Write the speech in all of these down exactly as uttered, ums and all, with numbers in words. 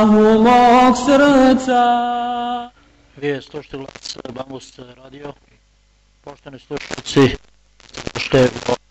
prahu mog srca. Vi slušate Glas Bambus radio. Poštovani slušalci, slušate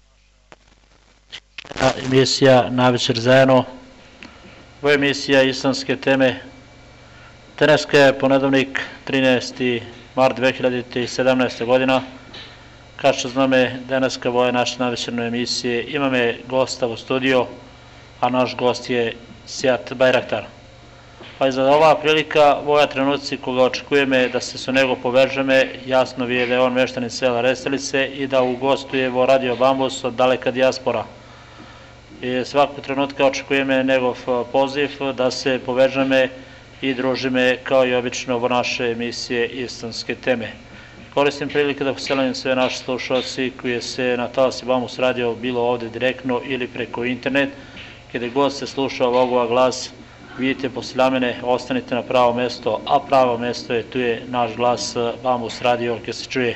emisija Navečer zajedno. Ovo je emisija islamske teme. Danas je ponedovnik trinaesti mart dve hiljade sedamnaeste godina. Kao što zname, danas ovo je naša navečernoj emisije. Imame gosta u studiju, a naš gost je Sead Bayraktar. Pa i za ova prilika, voja trenuci koga očekujeme da se su nego povežeme, jasno vije da je on meštanin sela Restelice i da ugostuje vo Radio Bambus od daleka dijaspora. I svakog trenutka očekujeme njegov poziv da se povežeme i družime kao i obično vo naše emisije islamske teme. Koristim prilike da poselim sve naše slušalci koji se na talasi Bambus radio bilo ovde direktno ili preko internet. Kada god se sluša ovog glas, vidite posle mene, ostanite na pravo mesto, a pravo mesto je tu je naš glas Bambus radio gdje se čuje.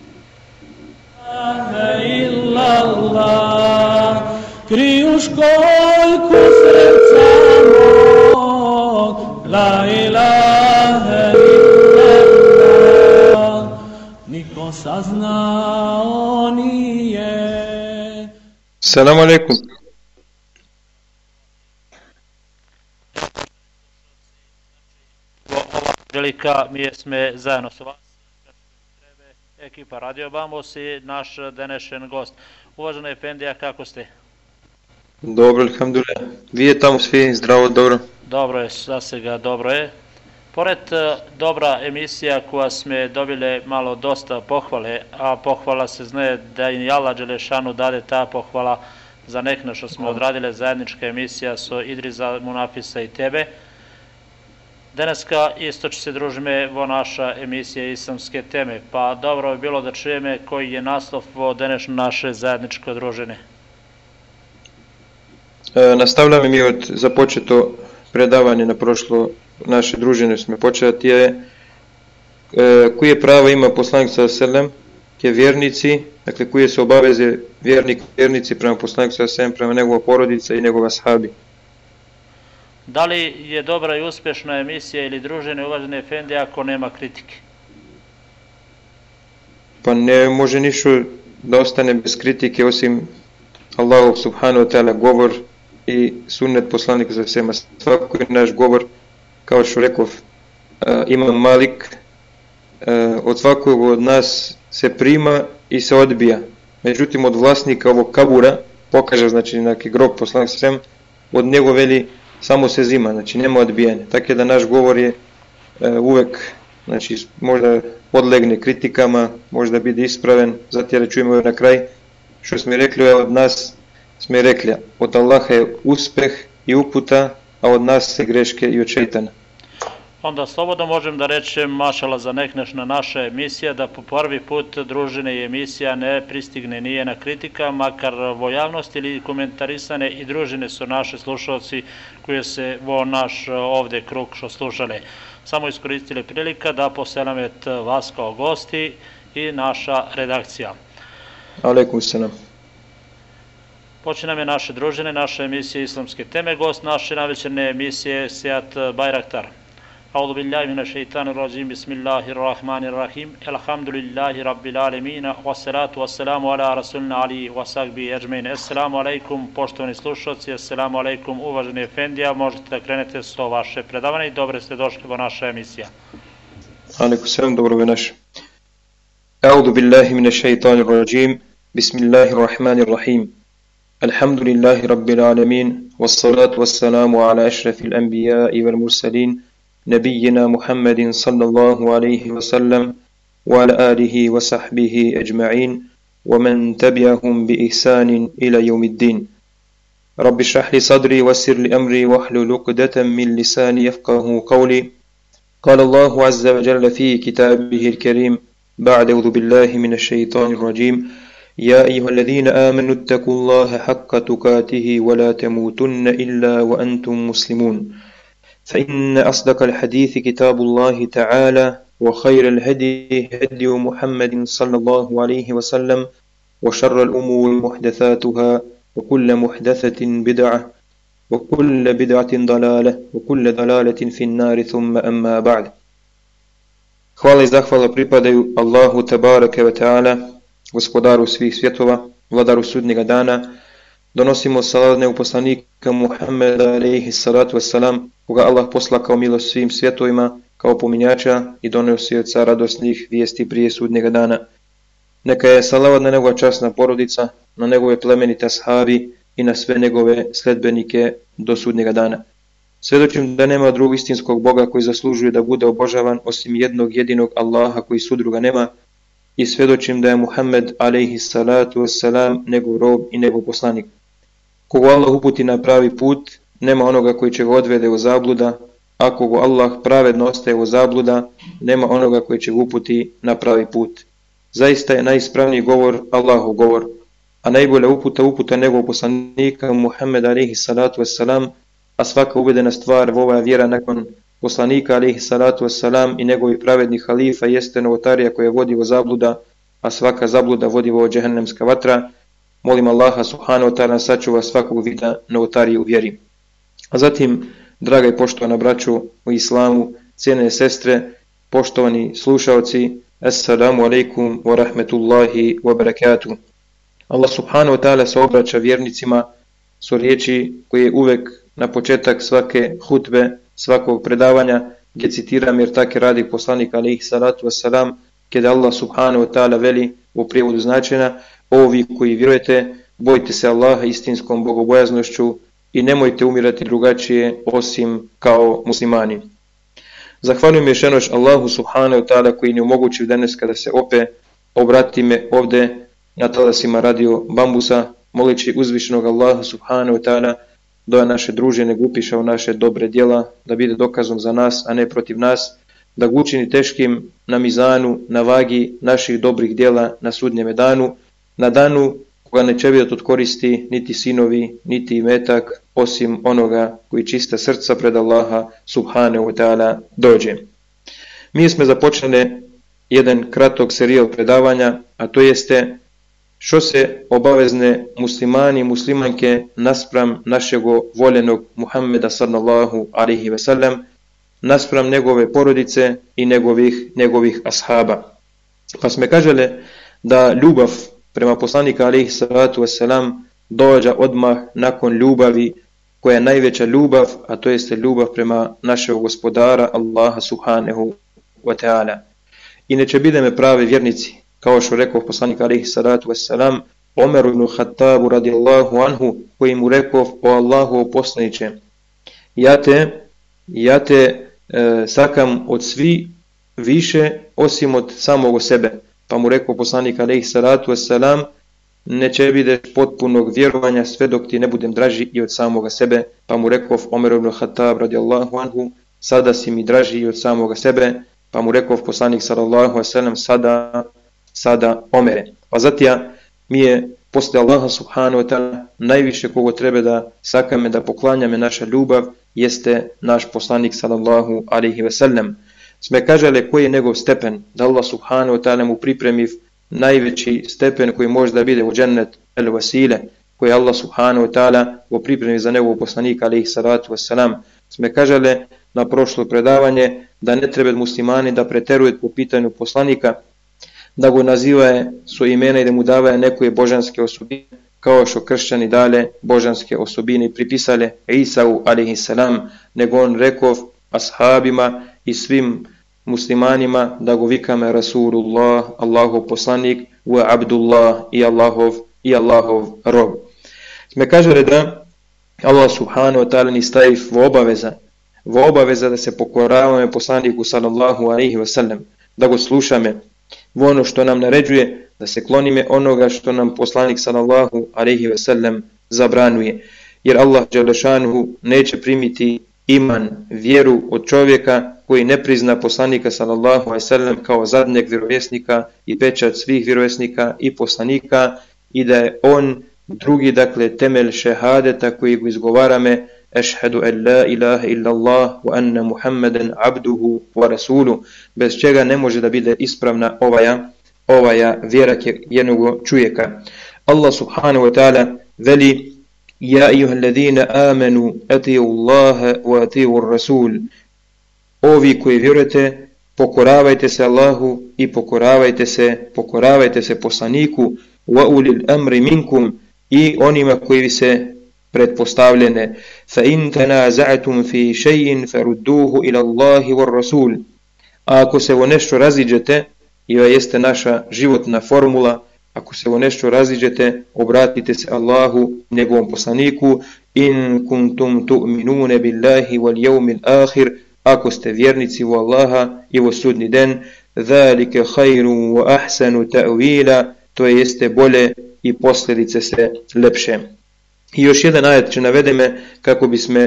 Krijuš koljku srca mog, la ilaha illallah, niko saznao nije. Assalamu alaikum. Ova prilika mi sme zajedno sa vas, ekipa Radio Bambus i naš današnji gost. Uvažena Efendija, kako ste? Dobro, alhamdulillah. Vi je tamo svi zdravo, dobro? Dobro je, sasvega dobro je. Pored dobra emisija koja sme dobile malo dosta pohvale, a pohvala se zna da i Allah Đelešanu dade ta pohvala za nekno što smo odradile zajednička emisija so Idriza Munafisa i tebe. Daneska isto će se družime vo naša emisija islamske teme, pa dobro je bilo da čujeme koji je naslov vo današnje naše zajedničko druženje. E, nastavljamo mi od započeto predavanje na prošlo naše druženje smo početi je e, koje pravo ima poslanik sallallahu alejhi ve sellem ke vjernici, dakle koje su obaveze vjernik vjernici prema poslaniku sallallahu alejhi ve sellem, prema njegova porodica i njegova ashabi. Da li je dobra i uspješna emisija ili druženje uvažene Efendije ako nema kritike? Pa ne može ništa da ostane bez kritike osim Allahu subhanahu wa ta'ala govor i sunnet poslanika za svema. Svako je naš govor, kao što rekao uh, Imam Malik, uh, od svakog od nas se prima i se odbija. Međutim, od vlasnika ovog kabura, pokaže znači neki grob poslanika za svema, od njega veli samo se zima, znači nema odbijanja. Tako da naš govor je uh, uvek, znači možda podlegne kritikama, možda biti ispraven, zato čujemo na kraj, što smo rekli od nas, smo rekli, od Allaha je uspeh i uputa, a od nas se greške i od šejtana. Onda slobodno možem da rečem, mašala za neknešna naša emisija, da po prvi put družine i emisija ne pristigne nijena kritika, makar vo javnosti ili komentarisane i družine su naše slušalci koje se vo naš ovde krug što slušale. Samo iskoristili prilika da poselamet vas kao gosti i naša redakcija. Alejkum selam. Počiname naše družine, naše emisije islamske teme. Gost naše navečerne emisije Sead Bayraktar. A'udhu billahi minash shaitanir rajim. Bismillahirrahmanirrahim. Alhamdulillahi rabbil alamin. Wassalatu wassalamu ala rasulina ali wa sahbihi ajmain. Assalamu alaikum poštovani slušalci, assalamu alaikum uvaženi Efendija. Možete da krenete s to vaše predavanje i dobro ste došli vo naša emisija. Alejkum selam, dobro ve naš. A'udhu billahi minash shaitanir rajim. Bismillahirrahmanirrahim. Alhamdulillahi rabbil alamin, wassalatu wassalamu ala ashrafil anbiya'i wal mursalin, nabiyina Muhammedin sallallahu alaihi wa sallam, wa ala alihi wa sahbihi ajma'in, wa man tabi'ahum bi ihsanin ila yawmiddin. Rabbi shrah li sadri wassir li amri wahlul 'uqdatan min lisani yafqahu qawli. Qala Allahu azza wa jalla fi kitabihi al-karim, ba'da a'udhu billahi minash shaitanir rajim. يا أيها الذين آمنوا اتقوا الله حق تقاته ولا تموتن إلا وأنتم مسلمون فإن أصدق الحديث كتاب الله تعالى وخير الهدي هدي محمد صلى الله عليه وسلم وشر الأمور محدثاتها وكل محدثة بدعة وكل بدعة ضلالة وكل ضلالة في النار ثم أما بعد. Hvala i zahvala pripadaju Allahu Tebareke ve Teala, gospodaru svih svjetova, vladaru sudnjega dana. Donosimo salat u poslanika Muhammeda alejhi salatu vesselam, koga Allah posla kao milost svim svjetovima, kao pominjača i donosioca radosnih vijesti prije sudnjega dana. Neka je salavat na njegova časna porodica, na njegove plemenite ashabi i na sve njegove sledbenike do sudnjega dana. Svjedočim da nema drugog istinskog Boga koji zaslužuje da bude obožavan osim jednog jedinog Allaha koji sudruga nema, i svjedočim da je Muhammed alejhi salatu vesselam njegov rob i njegov poslanik. Kogo Allah uputi na pravi put, nema onoga koji će ga odvede u zabluda, a kogo Allah pravedno ostaje u zabluda, nema onoga koji će ga uputi na pravi put. Zaista je najispravniji govor Allahov govor, a najbolja uputa uputa njegovog poslanika Muhammed alejhi salatu vesselam, a svaka uvedena stvar v ova vjera nakon poslanika alejhi salatu vesselam i njegovih pravednih halifa jeste novotarija koja vodi u zabluda, a svaka zabluda vodi u džehennemska vatra. Molim Allaha subhanahu wa ta'ala sačuva svakog vida novotarije u vjeri. A zatim, draga i poštovana braćo u islamu, cijene sestre, poštovani slušalci, assalamu alaikum wa rahmetullahi wa barakatuh. Allah subhanahu wa ta'ala se obraća vjernicima su riječi koje uvek na početak svake hutbe, svakog predavanja, gdje citiram jer tako radi poslanik alejhi salatu vesselam, kada Allah subhanahu wa ta'ala veli u prijevodu značenja: o vi koji vjerujete, bojte se Allaha istinskom bogobojaznošću i nemojte umirati drugačije osim kao muslimani. Zahvaljujem još jednoć Allahu subhanahu wa ta'ala koji ne omogućio danas kada se opet obrati me ovdje na talasima radio Bambusa, moleći uzvišenog Allaha subhanahu wa ta'ala da naše druže ne upiša u naše dobre djela, da bude dokazom za nas, a ne protiv nas, da ga učini teškim na mizanu, na vagi naših dobrih djela na sudnjem danu, na danu koga neće vidjeti od koristi niti sinovi, niti imetak, osim onoga koji čista srca pred Allaha subhanahu wa ta'ala dođe. Mi smo započeli jedan kratok serijal predavanja, a to jeste što se obavezne muslimani i muslimanke naspram našeg voljenog Muhammeda sallallahu alejhi ve sellem, naspram njegove porodice i njegovih, njegovih ashaba. Pa smo kaželi da ljubav prema poslanika alejhi salatu vesselam dođa odmah nakon ljubavi koja je najveća ljubav, a to jeste ljubav prema našeg gospodara Allaha subhanahu wa ta'ala. I neće bideme pravi vjernici, kao što rekao poslanik alejhi salatu vesselam Omer ibn Khattabu radijallahu anhu, koji mu rekao: o Allahu poslaniče, ja te, ja te e, sakam od svi više osim od samog sebe. Pa mu rekao poslanik alejhi salatu vesselam: neće bideš potpunog vjerovanja sve dok ti ne budem draži i od samoga sebe. Pa mu rekao Omer ibn Khattab radijallahu anhu: sada si mi draži i od samoga sebe. Pa mu rekao poslanik sallallahu alejhi ve sellem: sada sada Omere. Pa zatija mi je posle Allaha subhanahu wa ta'ala najviše kogo treba da sakame, da poklanjame naša ljubav, jeste naš poslanik sallallahu alejhi ve sellem. Sme kažele koji je njegov stepen, da Allah subhanahu wa ta'ala mu pripremi najveći stepen koji može da bide u džennet el vasile, koji Allah subhanahu wa ta'ala u pripremi za njegov poslanika alejhi salatu wassalam. Sme kažele na prošlo predavanje da ne treba muslimani da preteruju po pitanju poslanika, da go nazivaju su imena i da mu davaje neke božanske osobine, kao što kršćani dale božanske osobine i pripisale Isau alejhi salam, nego on rekao ashabima i svim muslimanima da go vikame Rasulullah, Allahov poslanik, wa Abdullah, i Allahov, i Allahov rob. Sme kažele da Allah subhanahu wa ta'ala ni stavi v obaveza, v obaveza da se pokoravamo poslaniku sallallahu alejhi ve sellem, da go slušame v ono što nam naređuje, da se klonime onoga što nam poslanik sallallahu alejhi ve sellem zabranuje. Jer Allah dželešanuhu neće primiti iman, vjeru od čovjeka koji ne prizna poslanika sallallahu alejhi ve sellem kao zadnjeg vjerovjesnika i pečat svih vjerovjesnika i poslanika, i da je on drugi, dakle, temelj šehadeta koji go izgovarame: Ešhedu en la ilaha illallah wa anna Muhammeden abduhu wa rasuluhu, bez čega ne može da bude ispravna ovaja, ovaja vjera jednog čujeka. Allah subhanahu wa ta'ala veli Ja ejuhalladina amanu atiju Allaha wa atiju Rasul. Ovi koji vjerujete, pokoravajte se Allahu i pokoravajte se, pokoravajte se poslaniku, wa ulil amri minkum, i onima koji se pretpostavljene. Fa in tanaza'tum fi shay'in farudduhu ila Allahi war Rasul. A ako se o nešto raziđete, i ovo jeste naša životna formula, ako se o nešto raziđete, obratite se Allahu, njegovom poslaniku, in kuntum tu'minune billahi wal yawmil akhir, ako ste vjernici u Allaha i u sudnji den, zalike khairu wa ahsanu ta'wila, to jeste bolje i posljedice se lepše. I još jedan ajet će navedeme kako bismo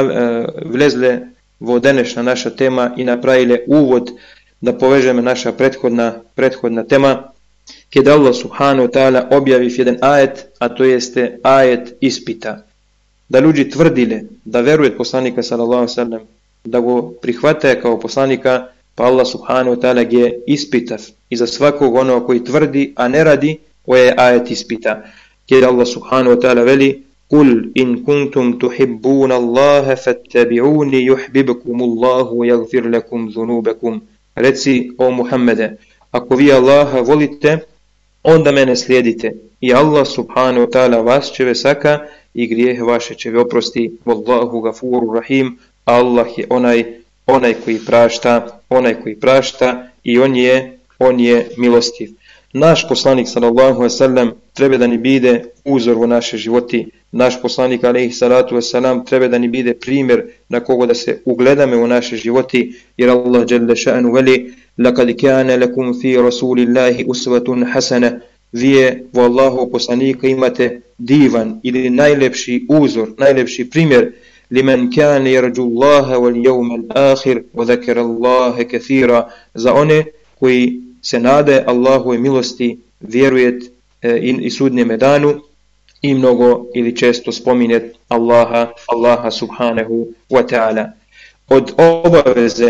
vlezle u današnja naša tema i napravile uvod da povežemo naša prethodna, prethodna tema, kada Allah subhanahu wa ta'ala objavi jedan ajet, a to jeste ajet ispita. Da ljudi tvrdile da veruje poslanika sallallahu alejhi ve sellem, da go prihvate kao poslanika, pa Allah subhanahu wa ta'ala ga ispita. I za svakog onoga koji tvrdi, a ne radi, ovo je ajet ispita. Kada Allah subhanahu wa ta'ala veli, Kul in kuntum tuhibbuna Allaha fattabi'uni yuhibbukumullahu wa yaghfir lakum dhunubakum. Reci, o Muhammede, ako vi Allaha volite, onda mene slijedite. I Allah subhanahu wa ta'ala vas će vesaka i grijehe vaše će ve oprosti. Wallahu gafurur rahim. Allah je onaj, onaj koji prašta, onaj koji prašta i on je, on je milostiv. Naš poslanik sallallahu alejhi ve sellem treba da ni bide uzor u naše životi. Naš poslanik alejhi salatu vesselam treba da ni bide primjer na koga da se ugledame u naše životi, jer Allah dželle šanu veli: "Laqad kana lakum fi rasulillahi uswatun hasana." Vi u Allahu poslanika imate divan ili najlepši uzor, najlepši primjer. Liman kana yarju Allaha wal yawmal akhir wa dhakara Allaha kathira. Za one koji se nade Allahove milosti, vjeruje i sudnjem danu i mnogo ili često spominje Allaha, Allaha subhanahu wa ta'ala. Od obaveze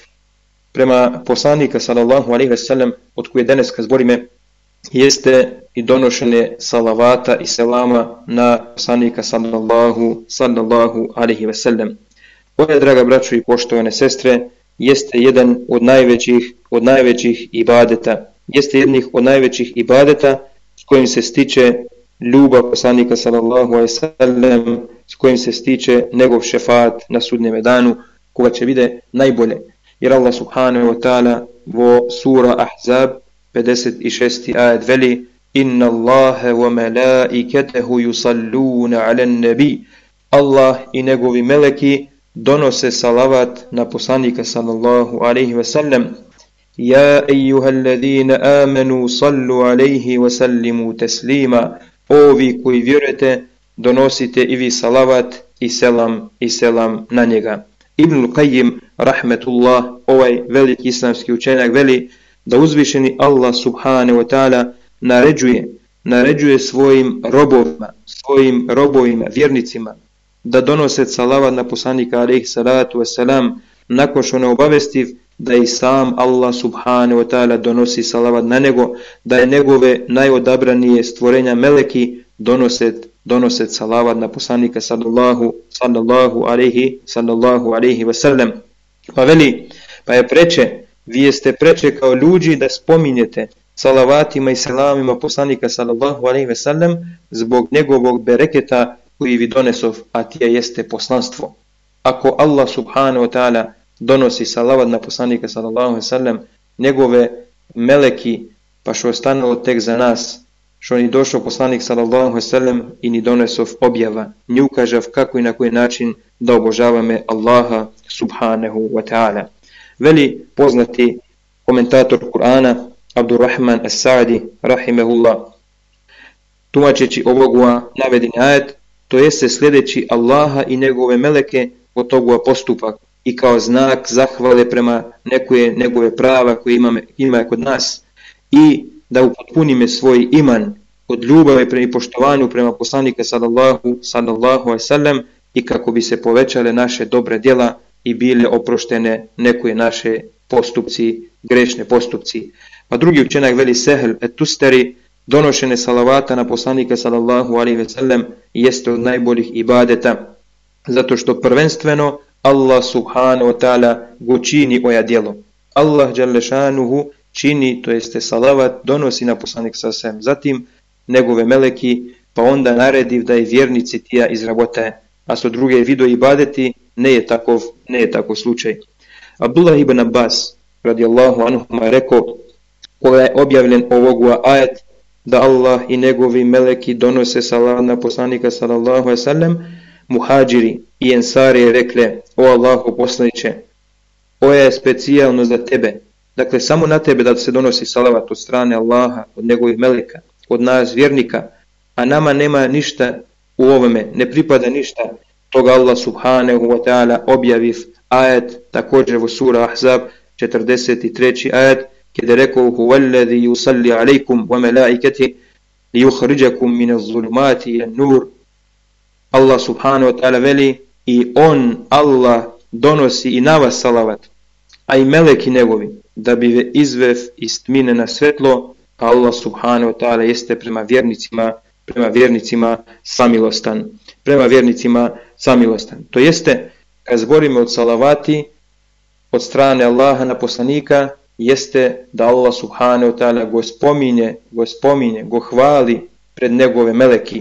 prema poslanika sallallahu alejhi ve sellem, od koje danas kad zborime, jeste i donošenje salavata i selama na poslanika sallallahu, sallallahu alejhi ve sellem. Ovo, draga braćo i poštovane sestre, jeste jedan od najvećih, od najvećih ibadeta. Jeste jednih od najvećih ibadeta s kojim se stiče ljubav poslanika sallallahu alejhi ve sellem, s kojim se stiče njegov šefaat na sudnjem danu, koga će vide najbolje. Jer Allah subhanahu wa ta'ala vo sura Ahzab pedeset šesti ajet veli: Inna Allaha wa malaikatahu yusalluna ala nabi. Allah i njegovi meleki donose salavat na poslanika sallallahu alejhi ve sellem. Ja ejuhalladina amanu sallu alejhi wa sallimu taslima. Ovi koji vjerujete, donosite i vi salavat i selam i selam na njega. Ibn Qayyim rahmetullah, ovaj veliki islamski učenjak, veli da uzvišeni Allah subhanahu wa ta'ala naređuje, naređuje svojim robovima, svojim robovima, vjernicima, da donose salavat na poslanika alejhi salatu wassalam, nakon što ne obavestiv da i sam Allah subhanahu wa ta'ala donosi salavat na nego, da je njegove najodabranije stvorenja meleki donose, donose salavat na poslanika sallallahu, sallallahu alejhi, sallallahu alejhi wasallam. Pa veli, pa je preče, vi jeste preče kao ljudi da spominjete salavatima i selamima poslanika sallallahu alejhi wasallam zbog njegovog bereketa koji vi donesov, a tije jeste poslanstvo. Ako Allah subhanahu wa ta'ala donosi salavat na poslanika sallallahu alejhi wasallam, njegove meleki, pa što ostanalo tek za nas, što ni došao poslanik sallallahu alejhi wasallam i ni donesov objava, ni ukažav kako i na koji način da obožavame Allaha subhanahu wa ta'ala. Veli poznati komentator Kur'ana Abdurrahman As-Sa'di rahimehullah, tumačeći ovog navedeni ajet, to jeste sljedeći Allaha i njegove meleke od toga postupak i kao znak zahvale prema nekoje njegove prava koje ima, ima kod nas, i da upotpunime svoj iman od ljubave i poštovanju prema poslanika sallallahu, sallallahu alejhi ve sellem, i kako bi se povećale naše dobre djela i bile oproštene nekoje naše postupci, grešne postupci. Pa drugi učenjak veli Sehl et Tustari donošenje salavata na poslanika sallallahu alejhi ve sellem jeste od najboljih ibadeta, zato što prvenstveno Allah subhanahu wa ta'ala go čini oja djelo. Allah dželle šanuhu čini, to jeste salavat, donosi na poslanik sallallahu alejhi ve sellem, zatim njegove meleki, pa onda naredi da je vjernici tija izrabotaje, a su druge video ibadeti ne je takov, ne je takov slučaj. Abdullah ibn Abbas radijallahu anhuma je rekao, koga je objavljen ovog ajet, da Allah i njegovi meleki donose salavat na poslanika sallallahu alejhi ve sellem, muhađiri i ensari je rekle, o Allahu poslaniče, ovo je specijalno za tebe, dakle samo na tebe da se donosi salavat od strane Allaha, od njegovih meleka, od nas vjernika, a nama nema ništa u ovome, ne pripada ništa. Toga Allah subhanahu wa ta'ala objaviv ajet, također u sura Ahzab četrdeset treći ajet, kada je rekao, huvalladhi yusalli alaikum wa malaikati li yukhrijakum min az-zulumati ila an-nur. Allah subhanahu wa ta'ala veli, i on, Allah, donosi i na vas salavat, a i meleki njegovi, da bi ve izvev iz tmine na svetlo, a Allah subhanahu wa ta'ala jeste prema vjernicima, prema vjernicima samilostan. Prema vjernicima samilostan. To jeste, kad zborimo od salavati, od strane Allaha na poslanika, jeste da Allah subhanahu wa ta'ala go spominje, go spominje, go hvali pred njegove meleki.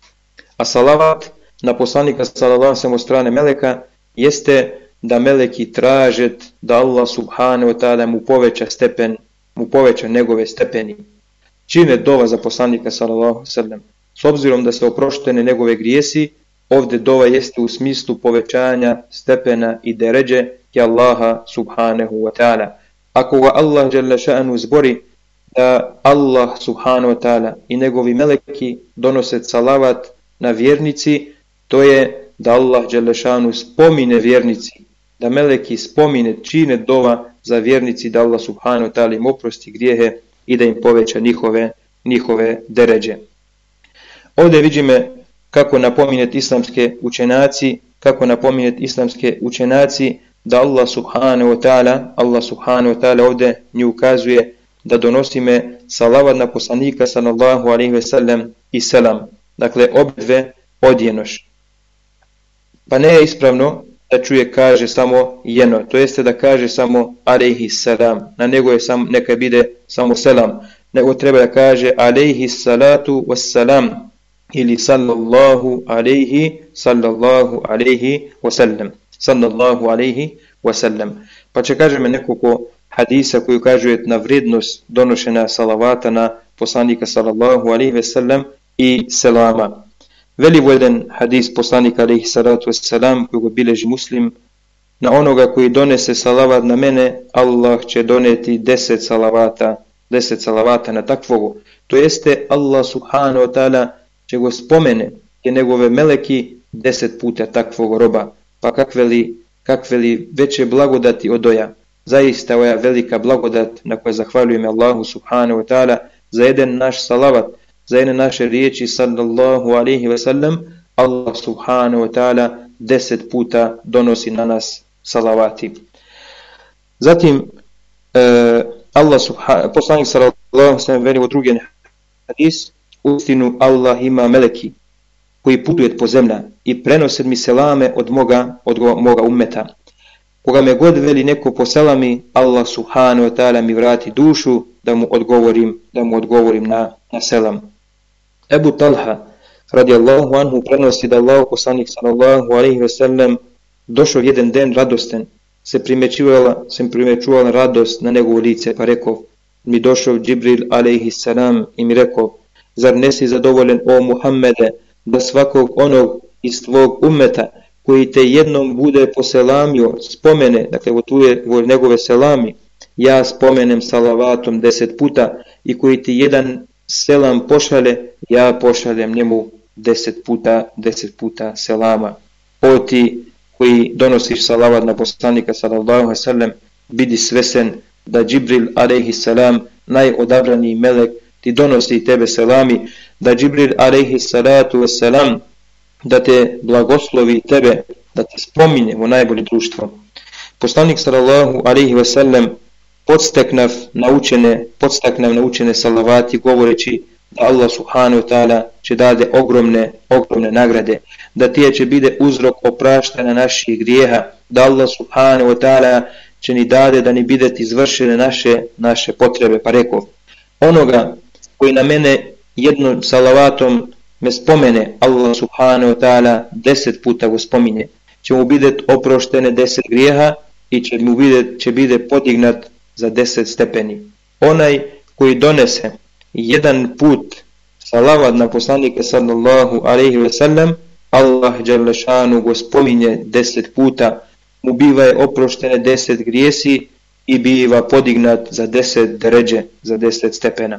A salavat na poslanika sallallahu alejhi ve sellem od strane meleka jeste da meleki traže da Allah subhanahu wa ta'ala mu poveća stepen, mu poveća njegove stepeni. Čine dova za poslanika sallallahu alejhi ve sellem. S obzirom da se oproštene njegove grijesi, ovdje dova jeste u smislu povećanja stepena i deređe i Allaha subhanahu wa ta'ala. Ako ga Allah dželle šanu zbori da Allah subhanahu wa ta'ala i njegovi meleki donose salavat na vjernici, to je da Allah dželle šanu spomine vjernici, da meleki spomine, čine dova za vjernici, da Allah subhanahu wa ta'ala im oprosti grijehe i da im poveća njihove, njihove deređe. Ovdje vidimo kako napominjeti islamske učenjaci, kako napominjeti islamske učenjaci da Allah subhanahu wa ta'ala, Allah subhanahu wa ta'ala ovdje nju ukazuje da donosime salavat na poslanika sallallahu alejhi ve sellem i selam. Dakle, obdve odjenoš. Pa ne je ispravno da čuje kaže samo jeno, to jeste da kaže samo alejhi selam, na nego je sam, neka bide samo selam, nego treba da kaže alejhi salatu wassalam ili sallallahu alejhi, sallallahu alejhi wasallam, sallallahu alejhi wasallam. Pa će kažeme nekoliko hadisa koji ukažuje na vrijednost donošenja salavata na poslanika sallallahu alejhi ve sellem i selama. Veli jedan hadis poslanika alejhi salatu wassalam koji bilježi Muslim, na onoga koji donese salavat na mene, Allah će doneti deset salavata, deset salavata na takvogu. To jeste Allah subhanahu wa ta'ala će go spomene i njegove meleki deset puta takvog roba. Pa kakve li, kakve li veće blagodati od oja. Zaista oja velika blagodat na koje zahvaljujem Allahu subhanahu wa ta'ala za jedan naš salavat, za jedne naše riječi sallallahu alejhi ve sellem, Allah subhanahu wa ta'ala deset puta donosi na nas salavati. Zatim e, Allah subhanahu, poslanik sallallahu alejhi ve sellem veli u drugim hadis, uistinu Allah ima meleki koji putuju po zemlja i prenose mi selame od moga, od moga ummeta. Koga me god veli neko poselami, Allah subhanahu wa ta'ala mi vrati dušu da mu odgovorim, da mu odgovorim na, na selam. Ebu Talha radijallahu anhu prenosi da Allah poslanik sallallahu alejhi ve sellem došao jedan den radosten, se primjećivala, se primjećivala radost na njegovo lice, pa rekao, mi došao Džibril alejhi salam i mi rekao, zar nesi zadovoljen o Muhammede da svakog onog iz tvog ummeta koji te jednom bude poselamio, spomene, dakle tu je njegove selami, ja spomenem salavatom deset puta, i koji ti jedan selam pošale, ja pošaljem njemu deset puta, deset puta selama. O ti koji donosiš salavat na poslanika sallallahu alejhi ve sellem, bidi svesen da Džibril alejhi salam, najodabraniji melek, ti donosi tebe selami, da Džibril alejhi salatu vesselam da te blagoslovi tebe, da te spominje u najbolje društvo. Poslanik sallallahu alejhi ve sellem podstaknav naučene, podstaknav naučene salavati govoreći da Allah subhanahu wa ta'ala će dade ogromne, ogromne nagrade, da tije će bide uzrok opraštanja naših grijeha, da Allah subhanahu wa ta'ala će ni dade da ni bideti izvršene naše, naše potrebe. Pa rekao, onoga koji na mene jednom salavatom me spomene, Allah subhanahu wa ta'ala deset puta go spominje, će mu bidet oproštene deset grijeha i će mu bidet, će bide podignat za deset stepeni. Onaj koji donese jedan put salavat na poslanika sallallahu alaihi ve sellem, Allah dželle šanu go spominje deset puta, mu biva je oproštene deset grijesi i biva podignat za deset deređe, za deset stepena.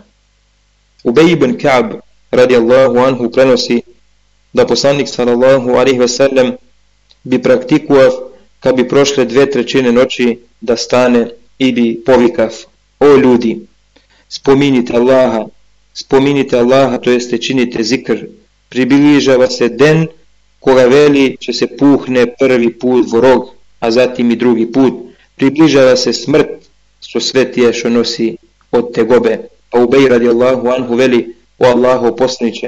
Ubej ibn Ka'b radijallahu anhu prenosi da poslanik sallallahu alaihi ve sellem bi praktikuo kad bi prošle dve trećine noći da stane i bi povikav: o ljudi, spominite Allaha, spominite Allaha, to jeste činite zikr, približava se den koga veli će se puhne prvi put vorog, a zatim i drugi put, približava se smrt, što sve tije što nosi od tegobe. Pa Ubej radijallahu anhu veli: o Allahu poslaniče,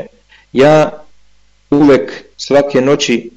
ja uvek svake noći,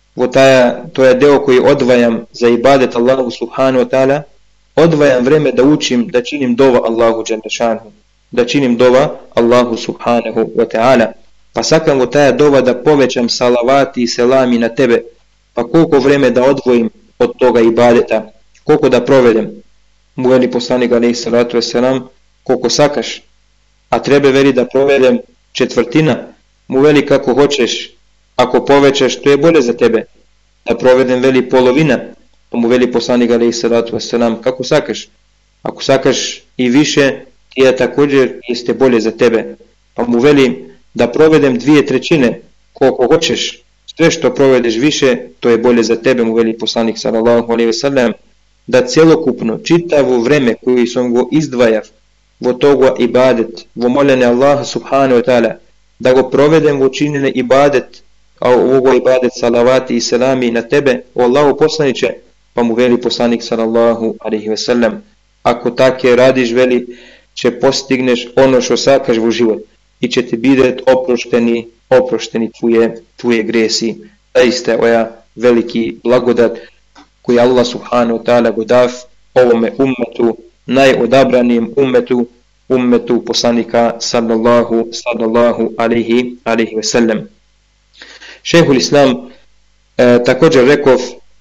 taja, to je deo koji odvajam za ibadet Allahu subhanahu wa ta'ala, odvajam vreme da učim, da činim dova Allahu dželle šanhu, da činim dova Allahu subhanahu wa ta'ala. Pa sakam o taja dova da povećam salavati i selami na tebe, pa koliko vreme da odvojim od toga ibadeta, koliko da provedem. Mu veli poslanik alejhi salatu vesselam: koliko sakaš, a treba veli da provedem četvrtina. Mu veli: kako hoćeš, ako povećaš, to je bolje za tebe. Da provedem veli polovina. Pa mu veli poslanik alejhi salatu vesselam: kako sakaš, ako sakaš i više, ti je također jeste bolje za tebe. Pa mu veli da provedem dvije trećine, koliko hoćeš, sve što provedeš više, to je bolje za tebe. Mu veli poslanik sallallahu alejhi ve sellem da celokupno čitavo vreme koje sam go izdvajav vo toga ibadet, vo moljenje Allaha subhanahu wa ta'ala, da go provedem vo činjene ibadet, a ovo ibadet salavati i selami na tebe, o Allahu poslaniče. Pa mu veli poslanik sallallahu alejhi ve sellem: ako take radiš, veli, će postigneš ono što sakaš u život i će ti bidet oprošteni, oprošteni tvoje, tvoje gresi. Zaista oja veliki blagodat koji Allah subhanahu wa ta'ala go dav ovome ummetu, najodabranijem ummetu, ummetu poslanika sallallahu, sallallahu alejhi, alejhi ve sellem. Šejhul Islam e, također rekov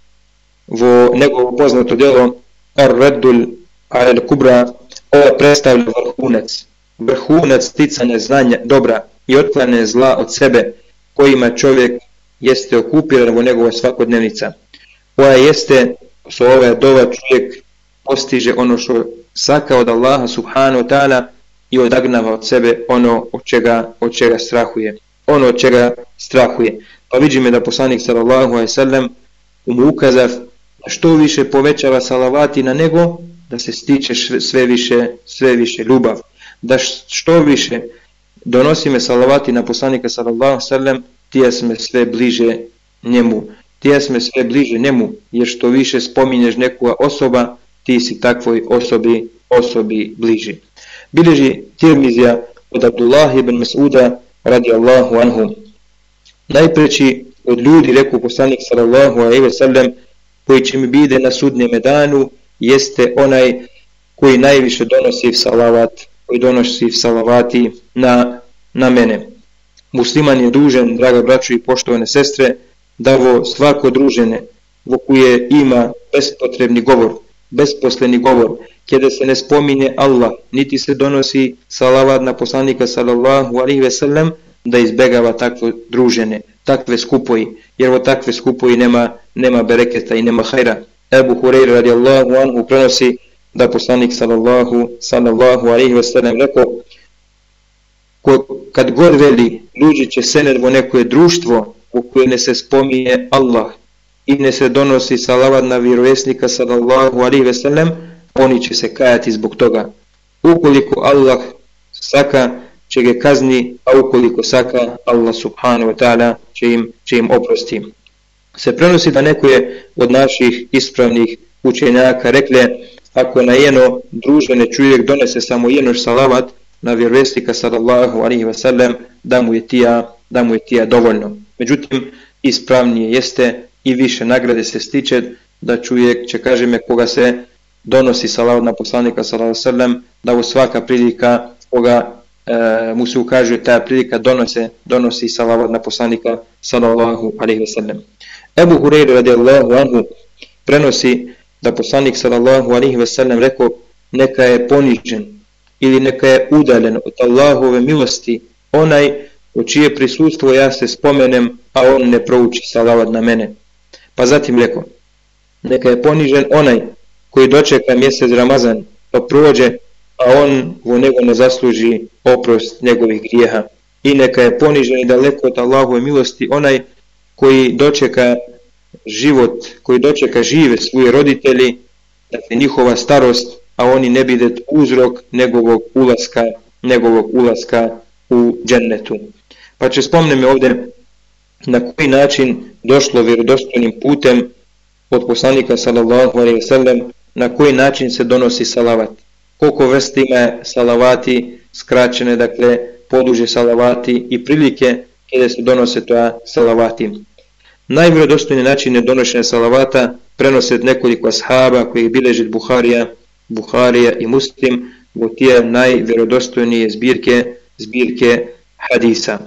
vo njegovo poznato djelo Ar-Raddul al-Kubra, ovo predstavlja vrhunac, vrhunac sticanja znanja dobra i otklane zla od sebe kojima čovjek jeste okupiran vo njegova svakodnevnica. Koja jeste, so ova dova čovjek postiže ono što saka od Allaha subhanahu wa ta'ala i odagnava od sebe ono od čega, od čega strahuje. Ono od čega strahuje. Pa vidimo da poslanik sallallahu alejhi ve sellem mu ukazav da što više povećava salavati na nego, da se stiče sve više, sve više ljubav. Da što više donosime salavati na poslanika sallallahu alejhi ve sellem, tija sme sve bliže njemu. Tija sme sve bliže njemu, jer što više spominješ nekoga osoba, ti si takvoj osobi, osobi bliži. Bilježi Tirmizija od Abdullah ibn Mas'uda radijallahu anhu: najpreći od ljudi, rekao poslanik sallallahu alejhi ve sellem, koji će mi bide na sudnjem danu, jeste onaj koji najviše donosi salavat, koji donosi salavati na, na mene. Musliman je dužan, draga braćo i poštovane sestre, da vo svako druženje vo koje ima bespotrebni govor, besposleni govor, kada se ne spominje Allah, niti se donosi salavat na poslanika sallallahu alejhi ve sellem, da izbegava takvo druženje, takve skupoji, jer vo takve skupoji nema, nema bereketa i nema hajra. Ebu Hureyre radijallahu anhu prenosi da poslanik sallallahu, sallallahu alejhi ve sellem rekao: kad god veli ljudi će senet vo nekoje društvo u koje ne se spominje Allah i ne se donosi salavat na vjerovjesnika sallallahu alejhi ve sellem, oni će se kajati zbog toga. Ukoliko Allah saka, će ga kazni, a ukoliko saka, Allah subhanahu wa ta'ala će im, će im oprosti. Se prenosi da neko je od naših ispravnih učenjaka rekle: ako na jedno druženje čovjek donese samo jednoš salavat, na vjerovjesnika sallallahu alejhi ve sellem da mu je tija, da mu je tija dovoljno. Međutim, ispravnije jeste i više nagrade se stiče da čovjek će, kaže me, koga se donosi salavat na poslanika sallallahu alejhi ve sellem, da u svaka prilika koga e, mu se ukaže ta prilika donose, donosi salavat na poslanika sallallahu alejhi ve sellem. Ebu Hurajra radijallahu anhu prenosi da poslanik sallallahu alejhi ve sellem rekao: neka je ponižen ili neka je udaljen od Allahove milosti onaj u čije prisustvo ja se spomenem, a on ne prouči salavat na mene. Pa zatim rekao: neka je ponižen onaj koji dočeka mjesec Ramazan pa prođe, a on u nego ne zasluži oprost njegovih grijeha. I neka je ponižen i daleko od Allahove milosti onaj koji dočeka život, koji dočeka žive svoje roditelji, dakle njihova starost, a oni ne bide uzrok njegovog ulaska, njegovog ulaska u džennetu. Pa će spomneme ovdje na koji način došlo vjerodostojnim putem od poslanika sallallahu alejhi ve sellem, na koji način se donosi salavat. Koliko vrsti ima salavati skraćene, dakle poduže salavati i prilike kada se donose toa salavati. Najvjerodostojni način je donošenja salavata prenose nekoliko ashaba koji bilježi Buharija, Buharija i Muslim, u tije najvjerodostojnije zbirke, zbirke hadisa.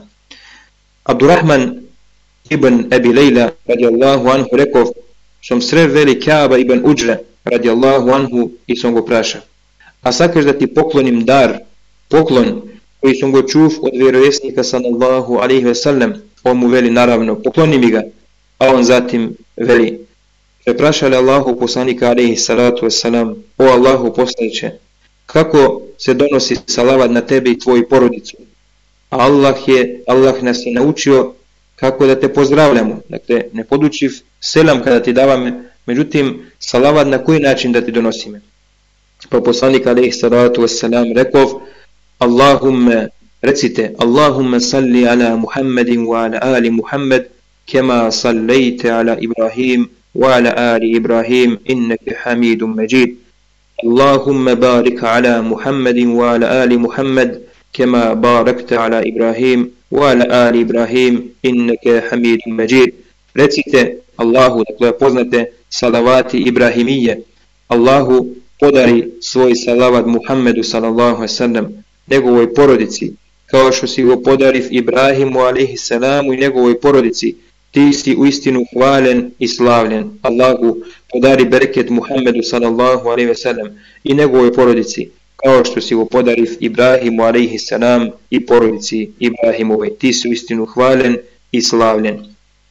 Abdurrahman ibn Abi Lejla radijallahu anhu rekao: som sre veli Kaaba ibn Uđre radijallahu anhu i sam go praša: a sakaš da ti poklonim dar, poklon koji sam go čuv od vjerovjesnika sallallahu alejhi ve sellem? On mu veli: naravno, pokloni mi ga. A on zatim veli: preprašali Allahu poslanika alejhi salatu vesselam: o Allahu poslaniče, kako se donosi salavat na tebe i tvoju porodicu? A Allah je, Allah nas je naučio kako da te pozdravljamo. Dakle, ne podučiv selam kada ti davam, međutim, salavat na koji način da ti donosime. Pa poslanik alejhi salatu vesselam rekao: Allahumme, recite, Allahumme salli ala Muhammedin wa ala ali Muhammed kema sallajte ala Ibrahim wa ala ali Ibrahim inneke hamidun međid. Allahumme barik ala Muhammedin wa ala ali Muhammed kema barakte ala Ibrahim wa ala ali Ibrahim inneke hamidun međid. Recite Allahu, dakle poznate salavati Ibrahimije, Allahu podari svoj salavat Muhammedu sallallahu alejhi ve sellem, njegovoj porodici, kao što si go podariv Ibrahimu alejhi selamu i njegovoj porodici. Ti si u istinu hvalen i slavljen. Allahu podari bereket Muhammedu sallallahu alejhi ve sellem i njegovoj porodici, kao što si go podariv Ibrahimu alejhi selam i porodici Ibrahimovoj. Ti si u istinu hvalen i slavljen.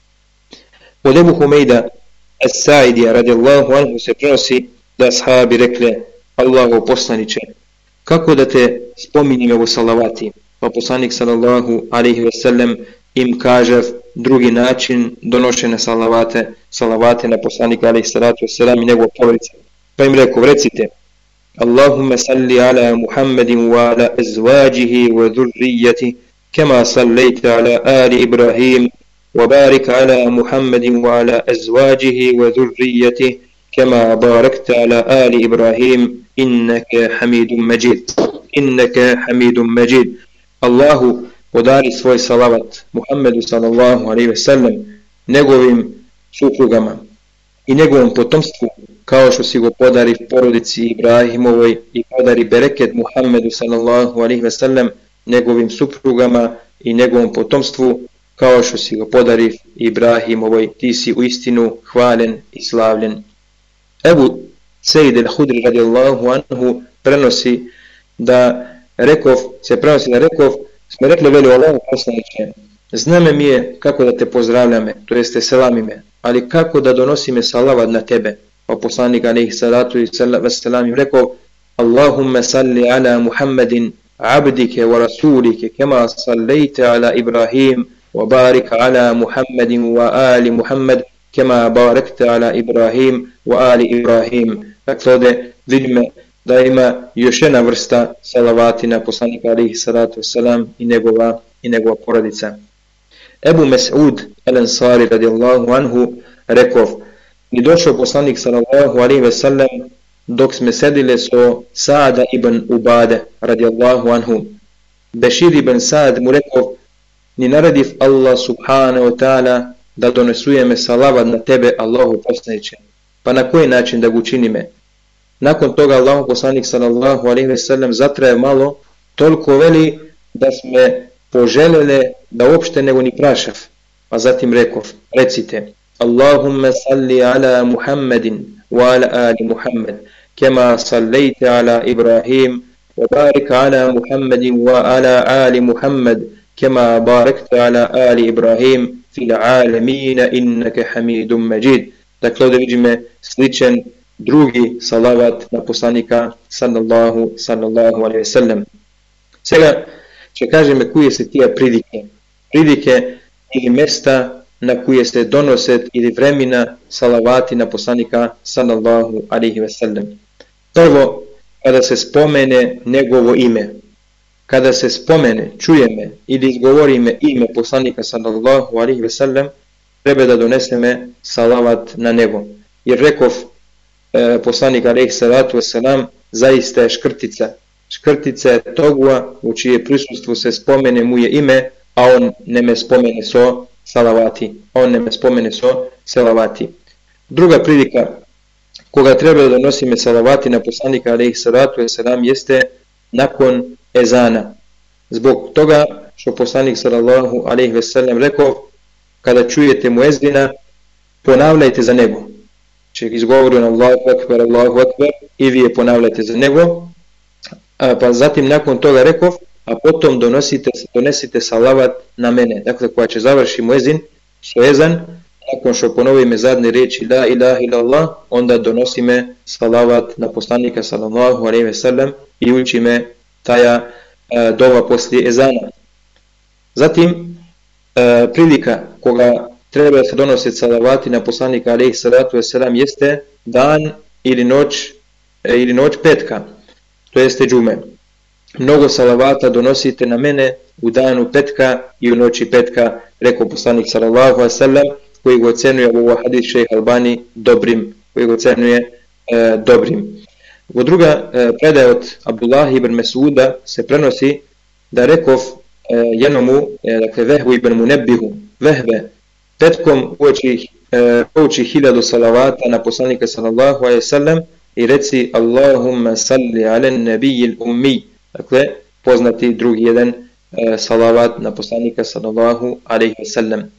Od Ebu Humejda As-Sa'idija radijallahu anhu se prenosi da ashabi rekle: Allahu poslaniče, kako da te spominjemo u salavati? Pa poslanik sallallahu alejhi ve sellem im kaže drugi način donošenja salavate, salavate na poslanika alejhi salatu vesselam i njegov porodice. Pa im rekao: recite Allahumma salli ala Muhammedin wa ala azwajihi wa dhurriyyatihi kama sallaita ala ali Ibrahim wa barik ala Muhammedin wa ala azwajihi wa dhurriyyatihi kama barakta ala ali Ibrahim inneke hamidun međid. Inneke hamidun međid. Allahu podari svoj salavat Muhammedu sallallahu alejhi ve sellem, njegovim suprugama i njegovom potomstvu, kao što si go podari porodici Ibrahimovoj, i podari bereket Muhammedu sallallahu alejhi ve sellem, njegovim suprugama i njegovom potomstvu, kao što si go podari Ibrahimovoj. Ti si u istinu hvalen i slavljen. Ebu Sejid el-Hudri radijallahu anhu prenosi da rekov, se prenosi da rekov, smo rekli: veli Allahu poslaniče, zname mi je kako da te pozdravljame, to jeste selami me, ali kako da donosi me salavat na tebe? Pa poslanik alejhi salatu vesselam im rekao: Allahumme salli ala Muhammedin abdike wa rasulike kema sallajte ala Ibrahim wa barik ala Muhammedin wa ali Muhammed kema barakte ala Ibrahim wa ali Ibrahim. Dakle, ovdje vidimo da ima još jedna vrsta salavati na poslanika alejhi salatu vesselam i njegova i njegova porodica. Ebu Mes'ud el-Ansari radijallahu anhu rekao: i došao poslanik sallallahu alejhi ve sellem dok sme sedile so Sa'da ibn Ubade radijallahu anhu, Bešir ibn Sad mu rekao, ni narediv Allah subhanahu wa ta'ala da donesujeme salavat na tebe, Allahu poslaniče, pa na koji način da ga učinime? Nakon toga Allahu poslanik sallallahu alejhi ve sellem zatraje malo, toliko veli da sme poželjele da uopšte nego ni prašav. Pa zatim rekao, recite, Allahumma salli ala Muhammedin wa ala ali Muhammed, kema sallajte ala Ibrahim, wa barik ala Muhammedin wa ala ali Muhammed, kema barakte ala ali Ibrahim, fil alamina innaka hamidum majid. Dakle, ovdje vidimo sličan drugi salavat na poslanika sallallahu, sallallahu alaihi sallam. Сега će kažeme koje se tija pridike. Pridike ili mesta na koje se donose ili vremena salavati na poslanika sallallahu alaihi sallam. Prvo, kada se spomene njegovo ime. Kada se spomene, čujeme ili izgovorime ime poslanika sallallahu alaihi sallam, treba da doneseme salavat na njego. Jer rekov e, poslanik alaihi salatu wasalam, zaista je škrtica. Škrtica je toga u čije prisustvu se spomene mu je ime, a on ne me spomene so salavati. A on ne me spomene so salavati. Druga prilika koga treba da donosime salavati na poslanika alaihi salatu wasalam jeste nakon ezana. Zbog toga što poslanik sallallahu alejhi ve sellem rekao, kada čujete muezdina, ponavljajte za nego. Če izgovori na Allahu ekber, Allahu ekber, i vi je ponavljajte za nego. A, pa zatim nakon toga rekao, a potom donosite, donesite salavat na mene. Dakle, koja će završi muezin, što ezan, nakon što ponovime zadnje riječi la ilaha illallah, onda donosime salavat na poslanika sallallahu alejhi ve sellem i učime taja e, dova poslije ezana. Zatim, e, prilika koga treba se donositi salavati na poslanika alejhi salatu vesselam jeste dan ili noć, e, ili noć petka, to jeste džume. Mnogo salavata donosite na mene u danu petka i u noći petka, rekao poslanik sallallahu alejhi ve sellem, koji ga ocenuje u hadis šejh Albani dobrim, koji ga ocenuje e, dobrim. U druga e, predaja od Abdullah ibn Mesuda se prenosi da rekov e, jednomu, e, dakle Vehbu ibn Munebbihu, Vehbe, petkom uoči, e, uoči hiljadu salavata na poslanika sallallahu alejhi ve sellem i reci Allahumma salli ala nabiyil ummi, dakle poznati drugi jedan e, salavat na poslanika sallallahu alejhi ve sellem.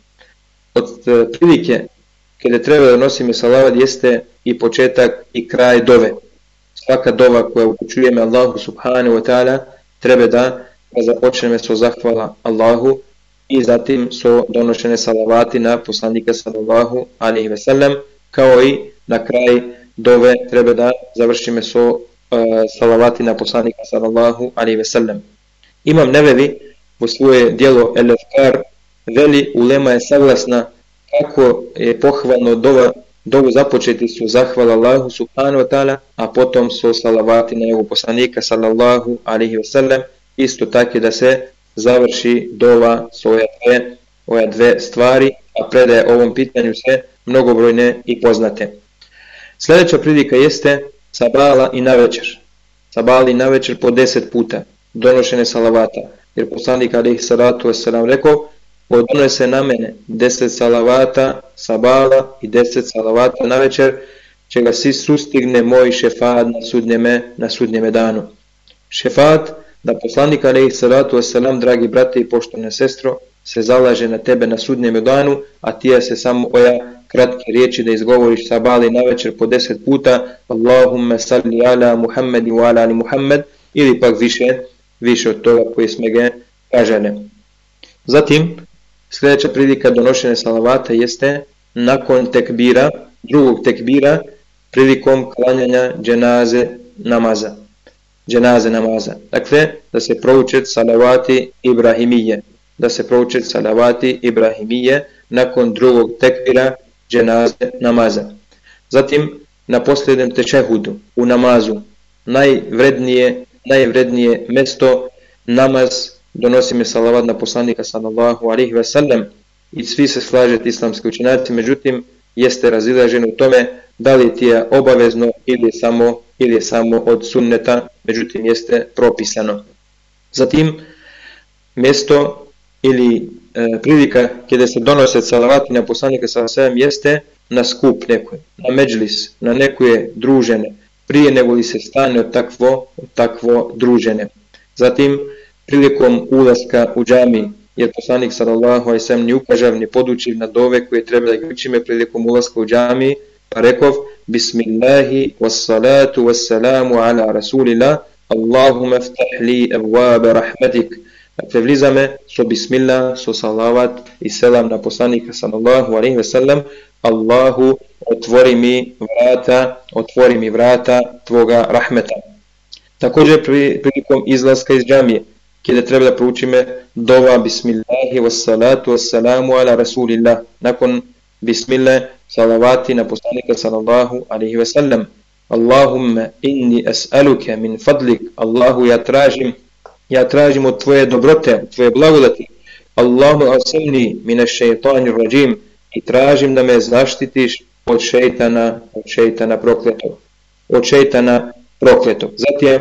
Od e, prilike kada treba da nosimo salavat jeste i početak i kraj dove. Svaka dova koja upućujeme Allahu subhanahu wa ta'ala treba da započneme so zahvala Allahu i zatim so donošene salavati na poslanika sallallahu alejhi ve sellem, kao i na kraj dove treba da završime so uh, salavati na poslanika sallallahu alejhi ve sellem. Imam Nevevi u svoje djelo El Efkar veli ulema je saglasna kako je pohvalno dova dovu započeti su zahvala Allahu subhanahu wa ta'ala, a potom su salavati na jeho poslanika sallallahu alejhi ve sellem, isto tako da se završi dova s ove dve, ove dve stvari, a predaje ovom pitanju se mnogobrojne i poznate. Sljedeća prilika jeste sabala i navečer. Sabala i navečer po deset puta donošene salavata, jer poslanik alejhi salatu vesselam rekao, odnose na mene deset salavata sabala i deset salavata na večer, čega si sustigne moj šefat na sudnjeme, na sudnjeme danu. Šefat, da poslanik alejhi salatu vesselam, dragi brate i poštovane sestro, se zalaže na tebe na sudnjeme danu, a tija se samo oja kratke riječi da izgovoriš sabala i na večer po deset puta Allahumma salli ala Muhammedi wa ala ali Muhammed, ili pak više, više od toga koji sme ga kažene. Zatim, sljedeća prilika donošenja salavata jeste nakon tekbira, drugog tekbira, prilikom klanjanja dženaze namaza. Dženaze namaza. Dakle, da se prouče salavati Ibrahimije. Da se prouče salavati Ibrahimije nakon drugog tekbira dženaze namaza. Zatim, na posljednjem tešehudu, u namazu, najvrednije, najvrednije mesto, namaz, donosime salavat na poslanika sallallahu alejhi ve sellem i svi se slažete islamski učenjaci, međutim jeste razilaženo u tome da li ti je obavezno ili je samo, ili je samo od sunneta, međutim jeste propisano. Zatim mjesto ili e, prilika kada se donose salavati na poslanika sallallahu alejhi ve sellem jeste na skup nekoj, na međlis, na nekoje družene, prije nego li se stane od takvo, od takvo družene. Zatim, prilikom ulaska u džami, jer poslanik sallallahu alejhi ve sellem ni ukažav ni podučiv na dove koje treba da ih učime prilikom ulaska u džami, pa rekov: Bismillahi wassalatu wassalamu ala rasulillah, Allahumma ftah li abwaaba rahmatik. Dakle, vlizame so bismillah, so salavat i selam na poslanika sallallahu alejhi ve sellem. Allahu, otvori mi vrata, otvori mi vrata tvoga rahmeta. Također prilikom izlaska iz džamije, kada treba da proučime dova bismillahi wassalatu wassalamu ala rasulillah. Nakon bismillah, salavati na poslanika sallallahu alejhi ve sellem. Allahumma inni as'aluka min fadlik. Allahu, ja tražim, ja tražim od tvoje dobrote, od tvoje blagodati. Allahumma asimni min ash-shaytanir rajim. I tražim da me zaštitiš od šejtana, od šejtana prokletog. Od šejtana prokletog. Zatim,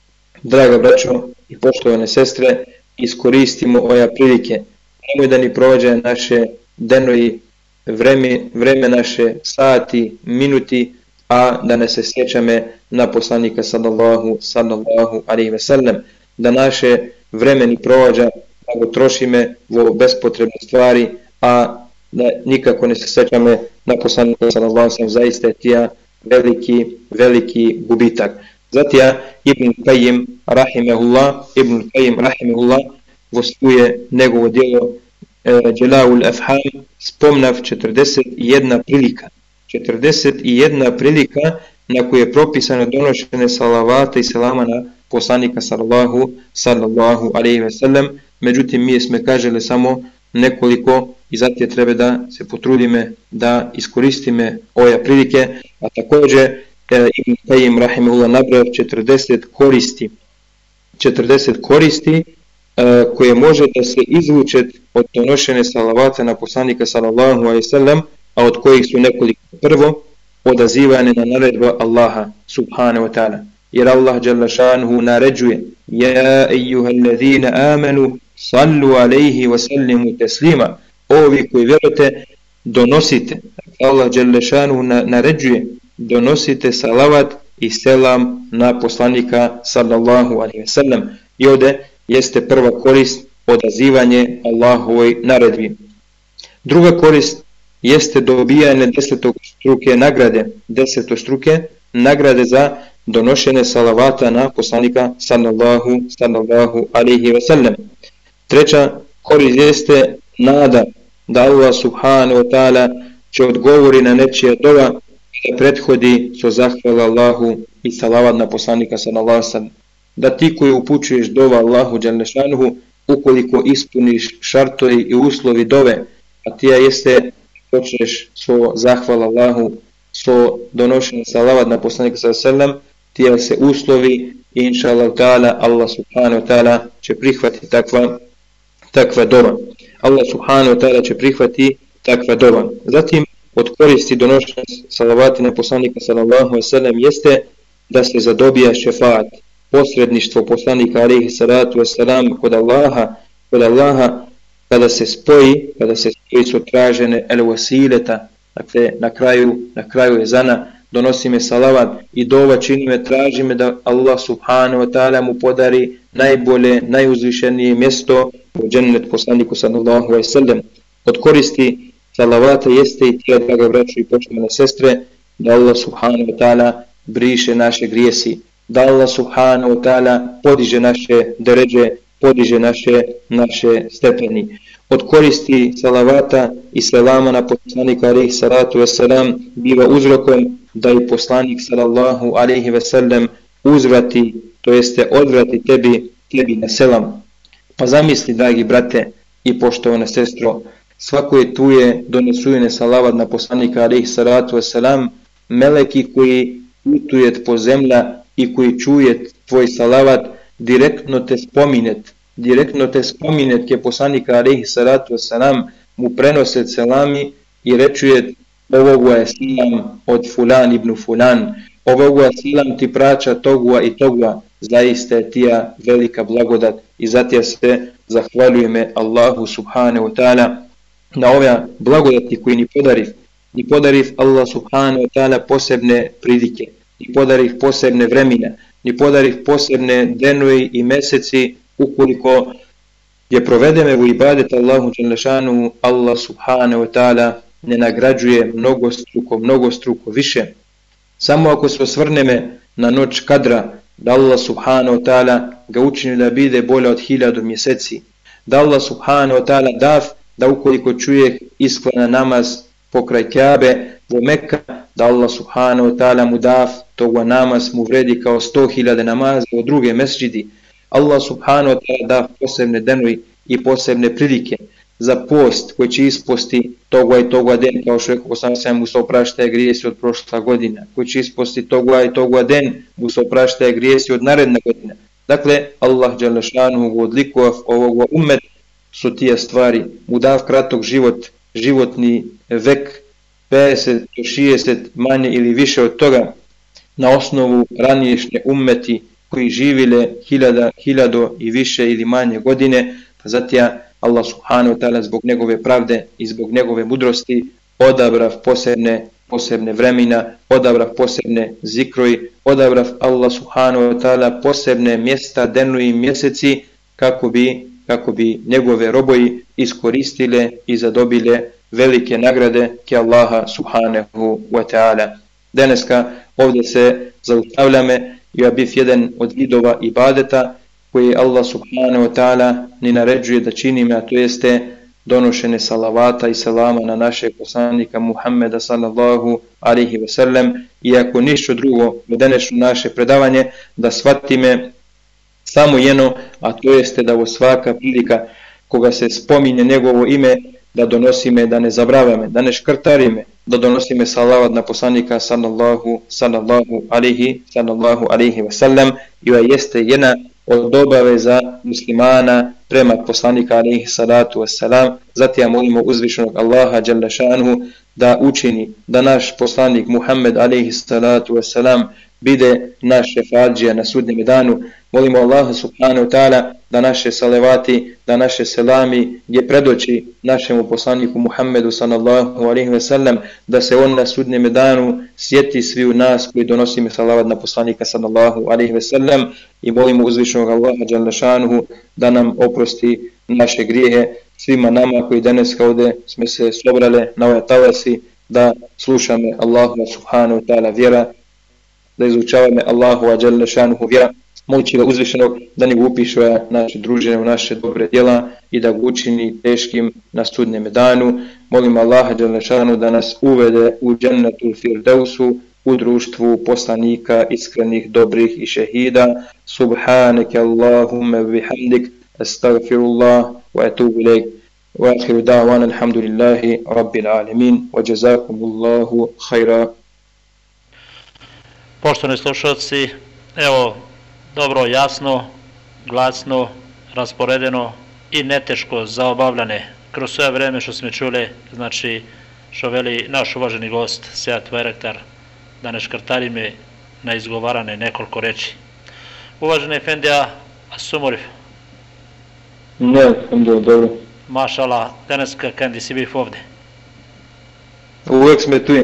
draga braćo i poštovane sestre, iskoristimo ove prilike. Nemoj da ni prođe naše denoji, vreme, vreme naše sati, minuti, a da ne se sjećame na poslanika sallallahu, sallallahu alejhi ve sellem. Da naše vremeni prođa, da go trošime u bespotrebne stvari, a da nikako ne se sjećame na poslanika sallallahu alejhi ve sellem. Zaista je tija veliki, veliki gubitak. Zatim Ibn Qayyim rahimehullah, Ibn Qayyim rahimehullah vostuje njegovo djelo e, Dželaul Afham, spomnav četrdeset jedna prilika. četrdeset jedna prilika na koje je propisano donošenje salavata i selama na poslanika sallallahu, sallallahu alejhi ve sellem. Međutim, mi smo kaželi samo nekoliko i zato treba da se potrudime da iskoristime ove prilike, a također Ibn Qayyim rahimehullah nabrao četrdeset koristi, četrdeset koristi e, koje može da se izvuče od donošenja salavata na poslanika sallallahu alejhi ve sellem, a od kojih su nekoliko. Prvo, odazivanje na naredba Allaha subhanahu wa ta'ala, jer Allah dželle šanuhu naređuje: Ja ejuhallazina amanu sallu alejhi wa sallimu teslima. Ovi koji vjerujete, donosite. Allah dželle šanuhu naređuje: donosite salavat i selam na poslanika sallallahu alejhi ve sellem. I ovdje jeste prva korist odazivanje Allahovoj naredbi. Druga korist jeste dobijanje desetostruke nagrade, desetostruke nagrade za donošenje salavata na poslanika sallallahu, sallallahu alejhi ve sellem. Treća korist jeste nada da Allah subhanahu wa ta'ala će odgovori na nečija dova da prethodi so zahvala Allahu i salavat na poslanika sallallahu alejhi ve sellem. Da ti koji upućuješ dova Allahu dželle šanuhu, ukoliko ispuniš šartovi i uslovi dove, a tija jeste počneš so zahvala Allahu, so donošenje salavat na poslanika sallallahu alejhi ve sellem, tija se uslovi i inša Allah ta'ala Allah subhanahu wa ta'ala će prihvati takva, takva dova. Allah subhanahu wa ta'ala će prihvati takva dova. Zatim, od koristi donošenja salavati na poslanika sallallahu alejhi ve sellem jeste da se zadobija šefaat, posredništvo poslanika alejhi salatu vesselam kod Allaha, kod Allaha kada se spoji, kada se spoji su tražene el wasileta, dakle na kraju, na kraju ezana donosime salavat i dova činime, tražime da Allah subhanahu wa ta'ala mu podari najbolje, najuzvišenije mjesto u džennet poslaniku sallallahu alejhi ve sellem. Od koristi salavata jeste i tijela, draga braćo i poštovane sestre, da Allah subhanahu wa ta'ala briše naše grijesi, da Allah subhanahu wa ta'ala podiže naše deređe, podiže naše, naše stepeni. Od koristi salavata i selama na poslanika alejhi salatu vesselam biva uzrokom da i poslanik sallallahu alejhi ve sellem uzvrati, to jeste odvrati tebi, tebi na selam. Pa zamisli, dragi brate i poštovana sestro, svako je tuje donesujene salavat na poslanika alejhi salatu vesselam, meleki koji putujet po zemlja i koji čujet tvoj salavat, direktno te spominet, direktno te spominet ke poslanika alejhi salatu vesselam mu prenoset selami i rečujet: ovoga je selam od fulan ibn fulan, ovoga selam ti praća toga i toga. Zaista je tija velika blagodat i zato se zahvaljujeme Allahu subhanahu wa ta'ala na ove blagodati koji ni podariv. Ni podariv Allah subhanahu wa ta'ala posebne prilike, ni podariv posebne vremena, ni podariv posebne denovi i meseci ukoliko je provedeme u ibadet Allahu dželešanu, Allah subhanahu wa ta'ala ne nagrađuje mnogostruko, mnogostruko više. Samo ako se osvrneme na noć kadra, da Allah subhanahu wa ta'ala ga učini da bide bolje od hiljadu mjeseci, da Allah subhanahu wa ta'ala dav da ukoliko čuje isklana namaz pokraj Kjabe u Mekka, da Allah subhanahu wa ta'ala mu dav toga namaz mu vredi kao sto hiljada namaza u druge mesdžidi. Allah subhanahu wa ta'ala dav posebne denovi i posebne prilike za post koji će isposti toga i toga den, kao što je kako sam sam mu se opraštaje grijesi od prošla godina, koji će isposti toga i toga den mu se opraštaje grijesi od naredne godine. Dakle, Allah dželešanu odlikuje ovog ummet su tije stvari, mu dav kratok život, životni vek, pedeset do šezdeset manje ili više od toga, na osnovu raniješnje ummeti koji živile hiljada, hiljado i više ili manje godine, pa zatim Allah subhanahu wa ta'ala zbog njegove pravde i zbog njegove mudrosti odabrav posebne, posebne vremena, odabrav posebne zikroji, odabrav Allah subhanahu wa ta'ala posebne mjesta, denu i mjeseci kako bi, kako bi njegove roboji iskoristile i zadobile velike nagrade ke Allaha subhanahu wa ta'ala. Daneska ovdje se zaustavljame i bih jedan od vidova ibadeta koji Allah subhanahu wa ta'ala ni naređuje da činimo, a to jeste donošene salavata i salama na našeg poslanika Muhammeda sallallahu alaihi ve sellem, iako ništa drugo u današnje naše predavanje da shvatime samo jedno, a to jeste da u svaka prilika koga se spominje njegovo ime da donosime, da ne zabravame, da ne škrtarime, da donosime salavat na poslanika sallallahu sallallahu alaihi sallallahu alaihi ve sellem, i ova jeste jedna od obaveza muslimana prema poslanika alaihi salatu wassalam. Zatim molimo uzvišenog Allaha dželle šanuhu da učini da naš poslanik Muhammed alaihi salatu wassalam bide naš šefadžija na sudnjem danu. Molimo Allaha subhanahu wa ta'ala da naše salavati, da naše selami je predoči našemu poslaniku Muhammedu sallallahu alaihi ve sellem, da se on na sudnjem danu sjeti svi u nas koji donosimo salavat na poslanika sallallahu alaihi ve sellem, i molimo uzvišenog Allaha dželle šanuhu da nam oprosti naše grijehe, svima nama koji danas ovdje smo se sobrali na ove talasi da slušamo Allahu subhanahu wa ta'ala vjera, da izučavamo Allahu dželle šanuhu vjera, moći ga uzvišenog da ne upiše naše druženje u naše dobre djela i da ga učini teškim na sudnjem danu. Molim Allaha dželle šanuhu da nas uvede u džennetul firdausu, u društvu poslanika iskrenih, dobrih i šehida. Subhaneke Allahumma bihamdik, astaghfirullah wa atubu ilaik. Wa akhiru da'wana alhamdulillahi rabbil alamin wa jazakumullahu khaira. Poštovani slušalci, evo dobro, jasno, glasno, rasporedeno i neteško zaobavljane kroz sve vreme što smo čuli, znači što veli naš uvaženi gost Sead Bayraktar, da ne škrtarime na izgovarane nekoliko reči. Uvaženi efendija Asumorif. Ne, dobro. Mašala, danas kandi si bih ovdje. Uvijek smo tu.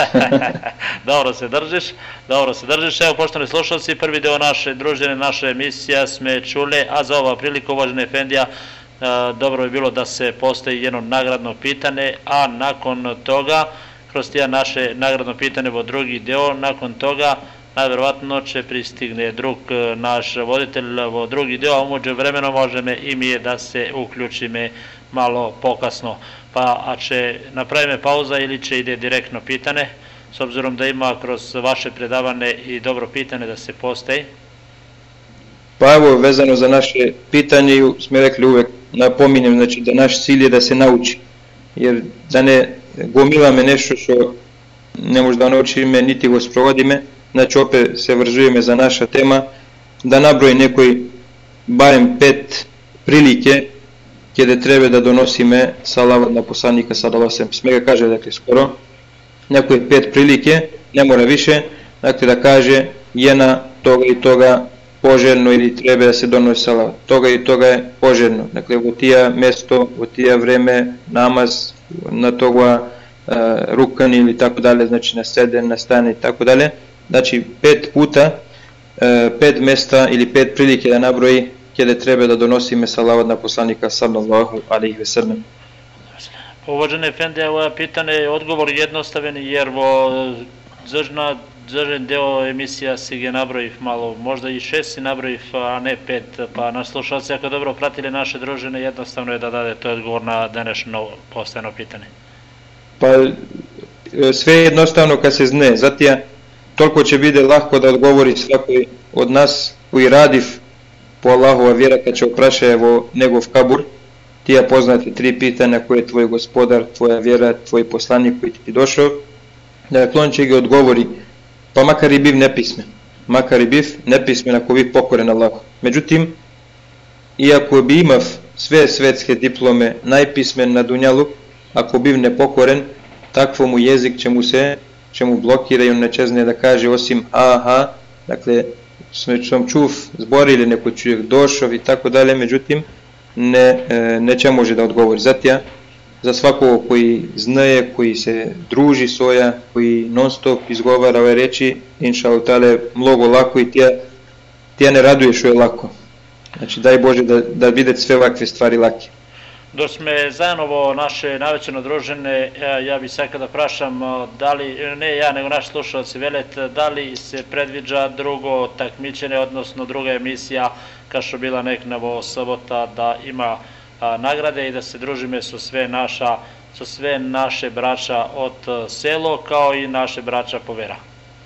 Dobro se držiš, dobro se držiš. Evo, poštovani slušalci, prvi deo naše družine, naše emisija sme čuli, a za ova prilika, uvaženi efendija, dobro bi bilo da se postavi jedno nagradno pitanje, a nakon toga, kroz tija naše nagradno pitanje vo drugi deo, nakon toga najverovatno će pristigne drug naš voditelj vo drugi deo, a umeđu vremeno možemo i mi da se uključime malo pokasno. Pa a će napravime pauza ili će ide direktno pitanje, s obzirom da ima kroz vaše predavane i dobro pitanje da se postavi? Pa evo, vezano za naše pitanje, smo rekli uvek, napominjem, znači da naš cilj je da se nauči, jer da ne gomilame nešto što ne može da naučime, niti go sprovodime, znači opet se vrzujeme za naša tema, da nabroji nekoj barem pet prilike kada treba da donosime salavat na poslanika sallallahu alejhi ve sellem. Sme ga kaže, dakle, skoro nekoj pet prilike, ne mora više, dakle da kaže jedna toga i toga poželjno ili treba da se donosi salavat. Toga i toga je poželjno. Dakle, u tija mjesto, u tija vreme, namaz, na toga uh, rukani ili tako dalje, znači na seden, na stane i tako dalje. Znači, pet puta, uh, pet mjesta ili pet prilike da nabroji kada treba da donosime salavat na poslanika sallallahu alejhi ve sellem. Uvaženi efendija, ovo pitanje je odgovor jednostaven jer vo zržna Zržen deo emisija si ga nabrojiv malo, možda i šest si nabrojiv, a ne pet, pa naš slušalci ako dobro pratili naše družine, jednostavno je da dade to odgovor na današnjo postavljeno pitanje. Pa sve je jednostavno kad se zne, zatija toliko će biti lahko da odgovori svakoj od nas koji radiv po Allahova vjera kad će oprašajevo njegov kabur, tija poznati tri pitanja koje je tvoj gospodar, tvoja vjera, tvoj poslanik koji ti došao, dakle on će ga odgovori, pa makar i biv nepismen, makar i biv nepismen ako bi pokoren Allahu. Međutim, iako bi imav sve svetske diplome najpismen na dunjalu, ako biv nepokoren, takvo mu jezik će mu se, će mu blokira i on nečezne da kaže osim aha, dakle, sam čuv zborili neko čovjek došao i tako dalje, međutim, ne, neće može da odgovori. Zatija, za svakog koji znaje, koji se druži soja, koji non stop izgovara ove reči, inša Allah, mnogo lako i tija, tija ne raduje što je lako. Znači daj Bože da, da videti sve ovakve stvari lake. Dok sme zajedno naše najvećeno družene, ja bih sad kada prašam, da li, ne ja nego naši slušalci velet, da li se predviđa drugo takmičenje, odnosno druga emisija, kao što bila neknavo sobota, da ima a, nagrade i da se družime su sve naša, su sve naše braća od selo, kao i naše braća po vera.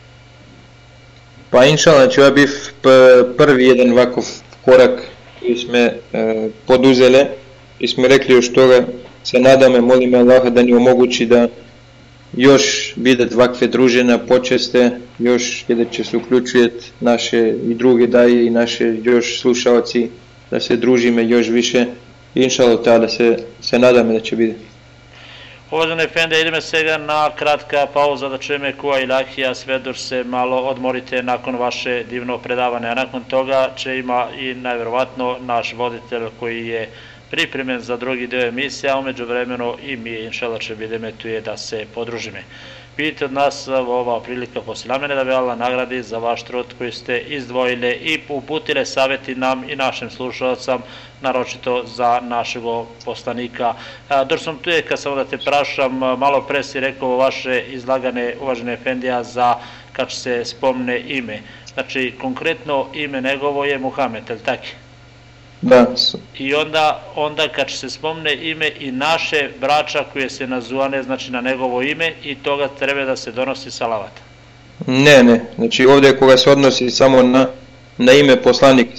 Pa inša Allah, znači ovo bi prvi jedan ovakav korak koji smo e, poduzele i smo rekli još toga, se nadame, molime Allaha da ni omogući da još vidjeti ovakve družine počeste, još kada će se uključujeti naše i druge daje i naše još slušalci, da se družime još više. Inša Allah, da se, se nadame da će biti. Uvaženi efendija, ideme svega na kratka pauza da čujeme Kua Ilahija, sve dok se malo odmorite nakon vaše divno predavanja. A nakon toga će ima i najvjerovatno naš voditelj koji je pripremljen za drugi dio emisija, a umeđu vremenu i mi inšala će vidime tu je da se podružime. Vidite od nas ova prilika poslije mene da bi Allah nagradi za vaš trud koji ste izdvojili i uputile savjeti nam i našim slušalcam, naročito za našeg poslanika. Dok sam tu je, kad sam da te prašam, malo pre si rekao vaše izlagane, uvažene efendija, za kad se spomne ime. Znači, konkretno ime njegovo je Muhammed, je li tako? Da. I onda, onda kad se spomne ime i naše braća koje se nazuvane, znači na njegovo ime, i toga treba da se donosi salavat. Ne, ne, znači ovdje koga se odnosi samo na, na ime poslanika.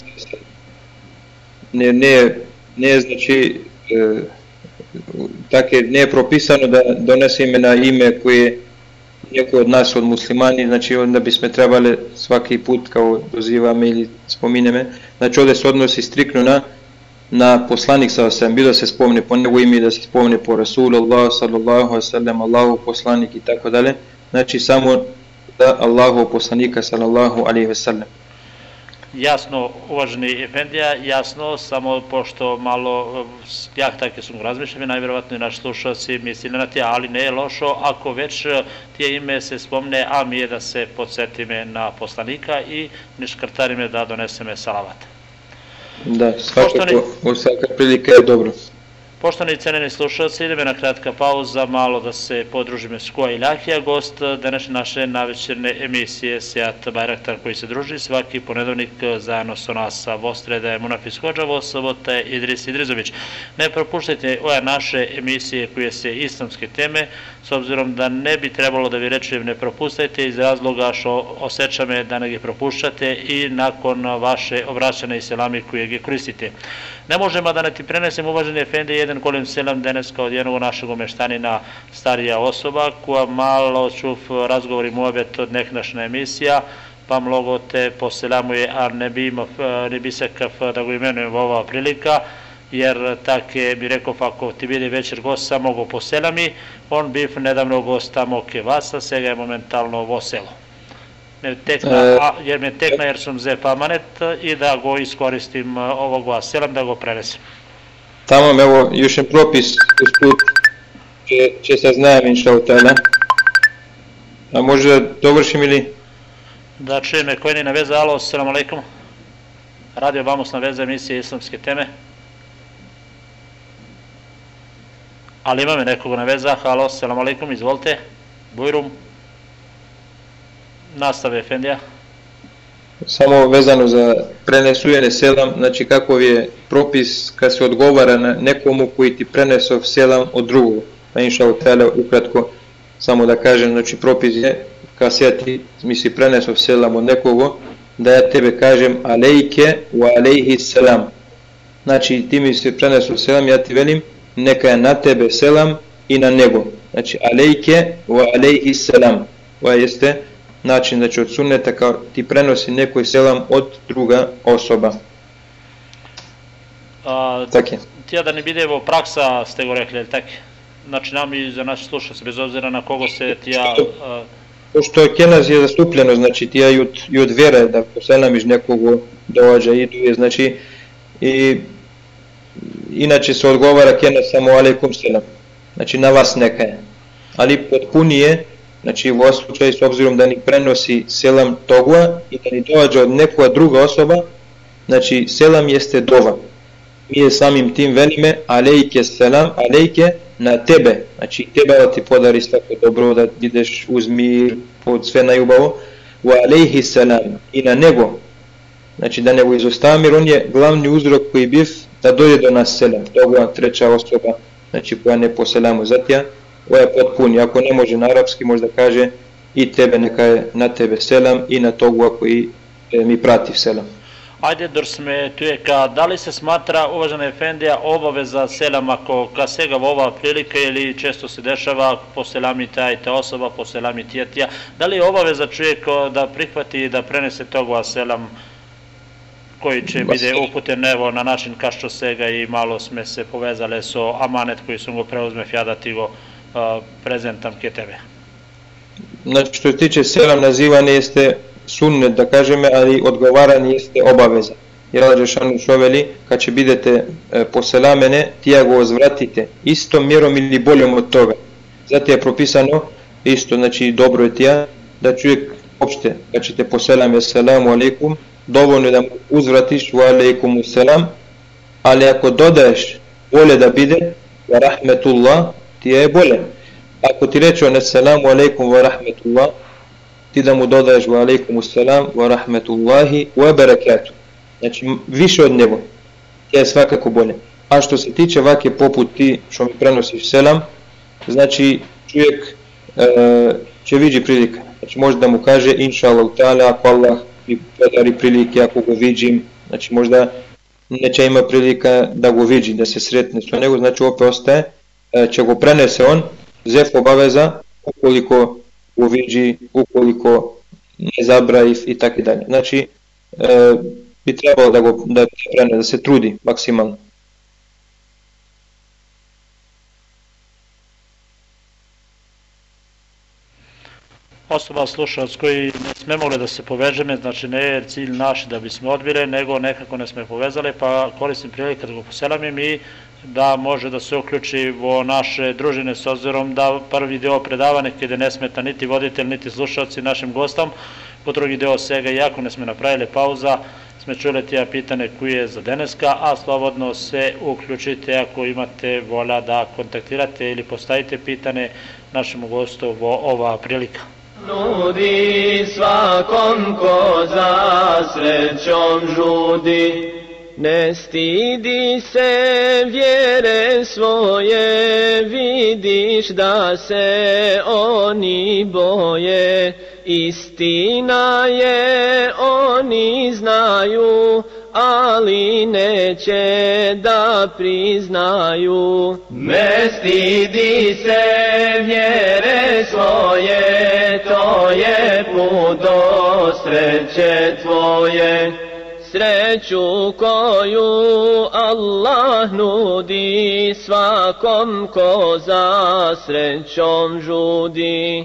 Ne, ne, ne znači, e, tako ne je propisano da donese ime na ime koje neko od nas od muslimani, znači onda bismo trebali svaki put kao dozivame ili spomineme, znači ovdje se odnosi striktno na, na poslanik sallallahu alejhi ve sellem, bilo da se spomne po njegovu ime, da se spomne po Rasulullah sallallahu alejhi ve sellem, Allahu poslanik i tako dalje, znači samo da Allahu poslanika sallallahu alejhi ve sellem. Jasno, uvaženi efendija, jasno, samo pošto malo, ja tako sam razmišljam, najvjerovatno i naši slušalci mislili na tija, ali ne je lošo ako već tije ime se spomne, a mi je da se podsjetime na poslanika i ne škrtarime da doneseme salavat. Da, svakako, u svaka prilika je dobro. Poštovani cenjeni slušalci, ideme na kratka pauza, malo da se podružime s Kua Ilahija, gost današnje naše navečerne emisije Sejat Bajraktar koji se druži svaki ponedovnik zajedno sa nas Vostreda je Munafis Hodža, sobota je Idris Idrizović. Ne propuštajte ove naše emisije koje se islamske teme, s obzirom da ne bi trebalo da vi rečem ne propustajte iz razloga što osjećame da ne ga propuštate i nakon vaše obraćane i selami koje ga koristite. Ne možemo da ne ti prenesem, uvaženi efendi, jedan kolim selam danas kao od jednog našeg meštanina, starija osoba, koja malo čuv razgovor i muhabet od neknašna emisija, pa mnogo te poselamuje, a ne bi, imao, ne bi sakav da go imenujem ova prilika, jer tako bi rekao, ako ti bili večer gost samo go poselami, on bi nedavno gost tamo ke vas, a svega je momentalno vo selo. ne tekna, a, jer me tekna jer sam zef amanet i da go iskoristim ovog vas selam da go prenesem. Tamam, evo još jedan propis usput će, će saznajem inša Allah. A može da dovršim ili? Da čujem me koji ni na veza, alo, assalamu alaikum. Radio Vamos na veza emisije islamske teme. Ali ima me nekog na veza, alo, assalamu alaikum, izvolite. Bujrum. Nastave Efendija. Samo vezano za prenesujene selam, znači kakav je propis kad se odgovara na nekomu koji ti prenesao selam od drugog. Pa inša Allah, ukratko, samo da kažem, znači propis je kad se ti mi si prenesao selam od nekoga, da ja tebe kažem alejke wa alejhi selam. Znači ti mi si prenesao selam, ja ti velim neka je na tebe selam i na nego. Znači alejke wa alejhi selam. Ovo jeste način, znači od sunneta kao ti prenosi nekoj selam od druga osoba. A, tak je. Tija da ne bidevo praksa, ste go rekli, tak? Znači nam i za nas sluša se, bez obzira na kogo se tija... A... Pošto je kenaz je zastupljeno, znači tija i od, i od vjere, da poselam iz nekog dođa, iduje, znači i inače se odgovara kenaz samo alejkum selam, znači na vas neka je, ali potpunije, znači u ovom slučaju s obzirom da ni prenosi selam togua i da ni dođa od nekoga druga osoba, znači selam jeste dova. Mi je samim tim velime alejke selam, alejke na tebe, znači tebe da ti podari svako dobro, da ideš uz mir, pod sve najubavo, wa alejhi selam, i na nego, znači da nego izostavim, jer on je glavni uzrok koji biv da dođe do nas selam, toga treća osoba, znači koja ne po selamu zatija, ovo je potpuni, ako ne može na arapski možda kaže i tebe neka je na tebe selam i na toga koji e, mi prati selam. Ajde, dok sme tu je, ka, da li se smatra, uvažena Efendija, obaveza selam ako ka sega ova prilika ili često se dešava poselami taj te osoba, poselami tijetija, da li je obaveza čovjek da prihvati i da prenese toga selam koji će bide uputen evo na način kao što sega i malo sme se povezale so amanet koji sam go preuzme fjadati go uh, prezentam ke tebe. Znači što se tiče selam nazivanje jeste sunnet da kažeme, ali odgovaranje jeste obaveza. Jer Allah Žešanu šoveli, kad će bidete e, poselamene, tija go zvratite istom mjerom ili boljom od toga. Zato je propisano isto, znači dobro je tija, da čovjek opšte, kad ćete poselame selamu alaikum, dovoljno je da mu uzvratiš wa alaikumu selam, ali ako dodaješ bolje da bide, wa rahmetullah, tija je bolje. Ako ti reče ne selamu alaikum wa rahmetullah, ti da mu dodaješ wa alaikumu selam wa rahmetullahi wa barakatuh. Znači više od njega, to je svakako bolje. A što se tiče vake poput ti što mi prenosiš selam, znači čovjek e, će vidi prilika. Znači može da mu kaže inša Allah ta'ala, ako Allah mi podari prilike, ako go vidim, znači možda neće ima prilika da go vidi, da se sretne s nego, znači opet ostaje, e, će go prenese on, zef obaveza, ukoliko go vidi, ukoliko ne zabra i, i tako dalje. Znači, e, bi trebalo da go da prene, da se trudi maksimalno. Osoba slušalac koji ne sme mogli da se povežeme, znači ne je cilj naš da bismo odbile, nego nekako ne sme povezali, pa koristim priliku da go poselamim i da može da se uključi u naše družine s obzirom da prvi deo predavanja kada ne smeta niti voditelj, niti slušalci našim gostom, po drugi deo svega i ako ne sme napravili pauza, sme čuli tija pitane koje je za deneska, a slobodno se uključite ako imate volja da kontaktirate ili postavite pitane našemu gostu u ova prilika. Nudi svakom ko za srećom žudi, ne stidi se vjere svoje, vidiš da se oni boje. Istina je, oni znaju, ali neće da priznaju. Ne stidi se vjere svoje, to je put do sreće tvoje. Sreću koju Allah nudi svakom ko za srećom žudi.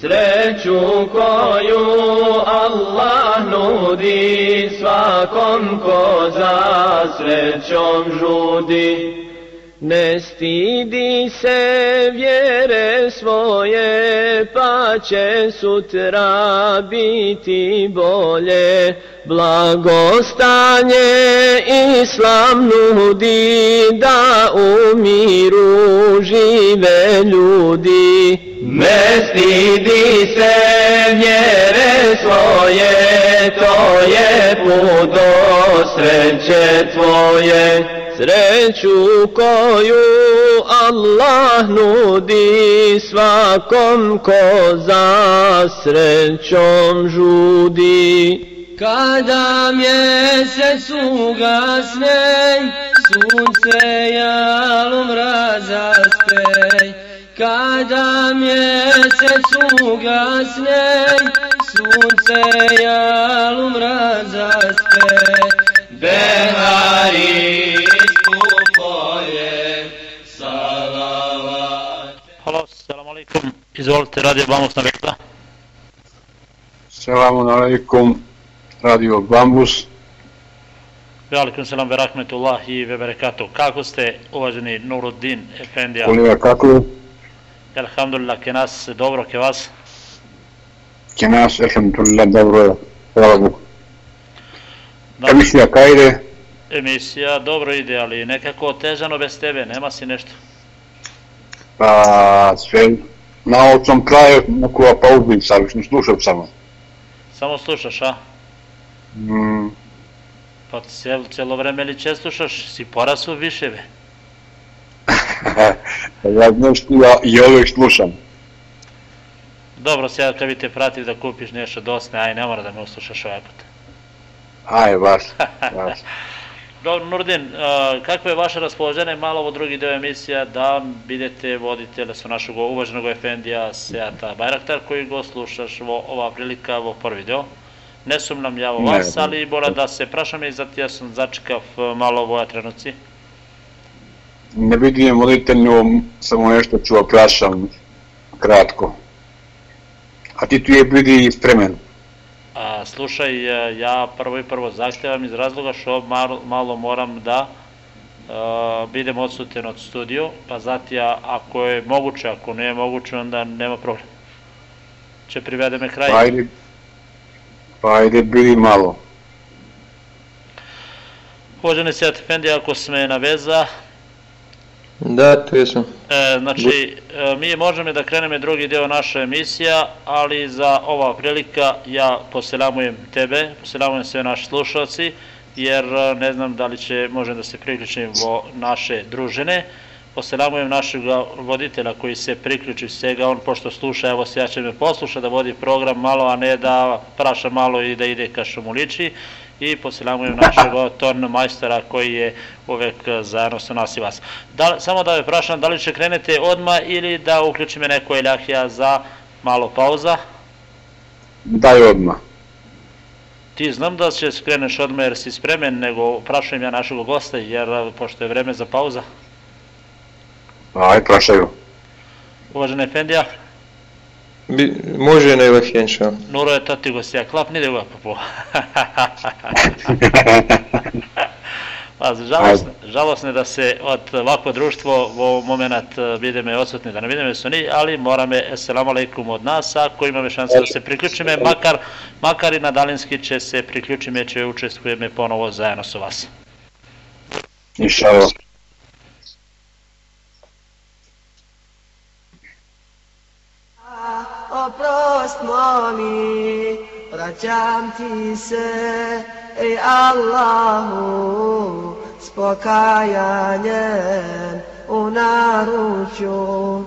Sreću koju Allah nudi svakom ko za srećom žudi. Ne stidi se vjere svoje, pa će sutra biti bolje. Blagostanje Islam nudi, da u miru žive ljudi. Ne stidi se vjere svoje, to je put do sreće tvoje. Sreću koju Allah nudi svakom ko za srećom žudi. Kada mjesec ugasne, sunce jalom razaspe. Kada mjesec ugasne, sunce jalom razaspe. Behari skupolje, salavat. Halo, selam alaikum. Izvolite, Radio Bambus na veza. Selamun alaikum, Radio Bambus. Velikom selam, verahmetullahi ve berekatuh. Kako ste, uvaženi Nuruddin Efendija? Kolega, kako je? Alhamdulillah, ke nas dobro, ke vas? Ke nas, alhamdulillah, dobro je, hvala Bogu. Da, Emisija ka ide? emisija dobro ide, ali nekako otežano bez tebe, nema si nešto. Pa, sve, na ovog kraju, nekoga pa ubim savišno, slušam samo. Samo slušaš, a? Mm, Pa cijelo, cijelo vreme li će slušaš, si porasao više, be. ja nešto, ja i uvijek slušam. Dobro, sada kad bi te pratio da kupiš nešto dosne, aj ne mora da me uslušaš ovaj put. Aj, baš, baš. Dobro, Nurdin, uh, kako je vaše raspoloženje, malo ovo drugi deo emisija, da vidite voditelja su našeg uvaženog Efendija Seata Bajraktar, koji go slušaš vo, ova prilika, vo prvi deo. Ne sumnjam ja o vas, Ne. ali mora da se prašam i zato ja sam začekav malo ovo trenuci. Ne vidim voditelju, samo nešto ću oprašam kratko. A ti tu je bili spremen. A, slušaj, e, ja prvo i prvo zahtevam iz razloga što malo, malo moram da uh, bidem odsuten od studiju, pa zato ja, ako je moguće, ako nije moguće, onda nema problem. Će privede me kraj. Pa ajde, pa ajde bili malo. Uvaženi Seat Efendi, ako se me naveza, Da, tu jesam. e, znači, e, mi možemo da kreneme drugi deo naše emisija, ali za ova prilika ja poselamujem tebe, poselamujem sve naši slušalci, jer e, ne znam da li će, možem da se priključim vo naše družine. Poselamujem našeg voditelja koji se priključi svega, on pošto sluša, evo se ja će me posluša da vodi program malo, a ne da praša malo i da ide ka što mu liči. I poselamujem našeg ton majstora koji je uvek zajedno sa nas i vas. Da, samo da me prašam, da li će krenete odmah ili da uključime neko ilahija za malo pauza? Daj odmah. Ti znam da će skreneš odmah jer si spremen, nego prašujem ja našeg gosta jer pošto je vreme za pauza. Aj, prašaju. Uvažena Efendija, Bi, može na ilahija, inša. Nuro je tati gostija, klap nide ga popo. Pa, žalosne, žalosne da se od ovakvo društvo u moment bideme odsutni, da ne vidime su ni, ali mora me, assalamu alaikum od nas, ako imame šanse da se priključime, makar, makar i na dalinski će se priključime, će učestvujeme ponovo zajedno sa vas. Inšallah. Oprost moli, vraćam ti se, ej Allahu, s pokajanjem u naručju.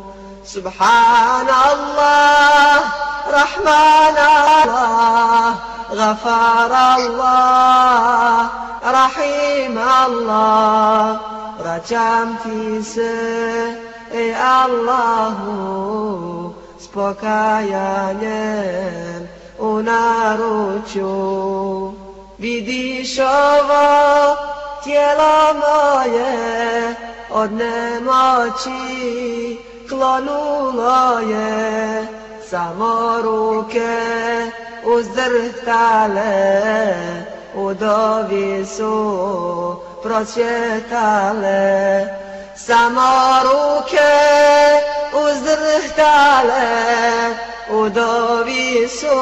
Subhanallah, Rahman Allah, Ghafar Allah, Rahim Allah, vraćam ti se, ej Allahu, s pokajanjem u naručju. Vidiš ovo tijelo moje, od nemoći klonulo je, samo ruke uzdrhtale, u dovi su procvjetale. Samo ruke uzdrhtale, u dovi su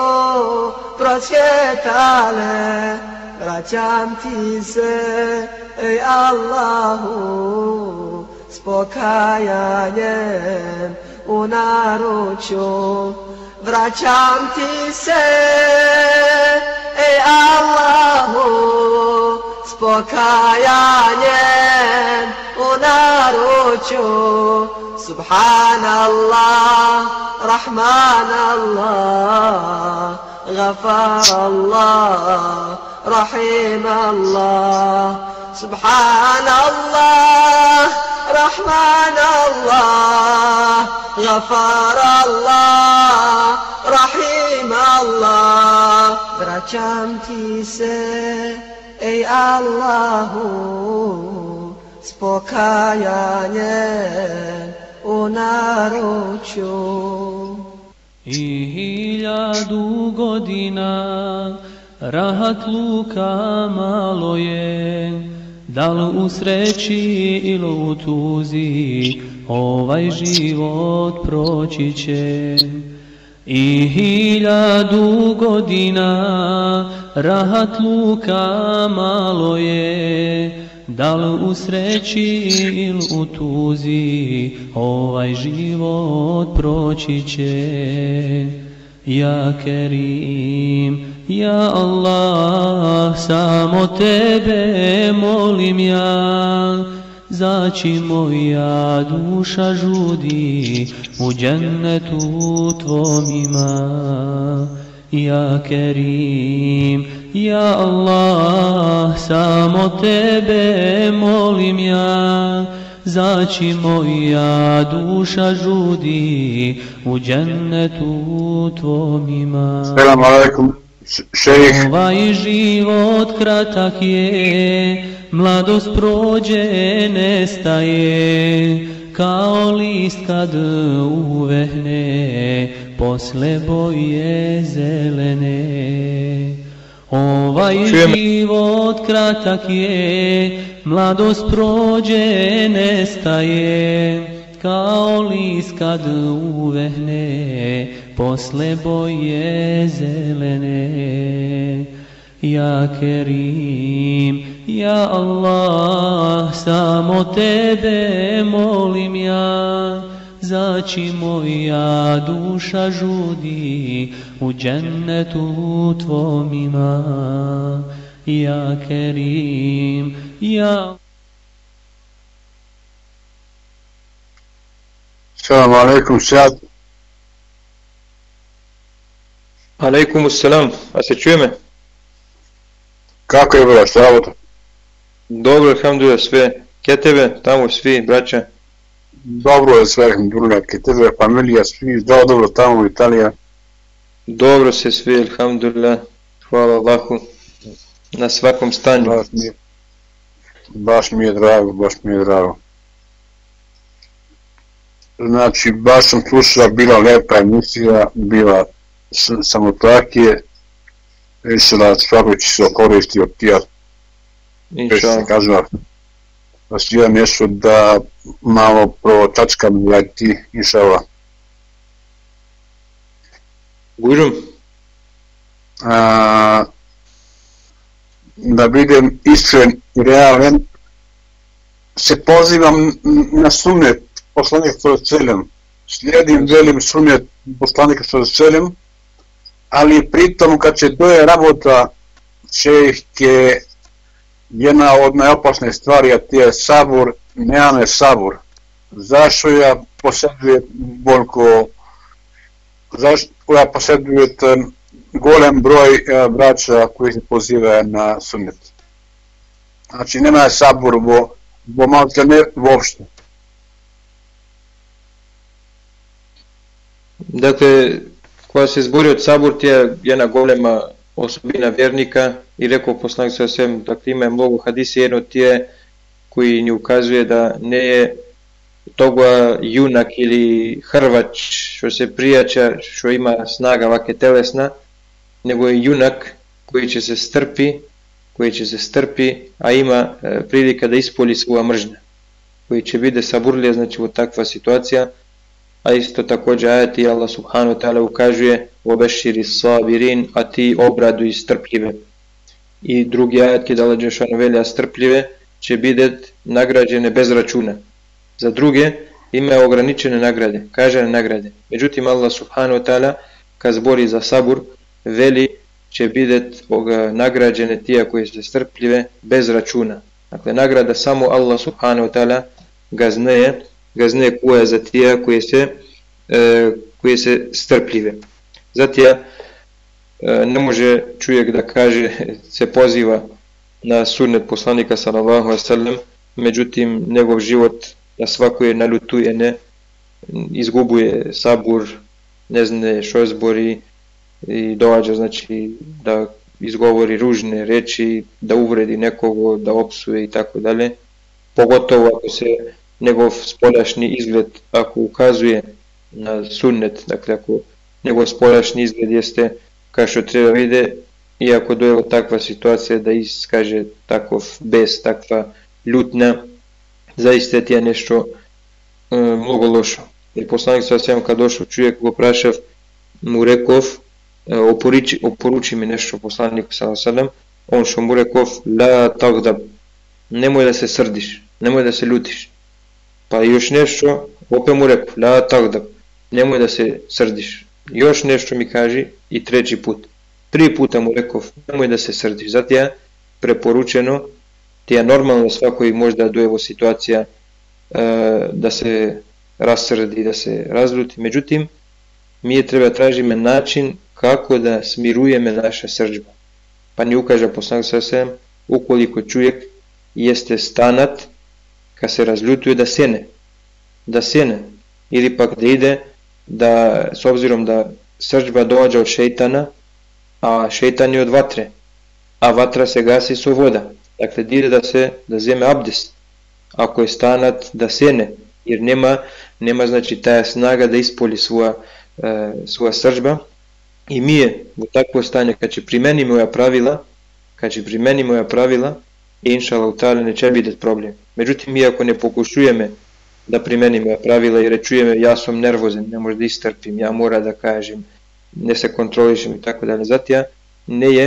procvjetale. Vraćam ti se, ej Allahu, s pokajanjem u naručju. Vraćam ti se, ej Allahu, s pokajanjem u naručju. Subhanallah, Rahmanallah, Ghafarallah, Rahimallah. Subhanallah, Rahmanallah, Ghafarallah, Rahimallah. Vraćam ti se, ej Allahu, s pokajanjem u naručju. I hiljadu godina rahatluka malo je, da li u sreći ili u tuzi ovaj život proći će. I hiljadu godina rahatluka malo je, da li u sreći ili u tuzi ovaj život proći će. Ja Kerim, ja Allah, samo tebe molim ja, zaći moja duša žudi, u džennetu tvom ima. Ja Kerim, ja Allah, samo tebe molim ja, zaći moja duša žudi, u džennetu tvom ima. Selam alaikum, šejih. Ovaj život kratak je, mladost prođe, nestaje, kao list kad uvehne, posle boje zelene. Ovaj život kratak je, mladost prođe, nestaje, kao list kad uvehne, posle boje zelene. Ja Kerim, ja Allah, samo tebe molim ja, zaći moja duša žudi, u džennetu tvom ima. Ja Kerim, ja... Selam alaikum, sjad. Alaikum selam, a se čuje me? Kako je bila sabota? Dobro, alhamdulillah, sve. Kje tebe, tamo svi, braća? Dobro je sve, alhamdulillah, kje tebe, familija, svi, zdravo, dobro, tamo u Italija. Dobro se svi, alhamdulillah, hvala Allahu na svakom stanju. Baš mi je, baš mi je drago, baš mi je drago. Znači, baš sam slušala, bila lepa emisija, bila samotakije, Isla, svako će se okoristi od tija. Inša. Kažem, vas jedan nešto da malo pročačkam ti, inša Allah. Gužum? Da budem iskren i realen, se pozivam na sunnet poslanika sallallahu alejhi ve sellem. Slijedim velim sunnet poslanika sallallahu alejhi ve sellem, ali pritom kad se doje rabota šejh je jedna od najopasne stvari, a ti je sabur, nemame sabur. Zašto ja posjedujem boljko, zašto ja posjedujem golem broj braća koji se poziva na sunnet. Znači nema sabur, bo, bo malo ne uopšte. Dakle, koja se zbori od sabur ti je jedna golema osobina vjernika i rekao poslanik sa svem, dakle ima je mnogo hadisa, jedno ti je koji ni ukazuje da ne je toga junak ili hrvač što se prijača, što ima snaga vake telesna, nego je junak koji će se strpi, koji će se strpi, a ima e, prilika da ispolji svoja mržnja, koji će biti saburlije, znači u takva situacija. A isto također ajati Allah subhanahu wa ta'ala ukazuje obeširi sabirin, a ti obraduj strpljive. I drugi ajet kada Allah dželešanu veli, a strpljive će biti nagrađene bez računa. Za druge ima ograničene nagrade, kažene nagrade. Međutim Allah subhanahu wa ta'ala kad zbori za sabur veli će biti nagrađene tija koje su strpljive bez računa. Dakle nagrada samo Allah subhanahu wa ta'ala ga znaje, ga znaje koja za tija koje se, e, koje se strpljive. Zatim e, ne može čovjek da kaže se poziva na sunnet poslanika sallallahu alejhi ve sellem, međutim njegov život na svakoj naljutuje, ne izgubuje sabur, ne zna što zbori i dođe znači da izgovori ružne reči, da uvredi nekoga, da opsuje i tako dalje. Pogotovo ako se njegov spoljašnji izgled ako ukazuje na sunnet, dakle ako njegov spoljašnji izgled jeste kao što treba vide, iako dojela takva situacija da iskaže takov bes, takva ljutnja, zaista ti je nešto e, mnogo lošo. Jer poslanik sa svem kad došao čovjek go prašav, mu rekov, e, oporuči, oporuči mi nešto poslaniku sa svem, on što mu rekov, la tagdab, nemoj da se srdiš, nemoj da se ljutiš. Pa još nešto, opet mu rekov, la tagdab, nemoj da se srdiš. Još nešto mi kaži i treći put. Tri puta mu rekov, nemoj da se srdiš. Zato je preporučeno, ti je normalno svakoj možda dojevo situacija e, da se rasrdi, da se razljuti. Međutim, mi je treba tražiti način kako da smirujeme naša srdžba. Pa ni ukaže poslanik sa svem, ukoliko čovjek jeste stanat, kad se razljutuje da sene. Da sene. Ili pak da ide, da s obzirom da srdžba dođe od šejtana, a šejtan je od vatre, a vatra se gasi su voda. Dakle, dire da se da zeme abdest, ako je stanat da sene, jer nema, nema znači taja snaga da ispolji svoja, e, svoja srdžba. I mi je u takvo stanje kad će primeni moja pravila, kad će primeni moja pravila, inšallah ta'ala neće biti problem. Međutim, mi ako ne pokušujeme da primenimo moja pravila i rečujeme ja sam nervozan, ne možda istrpim, ja mora da kažem, ne se kontrolišem i tako dalje. Zato ne je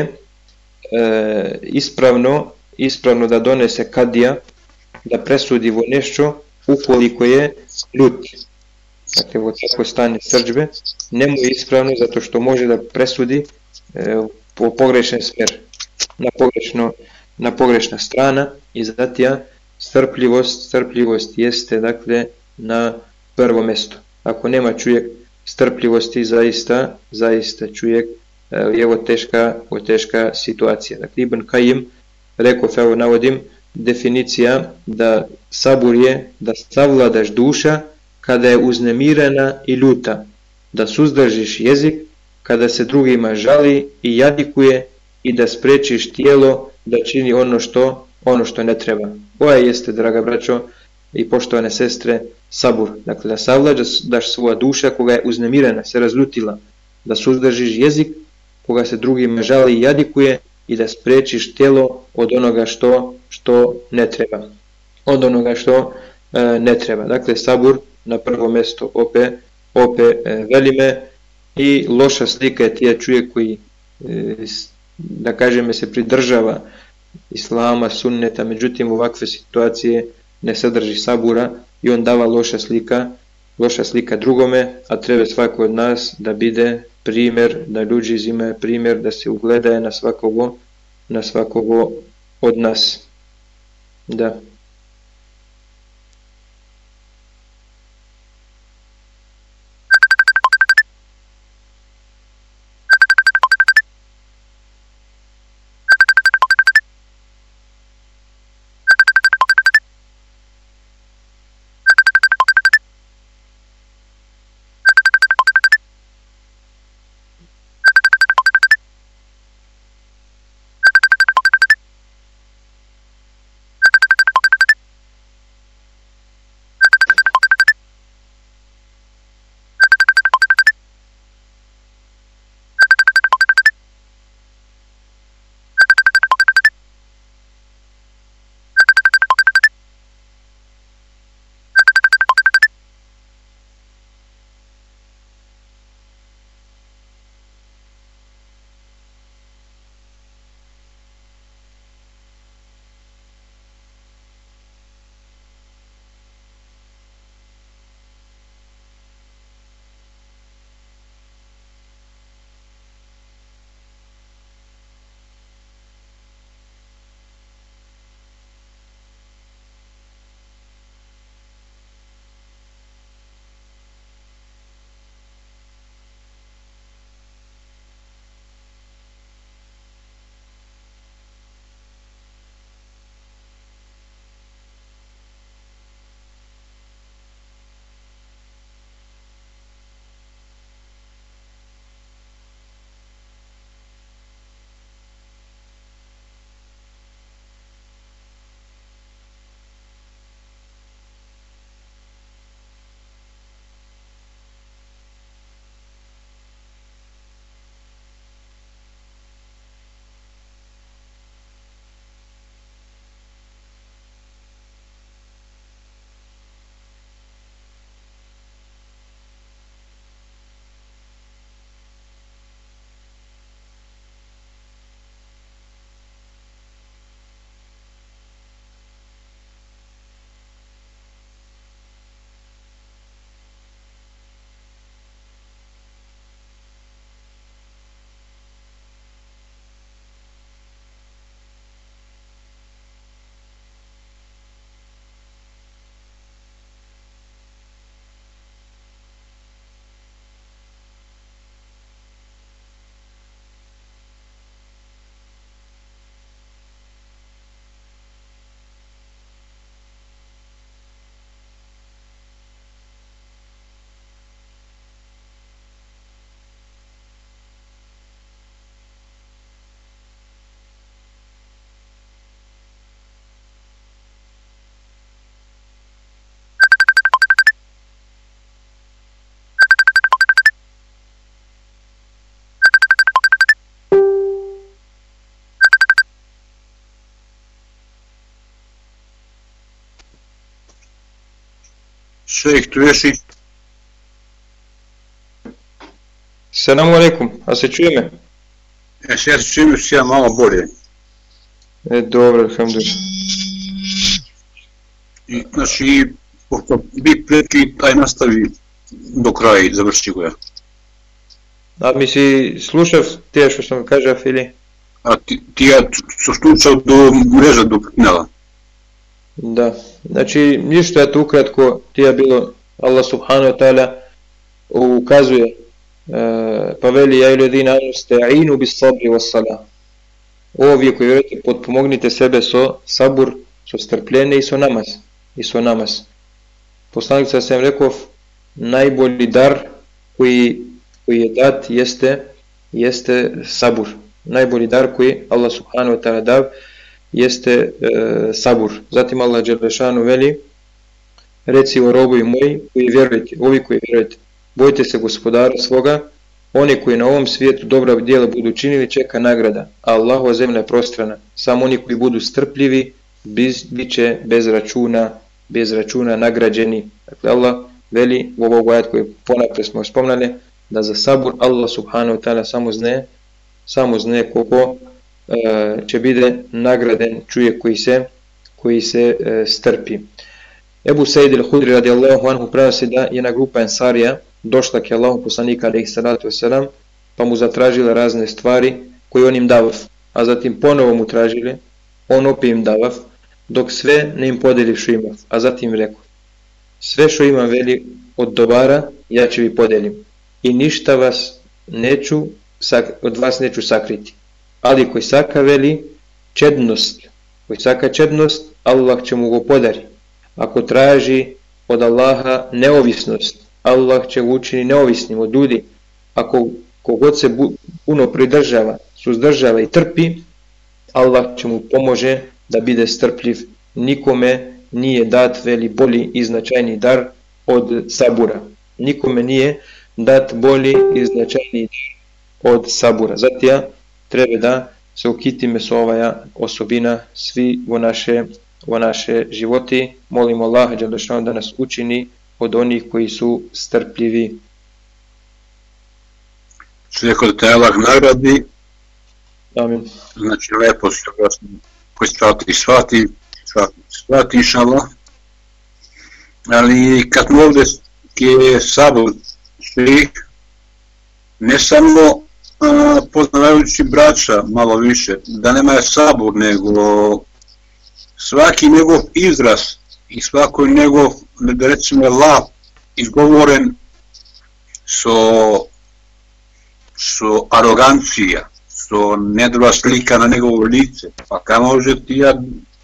e, ispravno, ispravno da donese kadija, da presudi vo nešto ukoliko je ljut. Dakle, u tako stanje srdžbe, nemo je ispravno zato što može da presudi e, po pogrešan smer, na, pogrešno, na pogrešna strana i zato strpljivost, strpljivost jeste dakle na prvo mjesto. Ako nema čovjek strpljivosti, zaista, zaista čovjek je ovo teška, ovo teška situacija. Dakle, Ibn Kajim rekao, evo navodim, definicija da sabur je da savladaš duša kada je uznemirena i ljuta, da suzdržiš jezik kada se drugima žali i jadikuje i da sprečiš tijelo da čini ono što, ono što ne treba. Ovo jeste, draga braćo i poštovane sestre, sabur. Dakle, da savladaš svoja duša koga je uznemirena, se razljutila, da suzdržiš jezik koga se drugima žali i jadikuje i da sprečiš tijelo od onoga što, što ne treba. Od onoga što e, ne treba. Dakle, sabur na prvo mjesto opet opet e, velime i loša slika je tija čovjek koji e, da kažeme se pridržava islama, sunneta, međutim u ovakve situacije ne sadrži sabura i on dava loša slika, loša slika drugome, a treba svako od nas da bide primjer, da ljudi izimaju primjer, da se ugledaje na svakogo, na svakogo od nas. Da. Šejh Tuješić. Selamu alaikum, a se čuje me? E, sad se čujem još ja malo bolje. E, dobro, alhamdulillah. I, znači, pošto bi preki, taj nastavi do kraja i završi ga. A mi si slušao tije što sam kažao ili? A ti, ti ja su slušao do mreža do knela. Da, znači ništa je tu ukratko ti je bilo Allah subhanahu wa ta'ala ukazuje e, pa veli ja iljadina sta'inu bis sabri was salah. Ovi koji vjerujete potpomognite sebe so sabur, so strpljenje i so namaz. I so namaz. Poslanik sa sam rekao najbolji dar koji, koji je dat jeste, jeste sabur. Najbolji dar koji Allah subhanahu wa ta'ala dav jeste e, sabur. Zatim Allah dželešanu veli reci o robovi moji koji vjerujete, ovi koji vjerujete, bojte se gospodara svoga, oni koji na ovom svijetu dobra djela budu činili čeka nagrada, a Allahova zemlja je prostrana. Samo oni koji budu strpljivi bit će bez računa, bez računa nagrađeni. Dakle Allah veli u ovog ajat koji ponaprijed smo spomnali da za sabur Allah subhanahu wa ta'ala samo zne, samo zne koliko e, će biti nagraden čovjek koji se, koji se e, strpi. Ebu Sejid al-Hudri radijallahu anhu prenosi da jedna grupa ensarija došla k Allahu poslanika alejhi salatu vesselam pa mu zatražila razne stvari koje on im davav, a zatim ponovo mu tražili, on opet im davav, dok sve ne im podeli što imav, a zatim rekao sve što imam veli od dobara ja ću vi podelim i ništa vas neću, od vas neću sakriti, ali koji saka veli čednost, koji saka čednost Allah će mu go podari. Ako traži od Allaha neovisnost, Allah će ga učini neovisnim od ljudi. Ako kogod se puno pridržava, suzdržava i trpi, Allah će mu pomože da bude strpljiv. Nikome nije dat veli bolji i značajni dar od sabura. Nikome nije dat bolji i značajni dar od sabura. Zato treba da se ukitime s ovaja osobina svi u naše u naše životi. Molimo Allaha dželešanu da nas učini od onih koji su strpljivi. Čovjeko da te Allah nagradi. Amin. Znači lepo se koji shvati i shvati, shvati inšallah. Ali kad mu ovdje je sabor svih, ne samo a, poznavajući braća malo više, da nema je sabor, nego svaki njegov izraz i svako njegov, da recimo, lav izgovoren so, so arogancija, so nedova slika na njegovo lice. Pa kada može ti ja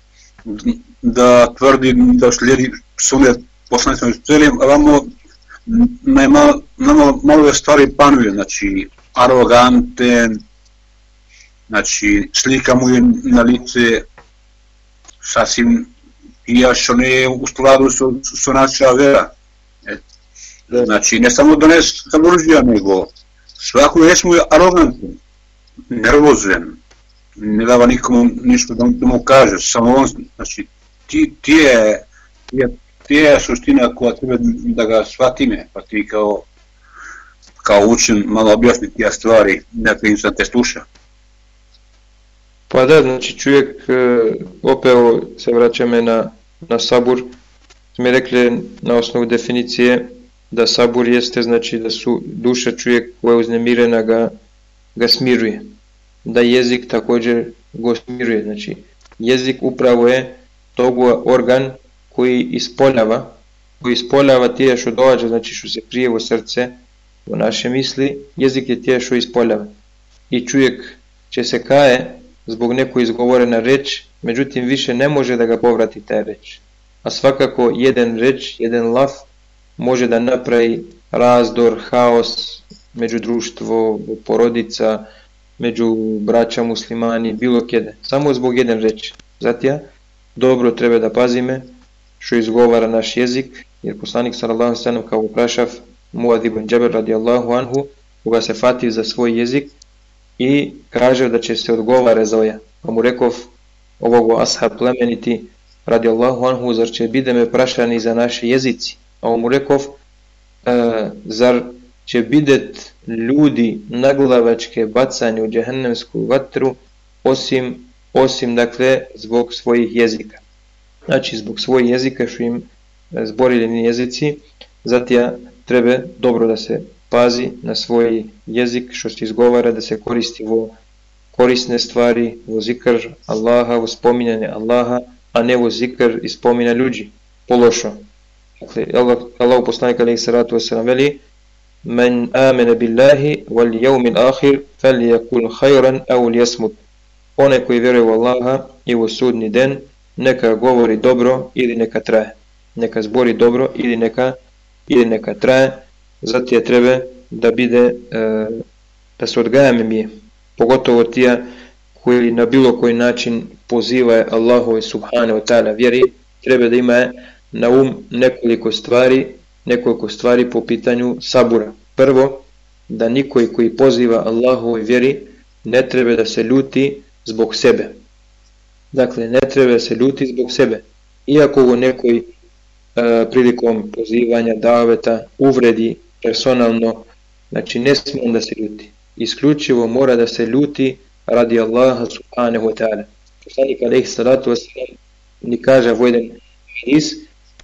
da tvrdim da slijedi sunet poslanicama cijelim, a vamo malo, malo, malo stvari panuje, znači aroganten, znači slika mu je na lice sasvim ja što ne je u skladu s naša vera. E, znači ne samo da ne saburžija, nego svako jesmo je arogantan, nervozen, ne dava nikomu ništa da mu kaže, samo on, znači ti, ti, je, ti, je, ti je suština koja treba da ga shvatime, pa ti kao, kao učen malo objasniti tija stvari, ne vidim da te sluša. Pa da, znači čovjek, opet se vraćame na, na sabur, smo rekli na osnovu definicije da sabur jeste, znači da su duša čovjek koja je uznemirena ga, ga smiruje, da jezik također go smiruje, znači jezik upravo je togo organ koji ispoljava, koji ispoljava tije što dođe, znači što se krije u srce, u naše misli, jezik je tije što ispoljava i čovjek će se kaje zbog neko izgovorena reč, međutim više ne može da ga povrati taj reč. A svakako jedan reč, jedan laf može da napravi razdor, haos među društvo, porodica, među braća muslimani, bilo kjede. Samo zbog jedan reč. Zato dobro treba da pazime što izgovara naš jezik, jer poslanik sallallahu alejhi ve sellem kao uprašav Muad ibn Džabir radijallahu anhu, koga se fati za svoj jezik i kaže da će se odgovara za oja. Pa mu rekov ovog ashab plemeniti radijallahu anhu, zar će bide me prašani za naše jezici? A on mu rekov, e, zar će bidet ljudi naglavačke bacanje u džehennemsku vatru osim, osim dakle zbog svojih jezika. Znači zbog svojih jezika što im zborili jezici, zatim treba dobro da se pazi na svoj jezik što se izgovara, da se koristi vo korisne stvari, vo zikr Allaha, vo spominjanje Allaha, a ne vo zikr i spominja ljudi, pološo. Dakle, Allah, Allah poslanik alejhi salatu vesselam veli: "Men amene billahi wal yawmil akhir falyakul khayran aw liyasmut." Onaj koji vjeruje u Allaha i u sudni den, neka govori dobro ili neka traje. Neka zbori dobro ili neka ili neka traje. Zato je treba da bide e, da se odgajame mi, pogotovo tija koji na bilo koji način poziva Allahu subhanahu wa ta'ala vjeri, treba da ima na um nekoliko stvari, nekoliko stvari po pitanju sabura. Prvo, da niko koji poziva Allahu vjeri ne treba da se ljuti zbog sebe. Dakle, ne treba da se ljuti zbog sebe. Iako u nekoj e, prilikom pozivanja, daveta, uvredi personalno, znači ne smije da se ljuti. Isključivo mora da se ljuti radi Allaha subhanahu wa ta'ala. Poslanik alejhi salatu vesselam ni kaže vojden hadis e,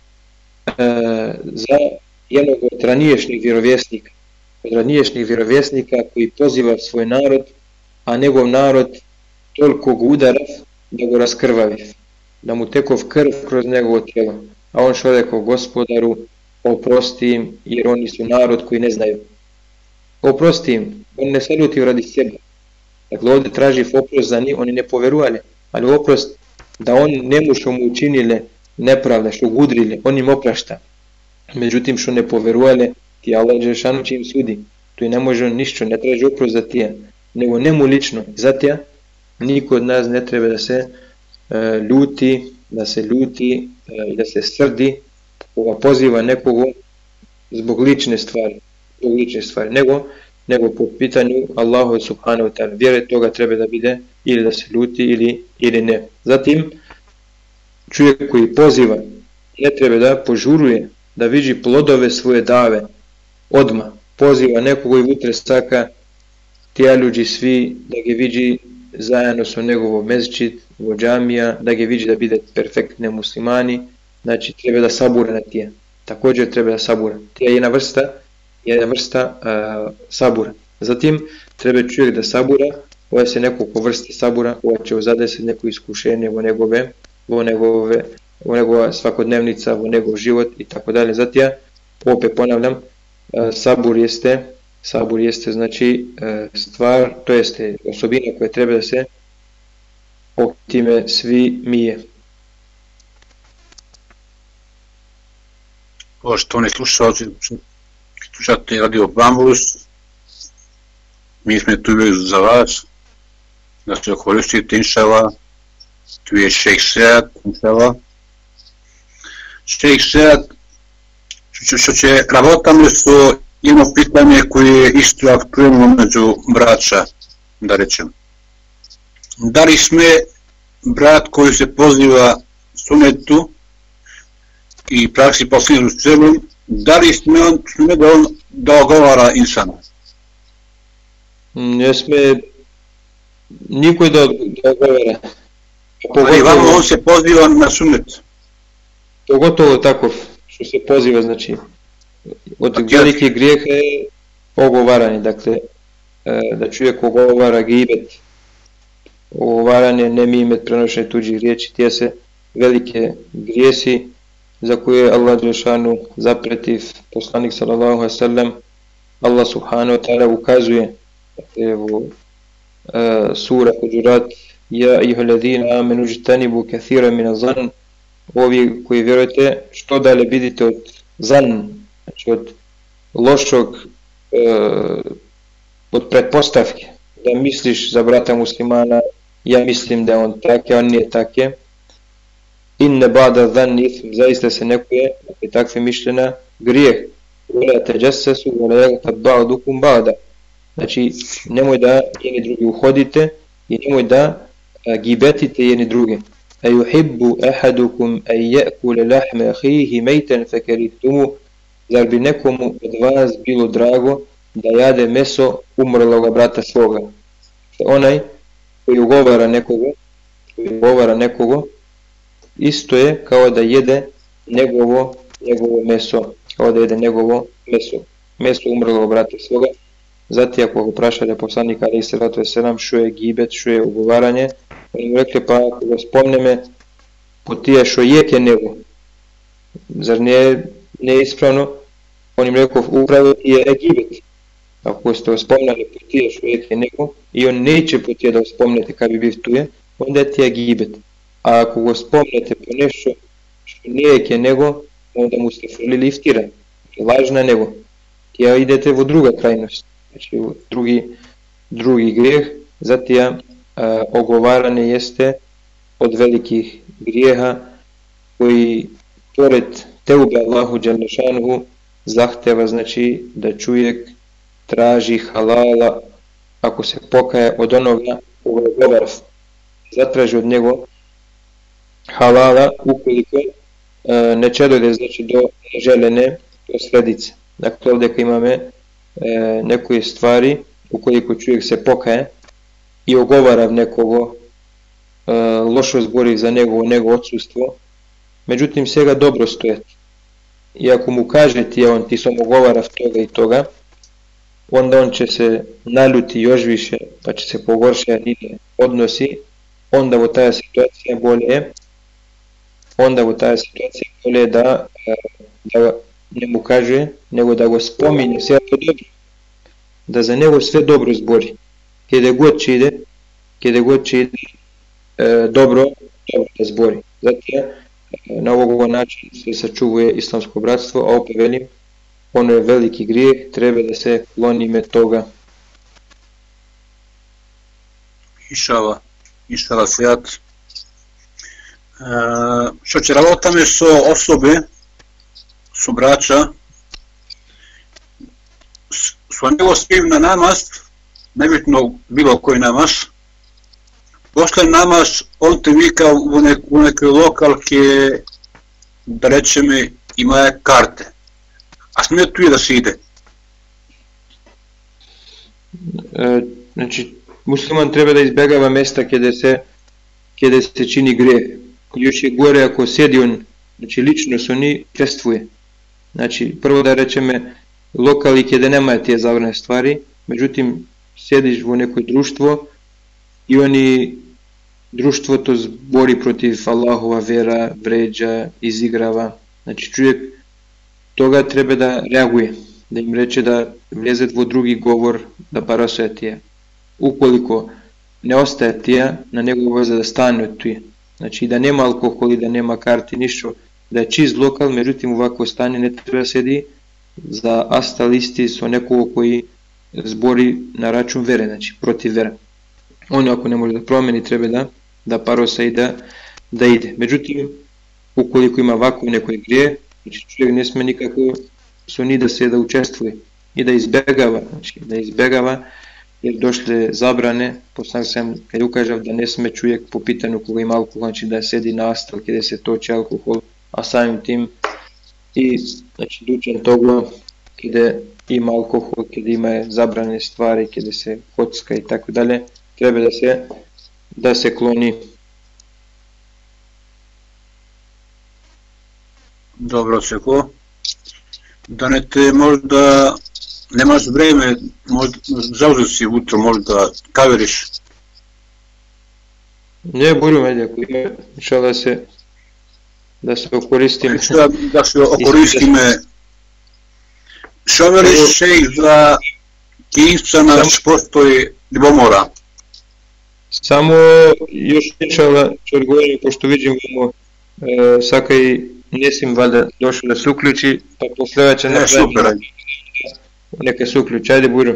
za jednog od raniješnjih vjerovjesnika, od raniješnjih vjerovjesnika koji poziva svoj narod, a njegov narod toliko ga udara da go raskrvavi, da mu tekov krv kroz njegovo tijelo. A on što rekao: Gospodaru, oprosti im, jer oni su narod koji ne znaju. Oprosti im, on ne se ljuti radi sebe. Dakle, ovdje traži oprost za njih, oni ne poveruvali, ali oprost da on nemu što mu učinile nepravda, što gudrile, on im oprašta. Međutim, što ne poveruvali, ti Allah dželešanu će im sudi. Tu i ne može on ništa, ne traži oprost za tije, nego njemu lično. Zato niko od nas ne treba da se e, ljuti, da se ljuti i e, da se srdi, koga poziva nekoga zbog lične stvari, zbog lične stvari, nego, nego po pitanju Allahu subhanahu wa ta'ala vjere, toga treba da bide ili da se ljuti ili, ili ne. Zatim, čovjek koji poziva ne treba da požuruje, da vidi plodove svoje dave odmah. Poziva nekoga i vutre staka, tija ljudi svi da ga vidi zajedno su njegovo mezčit, u džamija, da ga vidi da bide perfektne muslimani. Znači treba da sabura na tije. Također treba da sabura. Tija je jedna vrsta, jedna vrsta uh, sabura. Zatim treba čovjek da sabura, ovo se nekoliko vrste sabura, ovo će zadesiti neko iskušenje u njegove, u njegove, u njegova svakodnevnica, u njegov život i tako dalje. Zatim, opet ponavljam, uh, sabur jeste, sabur jeste znači uh, stvar, to jeste osobina koja treba da se o time svi mije. Poštovani slušalci, slušate Radio Bambus, mi smo tu za vas, da se koristite, inšala, tu je Šejh Sead, inšala. Šejh Sead, što će работаме со jedno pitanje koje je isto aktuelno među braća, da rečem. Da li sme brat koji se poziva sunetu i praksi poslanika sallallahu alejhi ve sellem, da li sme on, sme da on da ogovara insana? Ne sme niko da, da ogovara. Ali vamo on se poziva na sunet. Pogotovo tako što se poziva, znači od velikih grijeha je ogovaranje, dakle da čovjek ogovara gibet, ogovaranje, nemimet, prenošenje tuđih riječi, tije se velike grijesi za koje je Allah dželešanu zapretiv poslanik sallallahu alejhi ve sellem. Allah subhanahu wa ta'ala ukazuje, dakle u uh, sura Huđurat: Ja ejuhellezina amenu žtanibu kathiran min az-zann, ovi koji vjerujete što dalje vidite od zan, znači od lošog, uh, od pretpostavke, da misliš za brata muslimana, ja mislim da je on tak, on nije take. Inne ba'da zanni ism, zaista se neko je, dakle takve mišljena, grijeh. Wala tajassasu wala yaghtab ba'dukum ba'da. Znači nemoj da jedni drugi uhodite i nemoj da a, gibetite jedni druge. Ayuhibbu ahadukum an ya'kula lahma akhihi maytan fakarihtumu, zar bi nekomu od vas bilo drago da jade meso umrloga brata svoga? Onaj koji ugovara nekoga, koji ugovara nekoga, isto je kao da jede njegovo, njegovo meso, kao da jede njegovo meso, meso umrloga brata svoga. Zatim ako ga prašalja poslanika alejhi selatu vesselam što je gibet, što je ugovaranje, oni mu rekli, pa ako ga spomne me, potija što jeke nego, zar nije, nije ispravno? On im rekao, upravo ti je gibet. Ako ste ga spomnali potija što jeke nego, i on neće potija da ga spomnete kad bi bil tuje, onda ti je gibet. A ako ga spomnete po nešto što nije jeke nego, onda mu ste frlili iftira, lažna nego. Tija idete u druga krajnost. Znači drugi, drugi grijeh, zatim a, ogovaranje jeste od velikih grijeha koji pored teube Allahu dželešanuhu zahteva, znači da čovjek traži halala ako se pokaje od onoga koga ogovara, zatraži od njega halala ukoliko a, ne će dojde, znači, do neželjene posljedice. Dakle ovdje kad imamo e, nekoje stvari ukoliko čovjek se pokaje i ogovara nekogo, e, lošo zbori za njegovo, njegovo odsustvo, međutim sve ga dobro stoje. I ako mu kaže ti, on ti sam ogovara toga i toga, onda on će se naljuti još više, pa će se pogoršati odnosi, onda u taj situacija bolje, onda u taj situacija bolje da, da ne mu kaže, nego da go spominje sve to dobro, da za njego sve dobro zbori. Kada god će ide, kada god će ide, e, dobro, dobro da zbori. Zato e, na ovog način se sačuvuje islamsko bratstvo, a opet velim, ono je veliki grijeh, treba da se klonime toga. Inšala, inšala svijat. E, što će ravotame su osobe, su braća, su nego spim na namaz, nebitno bilo koji namaz, posle namaz on te vika u, nek, u nekoj lokalke, da reče mi, ima karte, a smije tu i da se ide. E, znači, musliman treba da izbjegava mjesta kada se, kada se čini grijeh. Još je gore ako sjedi on, znači lično se oni čestvuje. Znači, prvo da rečeme, lokali kada nema tije zavrne stvari, međutim, sjediš u nekoj društvo i oni, društvo to zbori protiv Allahova vera, vređa, izigrava. Znači, čovjek toga treba da reaguje, da im reče da vleze u drugi govor, da parasuje tije. Ukoliko ne ostaje tije, na njegovu voza da stane od tije. Znači, da nema alkohol i da nema karti, ništa, da je čist lokal, međutim ovako stanje ne treba sedi za asta listi su nekoga koji zbori na račun vere, znači protiv vere. On ako ne može da promeni, treba da, da parosa i da, da ide. Međutim, ukoliko ima ovako nekoj grije, znači čovjek ne sme nikako su ni da se da učestvuje i da izbjegava, znači da izbjegava, jer došle zabrane, poslanik sam kad ukažem da ne sme čovjek po pitanju koga ima alkohol, znači da sedi na astal kada se toči alkohol, a samim tim i znači dučan toga kada ima alkohol, kada ima zabrane stvari, kada se kocka i tako dalje, treba da se da se kloni. Dobro, Seko. Da ne te možda nemaš vreme, možda zauzeti si utro, možda kaveriš. Ne, budu me, ako ima, išao da se da se okoristim. Da, da se okoristim. Što veliš šejh za kinca na postoji ljubomora? Samo još nečala ću odgovoriti, pošto vidim vamo e, sakaj nesim valjda došao da se uključi, pa posleva će ne, super. Neka se uključi, ajde budu.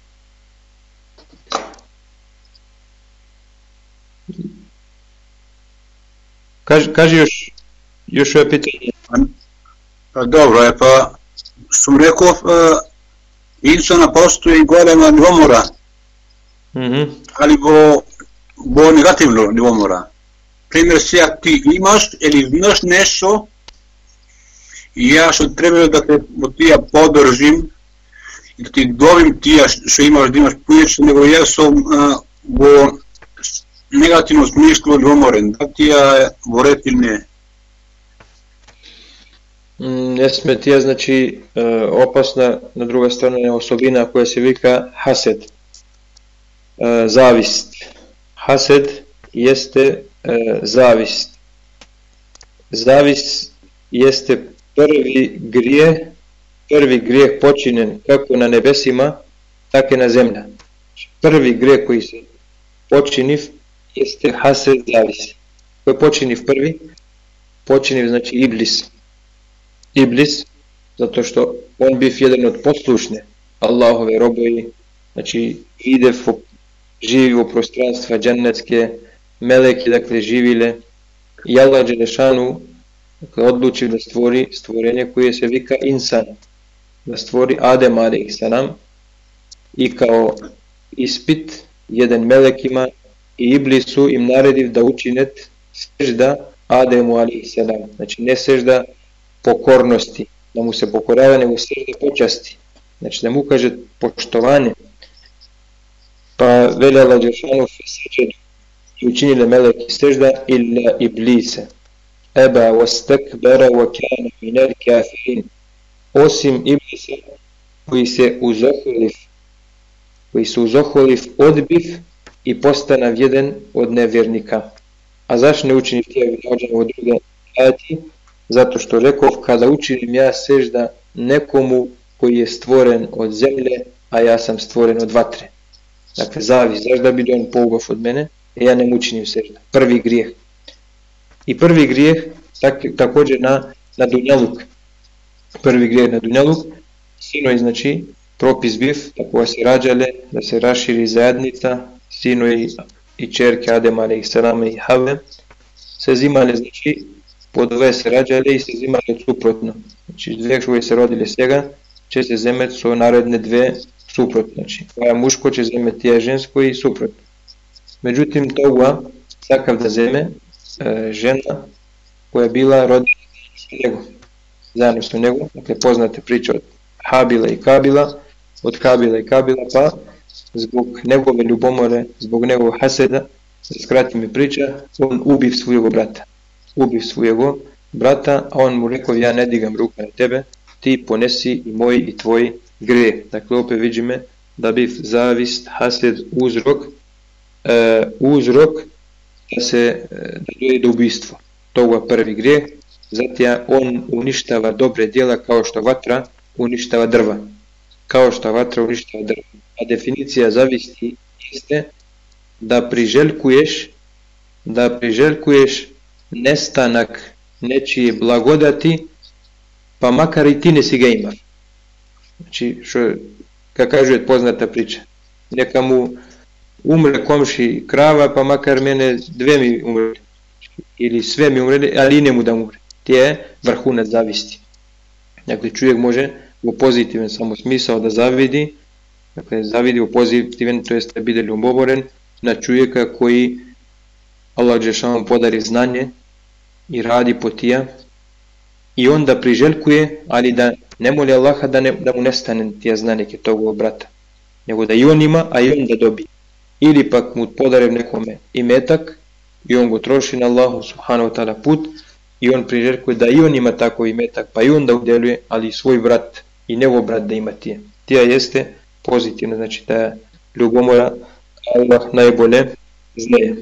Kaži, kaži još, još ove pitanje. Pa dobro je, pa sam rekao, uh, insana postoji golema ljubomora, mm-hmm. ali bo, bo negativno ljubomora. Primjer se, ti imaš ili znaš nešto I ja što trebaju da te od tija podržim, da ti dovim tija što imaš da imaš pujeć, nego ja sam uh, bo negativno smislu odgomoren, da tija je voreti ne. Mm, ne sme tija znači e, opasna, na druga strana je osobina koja se vika hased, e, zavist. Hased jeste e, zavist. Zavist jeste prvi grijeh, prvi grijeh počinjen kako na nebesima, tako i na zemlji. Prvi grijeh koji se počiniv jeste hased, zavist. Koji je počiniv prvi? Počiniv znači iblis. Iblis, zato što on biv jedan od poslušne Allahove robovi, znači ide u, živi u prostranstva džennetske, meleki dakle živile i Allah Đelešanu dakle, odlučio da stvori stvorenje koje se vika insan, da stvori Adem alejhi selam i kao ispit jedan melekima i Iblisu im narediv da učinet sežda Ademu alejhi selam, znači ne sežda pokornosti, da mu se pokorava, nego sežda počasti, znači da mu kaže poštovanje. Pa veli Allah Đelešanu sežda i učinile meleki sežda illa iblise eba wastakbara wa kana minal kafirin, osim iblisa koji se uzoholiv koji se uzoholiv odbiv i postanav jedan od nevjernika. A zašto ne učini tijeli dođemo od druge ajati? Zato što rekao, kada učinim ja sežda nekomu koji je stvoren od zemlje, a ja sam stvoren od vatre. Dakle, zavis, zašto bi on pougav od mene, a ja ne učinim sežda. Prvi grijeh. I prvi grijeh tak, također na, na dunjaluk. Prvi grijeh na dunjaluk, sinoj znači propis biv, tako se rađale, da se raširi zajednica, sinoj i čerke Adem alejhi selam i Have, se zimale znači po dve se rađale i se zimale suprotno. Znači dve koje se rodile svega, će se zemet su naredne dve suprotno. Znači, koja muško će zemeti je žensko i suprotno. Međutim, toga, takav da zeme, e, žena koja je bila rodila sa njegom, zajedno sa njegom, dakle poznate priče od Habila i Kabila, od Kabila i Kabila, pa zbog njegove ljubomore, zbog njegovog haseda, da skratim mi priča, on ubiv svojeg brata. Ubiv svojeg brata, a on mu rekao, ja ne digam ruka na tebe, ti ponesi i moj i tvoj grijeh. Dakle, opet vidimo da bi zavist, hased, uzrok, e, uzrok da se da dođe do ubijstva. Toga prvi grijeh, zatim on uništava dobre djela kao što vatra uništava drva. Kao što vatra uništava drva. A definicija zavisti jeste da priželjkuješ, da priželjkuješ nestanak nečije blagodati, pa makar i ti ne si ga ima. Znači, što, kako kaže poznata priča, neka mu umre komši krava, pa makar mene dve mi umre, ili sve mi umre, ali ne mu da umre. To je vrhunac zavisti. Dakle, čovjek može u pozitiven samo smisao da zavidi, dakle, zavidi u pozitiven, to jest da bude ljubomoren na čovjeka koji Allah dželešanu podari znanje i radi po tija, i onda priželjkuje, ali da ne moli Allaha da, ne, da mu nestane tija znanike tog brata, nego da i on ima, a i on da dobi. Ili pak mu podare nekome imetak i on go troši na Allahu subhanahu wa ta'ala put i on priželjkuje da i on ima tako imetak, pa i on da udjeljuje, ali i svoj brat i njegov brat da ima tije. Tija jeste pozitivno, znači da ljubomora Allah najbolje znaje.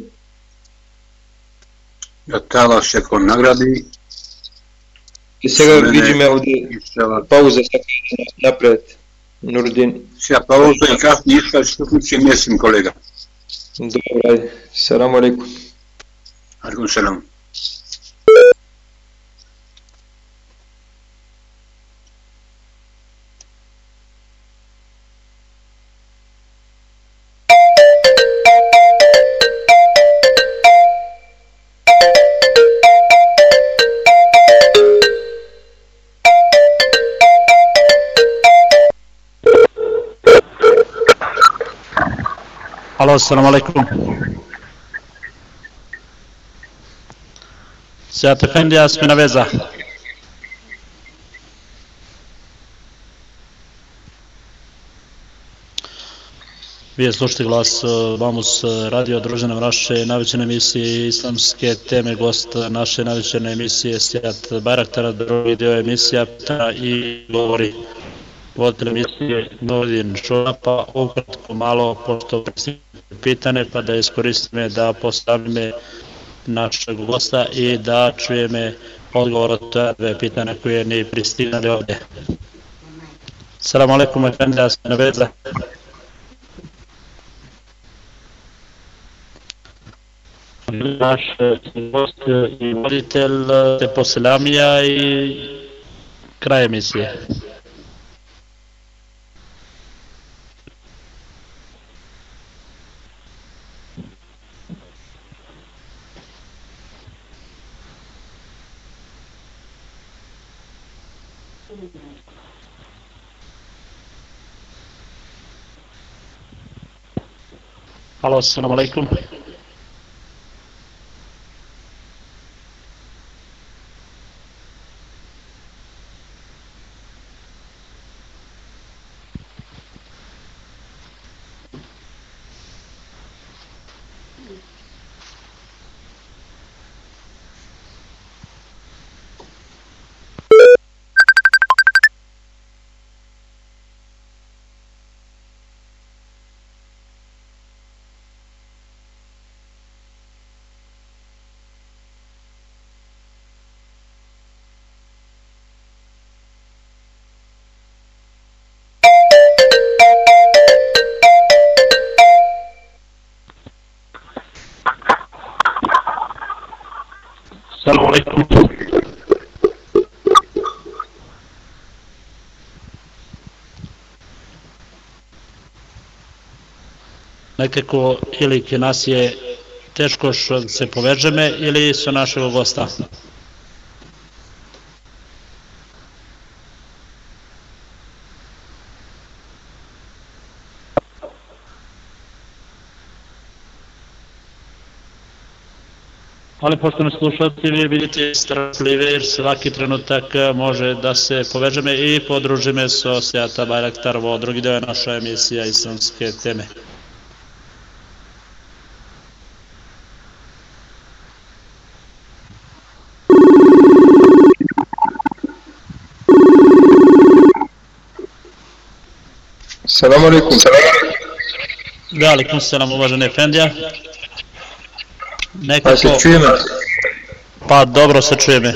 Da tala se ko nagradi. I sada vidimo ovdje pauza napred, Nurdin. Сега pauza i kasnije išta što kuće mjesim kolega. Dobro, salamu alaikum. Alaikum salam. Alo, assalamu alaikum. Sejat Efendi, Asmina Veza. Vi slušate glas Bamus radio družine naše najvećene emisije islamske teme, gost naše najvećene emisije Sijat Bajraktara, drugi dio emisija i govori voditelj emisije Nurdin Šura, pa ukratko malo pošto pitane pa da iskoristim da postavim našeg gosta i da čujeme odgovor od dve pitanja koje ne pristignali ovdje. Salamu alaikum, efendi, ja sam na veza. Naš gost i voditelj te poselamija i kraj emisije. Halo, assalamu alaikum. Assalamu alaikum. Nekako ili ke nas je teško što se povežeme ili su našeg gosta. Ali pošto nas slušate, vi vidite strpljive jer svaki trenutak može da se povežeme i podružime sa Sijata Bajraktar, ovo drugi deo je naša emisija islamske teme. Salamu alaikum. Da, alaikum salam, uvaženi efendija. Nekako... Pa se čujeme? Pa dobro se čujeme.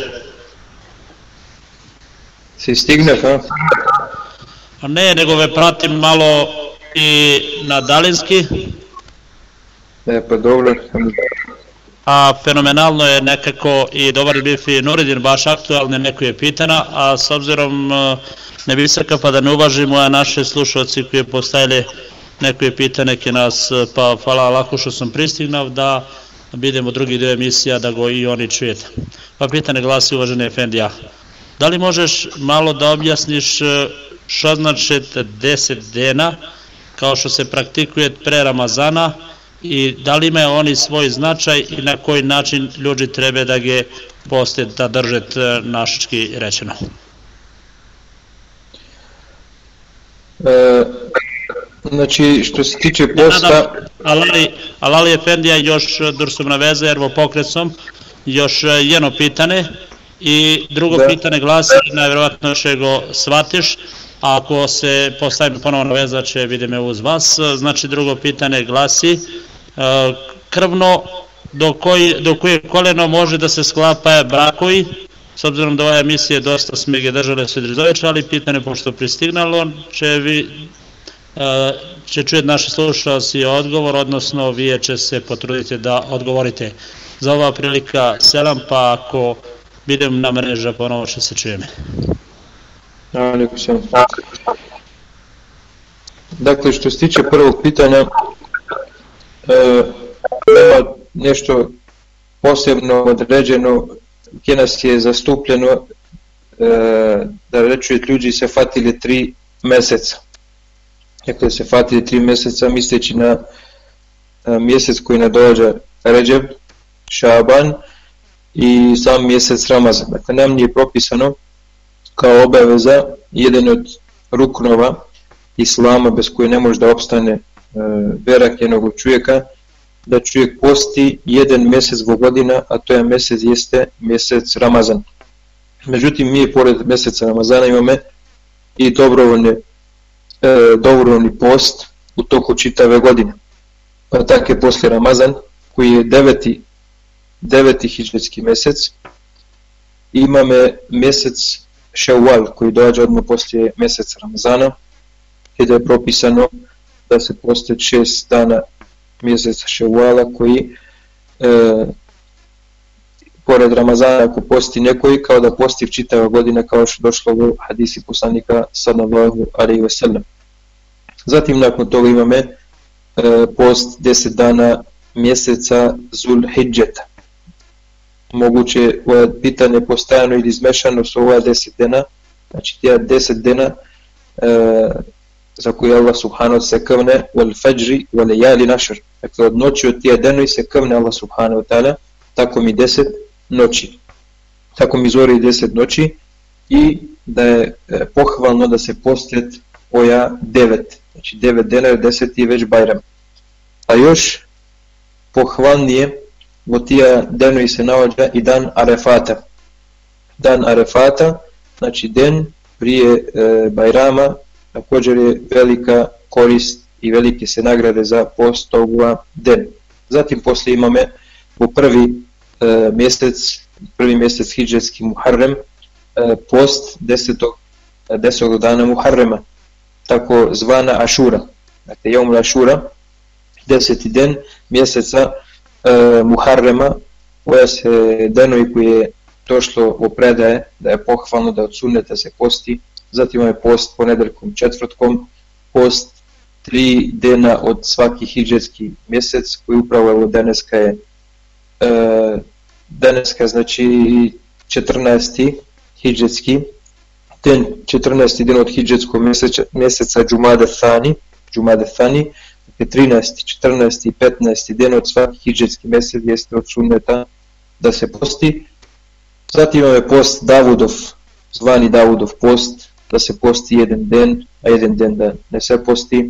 Si stigne, pa? A ne, nego ve pratim malo i na daljinski. E, pa dobro. A fenomenalno je nekako i dobar bifi Nuridin, baš aktualne neko je pitana, a s obzirom ne bi saka pa da ne uvažimo a naše slušalci koji postavili neko je pitanje neke nas, pa hvala Allahu što sam pristignao da bidemo drugi dio emisija da go i oni čujete. Pa pitanje glasi uvaženi efendija, da li možeš malo da objasniš što znači deset dena kao što se praktikuje pre Ramazana i da li imaju oni svoj značaj i na koji način ljudi treba da ga poste da drže našički rečeno? E, znači što se tiče posta... Alali, Alali Efendija još dursum na veze jer vo pokresom još jedno pitanje i drugo da. Pitanje glasi, najvjerovatno še go shvatiš, a ako se postavim ponovo na veza će vidime uz vas. Znači drugo pitanje glasi krvno do, koji, do koje koleno može da se sklapa brakovi, s obzirom da ova emisija dosta smige držale se Drizovića, ali pitanje pošto pristignalo će vi će čujeti naši slušalci odgovor, odnosno vi će se potruditi da odgovorite. Za ova prilika selam, pa ako idem na mreža ponovo će se čujeme. Dakle, što se tiče prvog pitanja, e, nema nešto posebno određeno gdje nas je zastupljeno e, da rečuje ljudi se fatili tri meseca. Dakle, se fatili tri meseca misleći na a, mjesec koji nadođa Redžeb, Šaban i sam mjesec Ramazan. Dakle, nam nije propisano kao obaveza jedan od ruknova Islama bez koje ne može da opstane berak jednog čovjeka, da čovjek posti jedan mjesec zbog godina, a to je mjesec jeste mjesec Ramazan. Međutim, mi pored mjeseca Ramazana imamo i dobrovoljni, e, dobrovoljni post u toku čitave godine. Pa tako je poslije Ramazan, koji je deveti, deveti hidžretski mjesec, imamo mjesec Ševal, koji dođe odmah poslije mjeseca Ramazana, i da je propisano da se posti šest dana mjeseca Ševala, koji e, pored Ramazana ako posti nekoj, kao da posti čitava godina, kao što je došlo u hadisi poslanika sallallahu alejhi ve sellem. Zatim nakon toga imamo e, post deset dana mjeseca Zul Hidžeta. Moguće ovo pitanje postajano ili izmešano su ova deset dana, znači tija deset dana e, za koje Allah subhanahu se kavne wal fajri wal layali nashr. Dakle, od noći od tija dana se kavne Allah subhanahu ta'ala, tako mi deset noći. Tako mi zori deset noći i da je e, pohvalno da se postet oja devet. Znači devet dana od deset je već Bajram. A još pohvalnije u tija danovi se navađa i dan Arefata. Dan Arefata, znači den prije e, Bajrama, također je velika korist i velike se nagrade za post toga den. Zatim poslije imamo u prvi e, mjesec, prvi mjesec hidžetski Muharrem, e, post desetog, desetog dana Muharrema, tako zvana Ašura. Dakle, Jom Ašura, deseti den mjeseca e, Muharrema, koja se danovi koji je došlo u predaje da je pohvalno da od sunneta se posti. Zatim je post ponedeljkom, četvrtkom, post tri dana od svaki hidžetski mjesec, koji upravo evo daneska je e, daneska znači četrnaesti hidžetski, ten četrnaesti dan od hidžetskog mjeseca, mjeseca Džumada Thani, Džumada Thani, trinaesti, četrnaesti i petnaesti dan od svaki hidžetski mjesec jeste od sunneta da se posti. Zatim je post Davudov, zvani Davudov post, da se posti jedan dan, a jedan dan da ne se posti.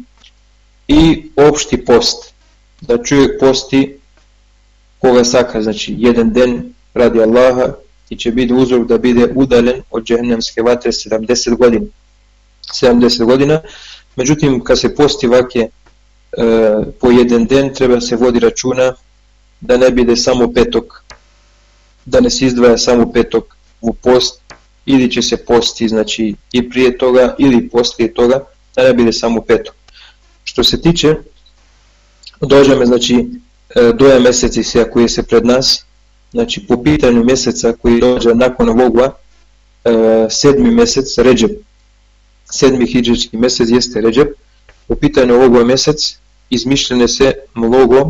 I opšti post, da čovjek posti koga saka, znači jedan dan radi Allaha i će biti uzrok da bude udaljen od džehennemske vatre sedamdeset godina. sedamdeset godina. Međutim, kad se posti vake e, po jedan dan, treba se vodi računa da ne bude samo petog, da ne se izdvaja samo petog u post, ili će se posti znači i prije toga ili poslije toga, da ne bude samo petog. Što se tiče, dođeme znači doja mjeseci se koji se pred nas, znači po pitanju mjeseca koji dođe nakon ovoga, sedmi mjesec Redžeb, sedmi hidžetski mjesec jeste Redžeb. Po pitanju ovoga mjesec izmišljene se mnogo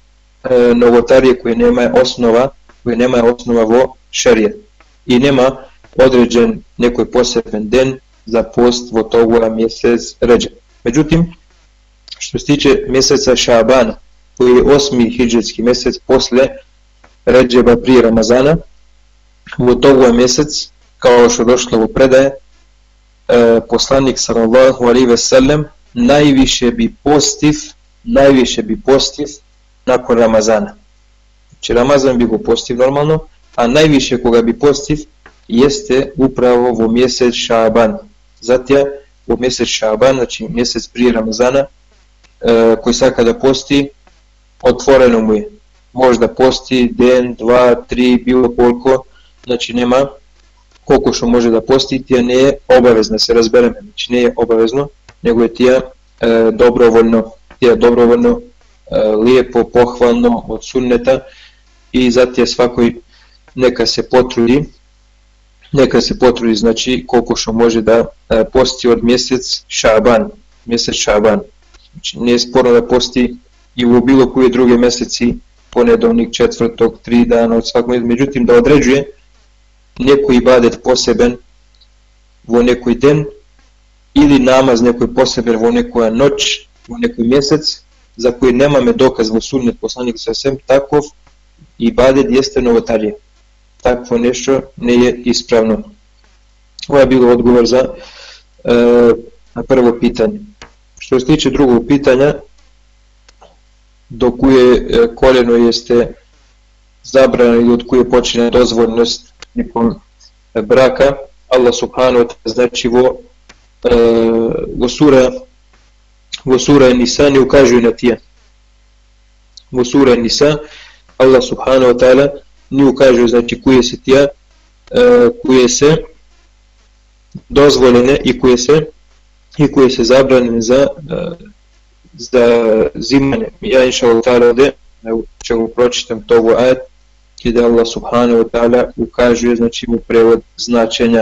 e, novotarije koje nema osnova, koje nema osnova vo šerije i nema određen nekoj poseben den za post vo toga mjesec Redžeb. Međutim, što se tiče mjeseca Šabana, koji je osmi hidžetski mjesec posle Redžeba prije Ramazana, vo toga mjesec, kao što došlo u predaje, e, poslanik sallallahu alejhi ve sellem najviše bi postiv, najviše bi postiv nakon Ramazana. Znači Ramazan bi go postiv normalno, a najviše koga bi postiv jeste upravo u mjesec Šaban. Zatim u mjesec Šaban, znači mjesec prije Ramazana, e, koji sad kada posti, otvoreno mu je. Možda posti den, dva, tri, bilo koliko, znači nema koliko što može da posti, tija ne je obavezno, se razbereme, znači ne je obavezno, nego je tija e, dobrovoljno, tija dobrovoljno, e, lijepo, pohvalno od sunneta i zatim svakoj neka se potrudi, neka se potrudi, znači koliko što može da e, posti od mjesec Šaban, mjesec Šaban. Znači nije sporno da posti i u bilo koje druge mjeseci, ponedovnik, četvrtog, tri dana od svakog mjeseca, međutim da određuje neko ibadet poseben vo nekoj den ili namaz nekoj poseben vo nekoj noć, vo nekoj mjesec, za koji nemame dokaz vo sunnet poslanika sa svem, takov ibadet jeste novotarije. Takvo nešto ne je ispravno. Ovo je bilo odgovor za e, na prvo pitanje. Što se tiče drugog pitanja, do koje koljeno jeste zabrano ili od koje počine dozvoljnost nikom braka. Allah subhanahu wa ta'ala znači vo, vo sura vo sura Nisa ne ukazuje na tije. Vo sura Nisa Allah subhanahu wa ta'ala ne ukazuje znači koje se tije koje se dozvoljene i koje se i koje se zabranjene za za zimanje. Ja inša Allah ta'ala ovdje ćemo pročitam togu ajet gdje Allah subhanahu wa ta'ala ukazuje znači u prevod značenja.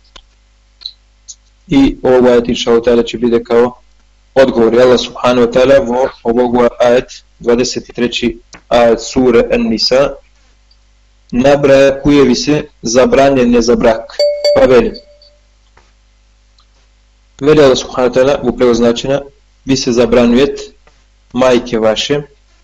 I ovo ajet inša Allah ta'ala će biti kao odgovor. Allah subhanahu wa ta'ala u ovog ajet dvadeset treći ajet sure An-Nisa nabraja kujevi se zabranjene za brak. Pa veli. Veli Allah subhanahu wa ta'ala u prevod značenja: vi se zabranjujete majke vaše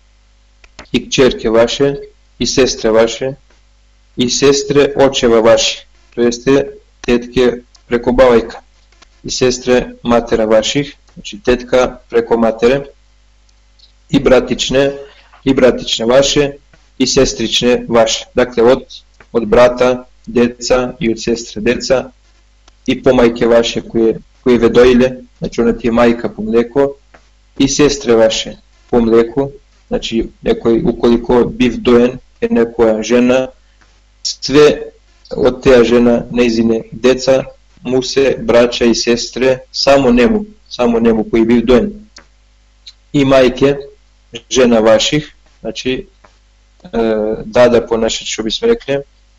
i kćerke vaše i sestre vaše i sestre očeva vaših, to jeste tetke preko bavajka, i sestre matera vaših, znači tetka preko matere, i bratične i bratične vaše i sestrične vaše, dakle od, od brata deca i od sestre deca, i pomajke vaše koje, koje vedojile, znači ona ti je majka po mleku, i sestre vaše po mleku, znači nekoj, ukoliko biv dojen je nekoja žena, sve od teja žena njezine deca mu se braća i sestre samo njemu, samo njemu koji biv dojen. I majke žena vaših, znači e, dada po naše što bismo rekli,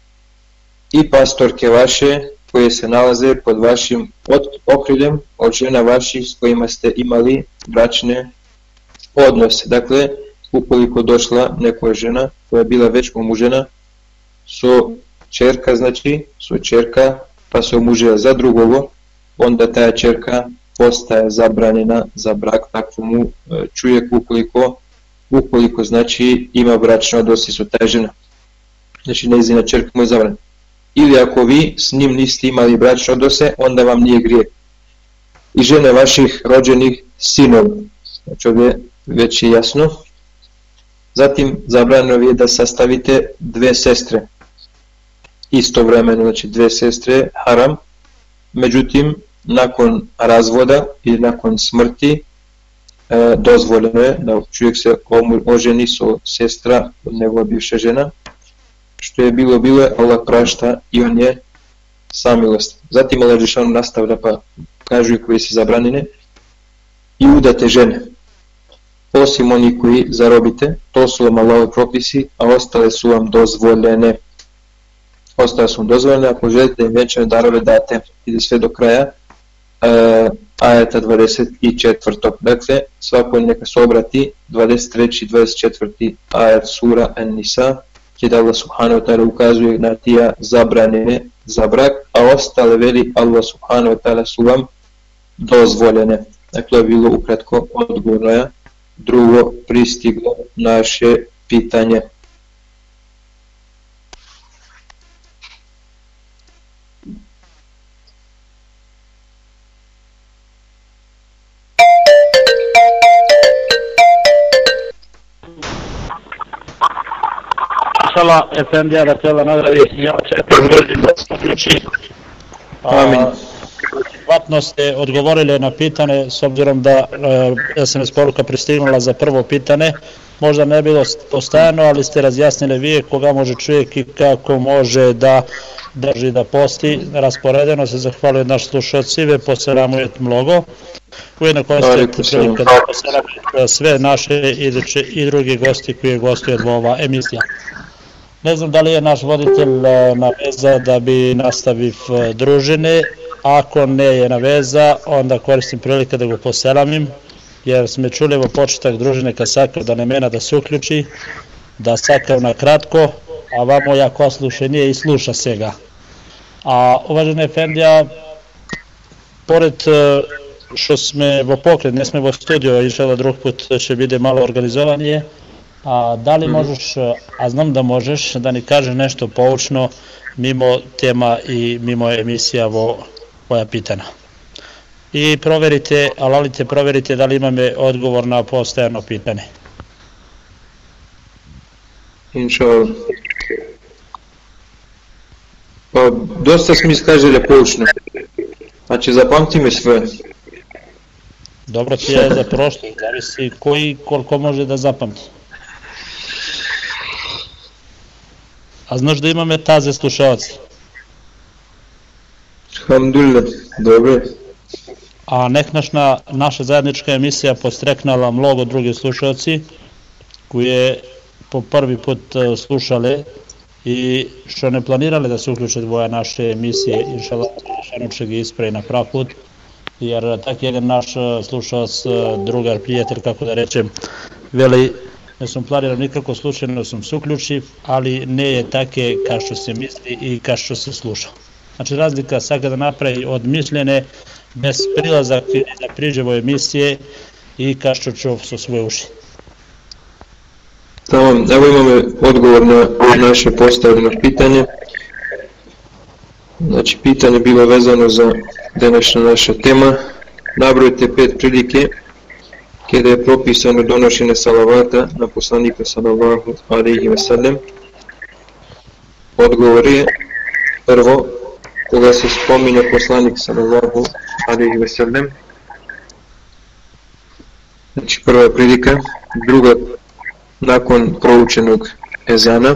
i pastorke vaše koje se nalaze pod vašim okriljem od žena vaših s kojima ste imali bračne odnose. Dakle, ukoliko došla neka žena koja je bila već omužena, so čerka, znači, so čerka, pa se omužila za drugogo, onda ta čerka postaje zabranjena za brak takvom čovjeku ukoliko, ukoliko znači ima bračne odnose sa ta žena. Znači, njezina čerka mu je zabranjena. Ili ako vi s njim niste imali bračne odnose, onda vam nije grijeh. I žene vaših rođenih sinova, znači ovdje već je jasno. Zatim zabranjeno je da sastavite dve sestre istovremeno, znači dve sestre haram, međutim nakon razvoda ili nakon smrti e, dozvoljeno je da čovjek se oženi so sestra od njegova bivša žena, što je bilo bilo, Allah prašta i on je samilostan. Zatim Allah Žešanu nastavlja pa kažu koji su zabranjene: i udate žene, osim oni koji zarobite, to su vam Allahove propisi, a ostale su vam dozvoljene. Ostale su vam dozvoljene ako želite da im vjenčane darove date. Ide sve do kraja uh, ajeta dvadeset četvrtog. Dakle, svako neka se obrati dvadeset treći i dvadeset četvrti ajet sura An-Nisa, gdje Allah subhanahu wa ta'ala ukazuje na tija zabranjene za brak, a ostale veli Allah subhanahu wa ta'ala su vam dozvoljene. Dakle, je bilo ukratko odgovorno. Drugo, pristiglo naše pitanje. Inshallah, Efendija da te Allah nagradi, ja očekujem da se uključi. Amin. Vatno ste odgovorili na pitanje, s obzirom da uh, S M S poruka pristignula za prvo pitanje, možda ne bilo postajano, ali ste razjasnili vi koga može čovjek i kako može da drži da posti. Rasporedeno se zahvaljujem naš slušalci, ve poselamujete mnogo. Ujedno koristite prilike da poselamujete sve naše iduće i drugi gosti koji gostuju od ova emisija. Ne znam da li je naš voditelj na veza da bi nastavio družine. Ako ne je na veza, onda koristim prilike da go poselamim, jer smo čuli u početak družine kad sakav da ne mena da se uključi, da sakav na kratko, a vamo jako sluša nije i sluša svega. A uvažena Efendija, pored što sme vo pokret, ne sme vo studio, inšala drug put će biti malo organizovanje, a da li možeš, a znam da možeš, da ni kaže nešto poučno mimo tema i mimo emisija vo moja pitanja. I proverite, alalite, proverite da li imame odgovor na postojano pitanje. Inšallah. Pa, dosta smo iskažili poučno. Znači, zapamti me sve. Dobro ti je za prošlo, zavisi koji koliko može da zapamti. A znaš da imame taze slušalci? Alhamdulillah, dobro. A neknašna naša zajednička emisija postreknala mnogo drugi slušalci koji je po prvi put slušali i što ne planirali da se uključe dvoja naše emisije, inšallah, će ga ispravi na prav put, jer tak jedan naš slušalac, drugar, prijatelj, kako da rečem, veli, ne sam planiran nikako slučajno sam se uključiv, ali ne je take kao što se misli i kao što se sluša. Znači razlika svaka da napravi od mišljene, bez prilazak na priđevo emisije i kao što čuv sa svoje uši. Tamam, evo imamo odgovor na naše postavljeno pitanje. Znači, pitanje bilo vezano za današnja naša tema. Nabrojite pet prilike kada je propisano donošenje salavata na poslanika sallallahu alejhi ve sellem. Odgovor je prvo, koga se spominje poslanik sallallahu alejhi ve sellem. Znači, prva prilika. Druga, nakon proučenog ezana.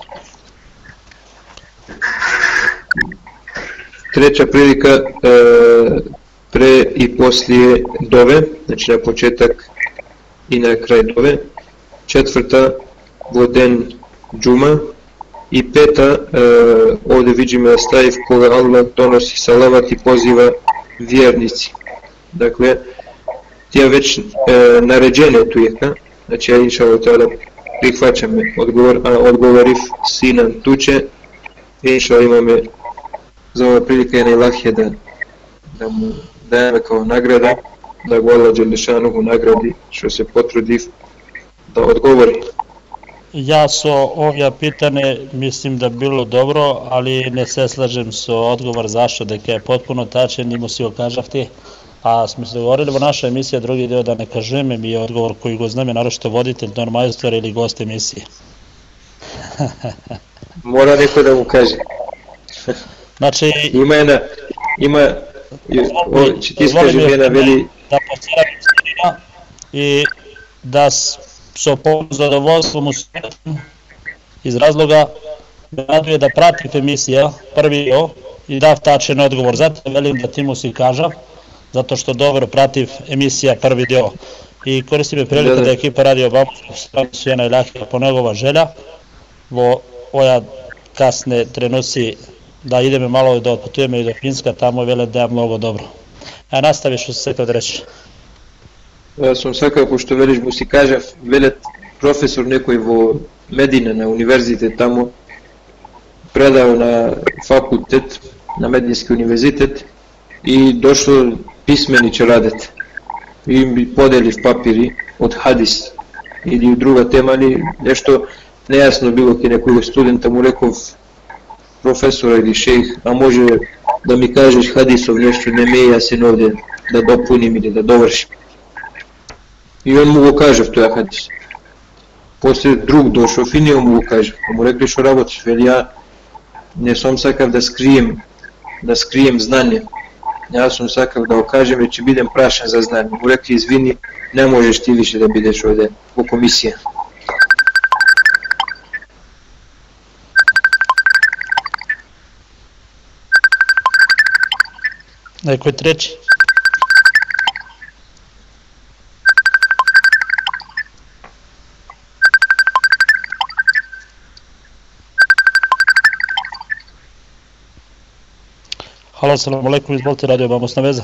Treća prilika, e, pre i poslije dove, znači na početak i na kraj dove. Četvrta, voden džuma. I peta, e, ovdje vidimo stajiv koga Allah donosi salavat i poziva vjernici. Dakle, tija već e, naređene tujeka, znači ja inšallah tada prihvaćam odgovor, a odgovoriv sinan tuče, inšallah imame za ove prilike je najlahije da, da mu dajeme kao nagrada, da go Allah Đelešanuhu nagradi što se potrudi da odgovori. Ja so ovja pitanje mislim da bilo dobro, ali ne se slažem so odgovor zašto, da je potpuno tačen i mu si okažavti. A smo se dogovorili u našoj emisiji, drugi dio da ne kažeme mi je odgovor koji go znam je naročito voditelj, normajstor ili gost emisije. Mora neko da mu kaže. Znači, ima jedna, ima, će ti skaži jedna veli... Da postavim sredina i da so po zadovoljstvom u svijetu iz razloga me raduje da pratim emisija, prvi dio, i dav tačen odgovor. Zato velim da ti mu si kažav, zato što dobro prativ emisija prvi dio. I koristim je priliku da, da ekipa Radio Bambu su jedna ilahija po njegova želja, vo oja kasne trenuci da ideme malo da otputujeme i do Finska, tamo vele da je mnogo dobro. A nastaviš što se kad reći. Ja sam sakao, pošto veliš mu si kaže, velet profesor nekoj vo Medine na univerzitet tamo predao na fakultet, na Medinski univerzitet i došlo pismeni će raditi. I mi podeliv papiri od hadis ili druga tema, ali nešto nejasno bilo ki nekog studenta mu rekao profesora ili šejh, a može da mi kažeš hadisov nešto, ne me ja se ovdje da dopunim ili da dovršim. I on mu go kaže to je hadis. Poslije drug došao fin i on mu go kaže, pa mu rekli što rabotiš, veli ja ne sam sakav da skrijem, da skrijem znanje. Ja sam sakav da okažem, već će bidem prašen za znanje. Mu rekli, izvini, ne možeš ti više da bideš ovdje u komisiji. Neko je treći. Halo, assalamu alaikum, izvolite, Radio Bambusna veza.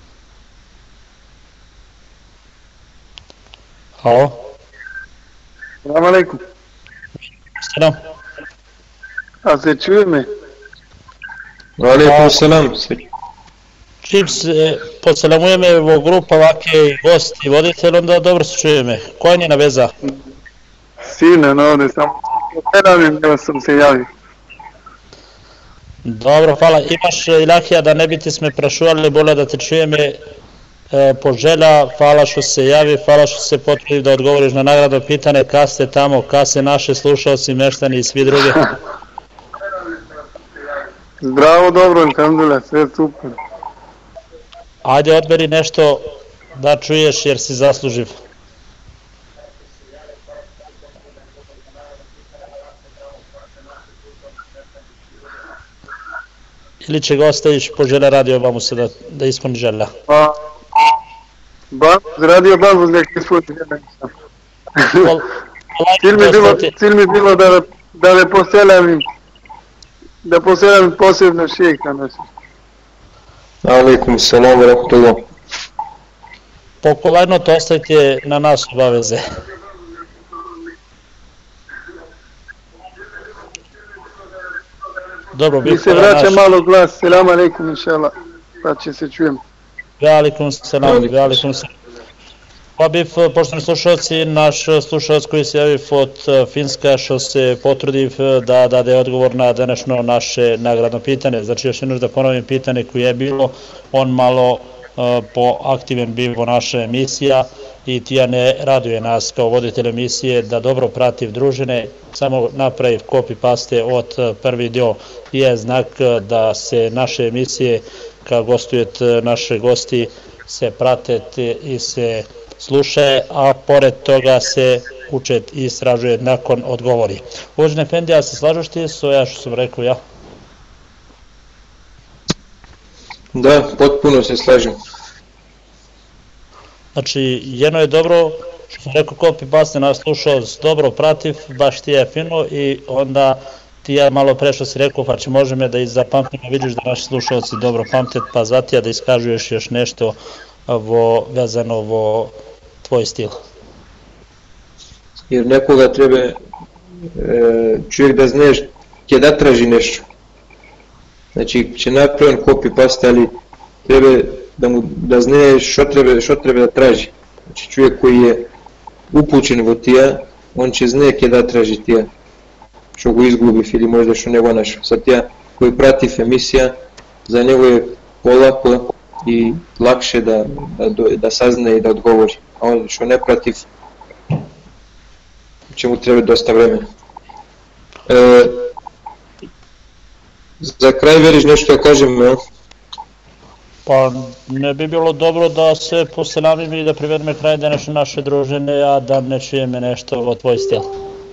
Halo. Assalamu alaikum. Salam. A se čuje me? Alaikum salam. Čim se poselamujeme u grupu ovake gosti i voditelj, onda dobro se čujeme. Koja je njena veza? Sine, no, ne sam. Poselamim, da sam se javio. Dobro, hvala. Imaš ilahija da ne bi ti sme prašuvali, bolje da te čujeme e, poželja, hvala što se javi, hvala što se potrudi da odgovoriš na nagradno pitanje, kad ste tamo, kad se naše slušalci, meštani i svi drugi. Zdravo, dobro, alhamdulillah, sve super. Ajde, odberi nešto da čuješ jer si zasluživ. Ili će ga ostaviš poželja radio Bamu se da, da ispuni želja? Pa, ba, radio Bamu da ispuni želja. Cilj mi bilo, cilj mi bilo da, da me poselam, da poselam posebno šejha našeg. Alaikum salam wa rahmatullah. Pokolajno to ostavite na nas obaveze. Dobro, mi se vraća naš... malo glas, selam alaikum inšala, pa će se čujem. Velikum selam, velikum selam. Pa bi, poštovani slušalci, naš slušalac koji se javi od Finska što se potrudi da dade odgovor na današnje naše nagradno pitanje. Znači još jedno da ponovim pitanje koje je bilo, on malo uh, poaktiven bio naša emisija i Tijane raduje nas kao voditelj emisije da dobro prati družine, samo napravi copy paste od prvi dio je znak da se naše emisije kao gostujete naše gosti se pratete i se slušaje, a pored toga se učet i istražuje nakon odgovori. Uvaženi Efendi, ja se slažeš ti s ja što sam rekao ja? Da, potpuno se slažem. Znači, jedno je dobro, što sam rekao, copy paste nas slušao dobro prativ, baš ti je fino i onda ti ja malo pre što si rekao, pa će možeme da i zapamtimo, vidiš da naši slušalci dobro pamtet, pa zatija da iskažuješ još nešto vo, vezano vo tvoj stil. Jer nekoga treba e, čovjek da znaš gdje da traži nešto. Znači će napraviti copy paste, ali treba da, mu, da znaš što treba, što treba da traži. Znači čovjek koji je upućen vo tija, on će zna gdje da traži tija. Što go izgubi ili možda što nego naš. Sad tija koji prati emisija, za njego je polako i lakše da, da, da sazna i da odgovori. A on što ne prati, će mu treba dosta vremena. E, za kraj veriš nešto da kažem, ne? Pa ne bi bilo dobro da se poselamim i da privedeme kraj današnje naše družine, a da ne čujeme nešto o tvoj stil.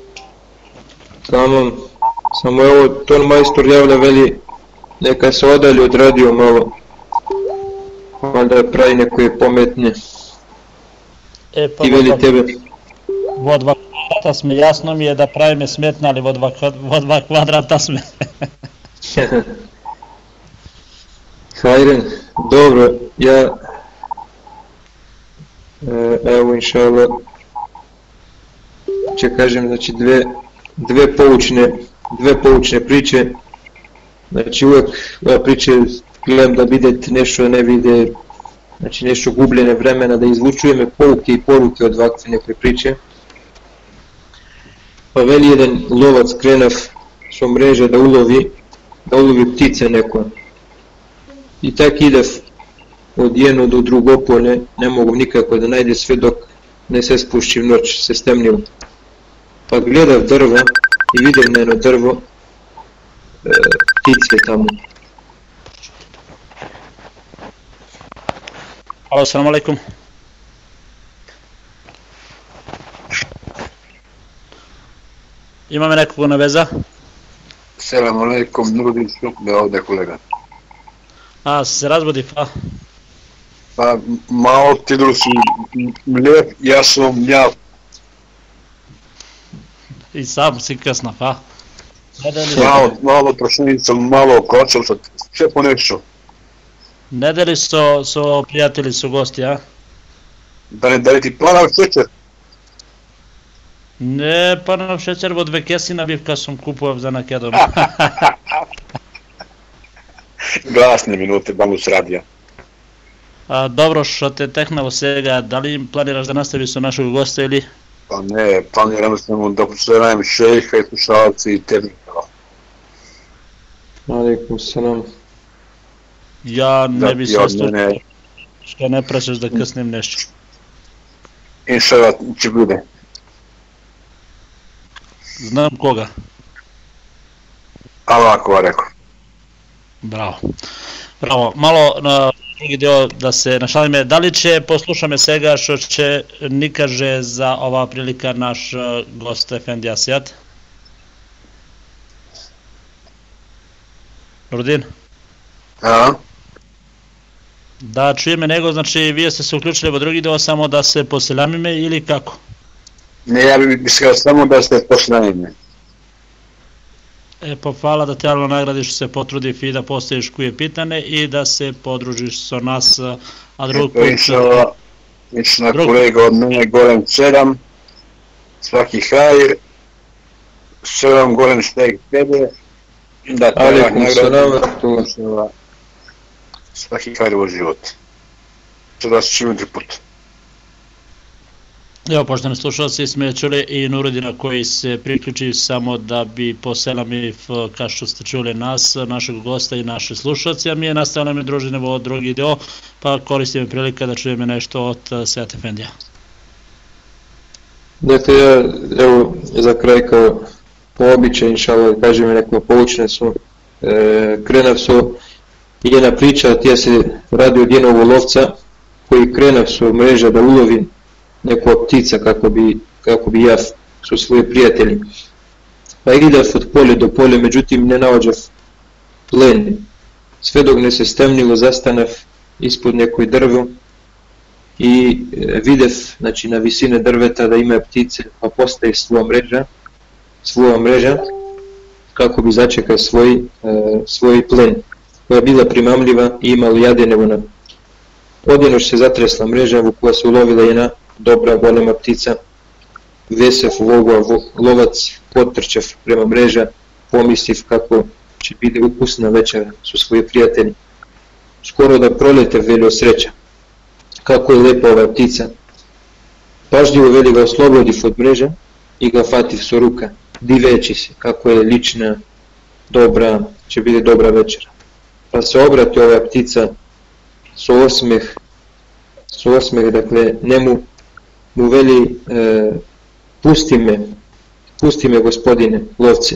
Samo, samo evo, ton majstor javlja veli, neka se odalje od radio malo, valjda pravi neko je pometnije. E, pa i veli tebe. Vo dva kvadrata sme, jasno mi je da pravi me smetna, ali vo dva, vo dva kvadrata sme. Hajren, dobro, ja, evo inša Allah, će kažem, znači dve, dve poučne, dve poučne priče, znači uvijek ova priče gledam da vidite nešto da ne vide, znači nešto gubljene vremena, da izvučujeme pouke i poruke od ovakve neke priče. Pa veli jedan lovac krenav što mreže da ulovi, da ulovi ptice neko. I tak ide od jedno do drugo polje, ne mogu nikako da najde sve dok ne se spušći v noć, se stemnilo. Pa gleda v drvo i vidim na jedno drvo e, ptice tamo. Halo, assalamu alaikum. Ima me nekog na veza? Assalamu alaikum, Nurudin Šukbe ovdje kolega. A, se razbudi, pa? Pa, malo ti drusi mlijep, ja sam mljav. I sam si kasno, pa? Malo, malo prašenica, malo kočelca, sve po nešto. Nedeli su, su prijatelji, su gosti, a? Da ne, da li ti planav šećer? Ne, planav šećer, vo dve kesi nabivka sam kupuo za nakedom. Glasne minute, Bamus radija. A, dobro, što te tehnavo svega, da li planiraš da nastaviš sa našeg gosta ili? Pa ne, planiram samo da posledajem šejha i slušalci i tebi. Alaikum salam. Ja ne bi se ne, što ne praćaš da kasnim nešto. Inšala će bude. Znam koga. Alako rekao. Bravo. Bravo. Malo na drugi dio da se našalim je. Da li će poslušame svega što će ni kaže za ova prilika naš gost Efendi Asijat? Nurdin? A? Da čujeme nego, znači vi ste se uključili u drugi dio samo da se poselamime ili kako? Ne, ja bih mislio samo da ste poselamime. E pa hvala da te Allah nagradi što se potrudi i da postaviš koje pitane i da se podružiš sa nas, a drug put... Inšala, inšala kolega od mene, golem sedam, svaki hajr, sedam golem steg tebe, da te Allah nagradi, svaki hajr u život. Sada se čim tri puta. Evo, pošteni slušalci, smo čuli i Nurudina koji se priključi samo da bi poselami, kao što ste čuli nas, našeg gosta i naše slušalci, a mi je nastavljamo družine ovo drugi deo, pa koristim prilika da čujeme nešto od Sejat Efendija. Dakle, ja, evo, za kraj kao po običaju, inšala, kažem neko poučne su, e, krenav su jedna priča, tija se radi od jednog lovca koji krenav su mreža da ulovi neko ptica kako bi, kako bi ja su svoji prijatelji. Pa idav od polja do polja, međutim ne navađav plen. Sve dok ne se stemnilo, zastanav ispod nekoj drvu i videv, znači na visine drveta da ima ptice, pa postaje svoja mreža, svoja mreža kako bi začekao svoj, e, svoj plen, koja je bila primamljiva i imala jadene vona. Odjenoš se zatresla mreža u koja se ulovila jedna dobra golema ptica. Vesev ulogao lovac, potrčav prema mreža, pomisliv kako će biti ukusna večera su svoji prijatelji. Skoro da prolete velio sreća. Kako je lepa ova ptica. Pažljivo veli ga oslobodiv od mreža i ga fativ su ruka, diveći se kako je lična, dobra, će biti dobra večera. Pa se obrati ova ptica s osmeh, s osmeh, dakle, njemu mu veli, e, pusti me, pusti me gospodine, lovce.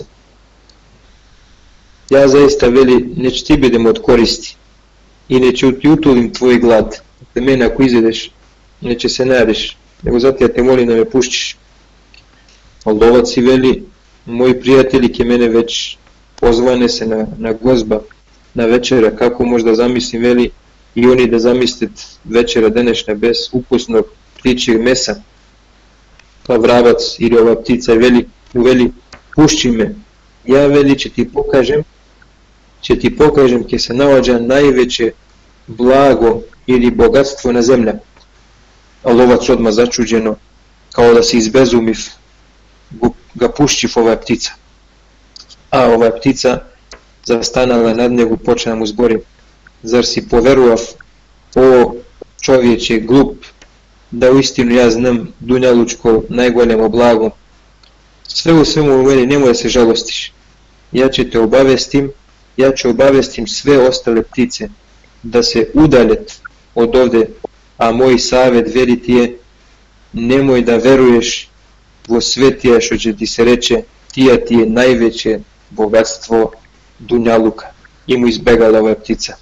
Ja zaista veli, neće ti budem od koristi i neće ti utulim tvoj glad. Dakle, mene ako izvedeš, neće se najadeš, nego zato ja te molim da me puščiš. A lovac i veli, moji prijatelji ke mene već pozvane se na, na gozba, na večera, kako možda zamislim, veli, i oni da zamislite večera današnja bez ukusnog ptičjeg mesa. Pa vravac ili ova ptica veli, veli, pušči me, ja veli će ti pokažem, će ti pokažem ke se nalađa najveće blago ili bogatstvo na zemlja. A lovac odmah začuđeno, kao da se izbezumiv, ga puščiv ova ptica. A ova ptica zastanala nad njegu, počela mu zbori. Zar si poveruvav, o čovječe glup, da u istinu ja znam dunjalučko najgoljemo blago. Sve u svemu u meni, nemoj da se žalostiš. Ja ću te obavestim, ja ću obavestim sve ostale ptice da se udaljet od ovde, a moj savjet veriti je, nemoj da veruješ vo sve tija što će ti se reče, tija ti je najveće bogatstvo dunjaluka. I mu izbegala ova ptica.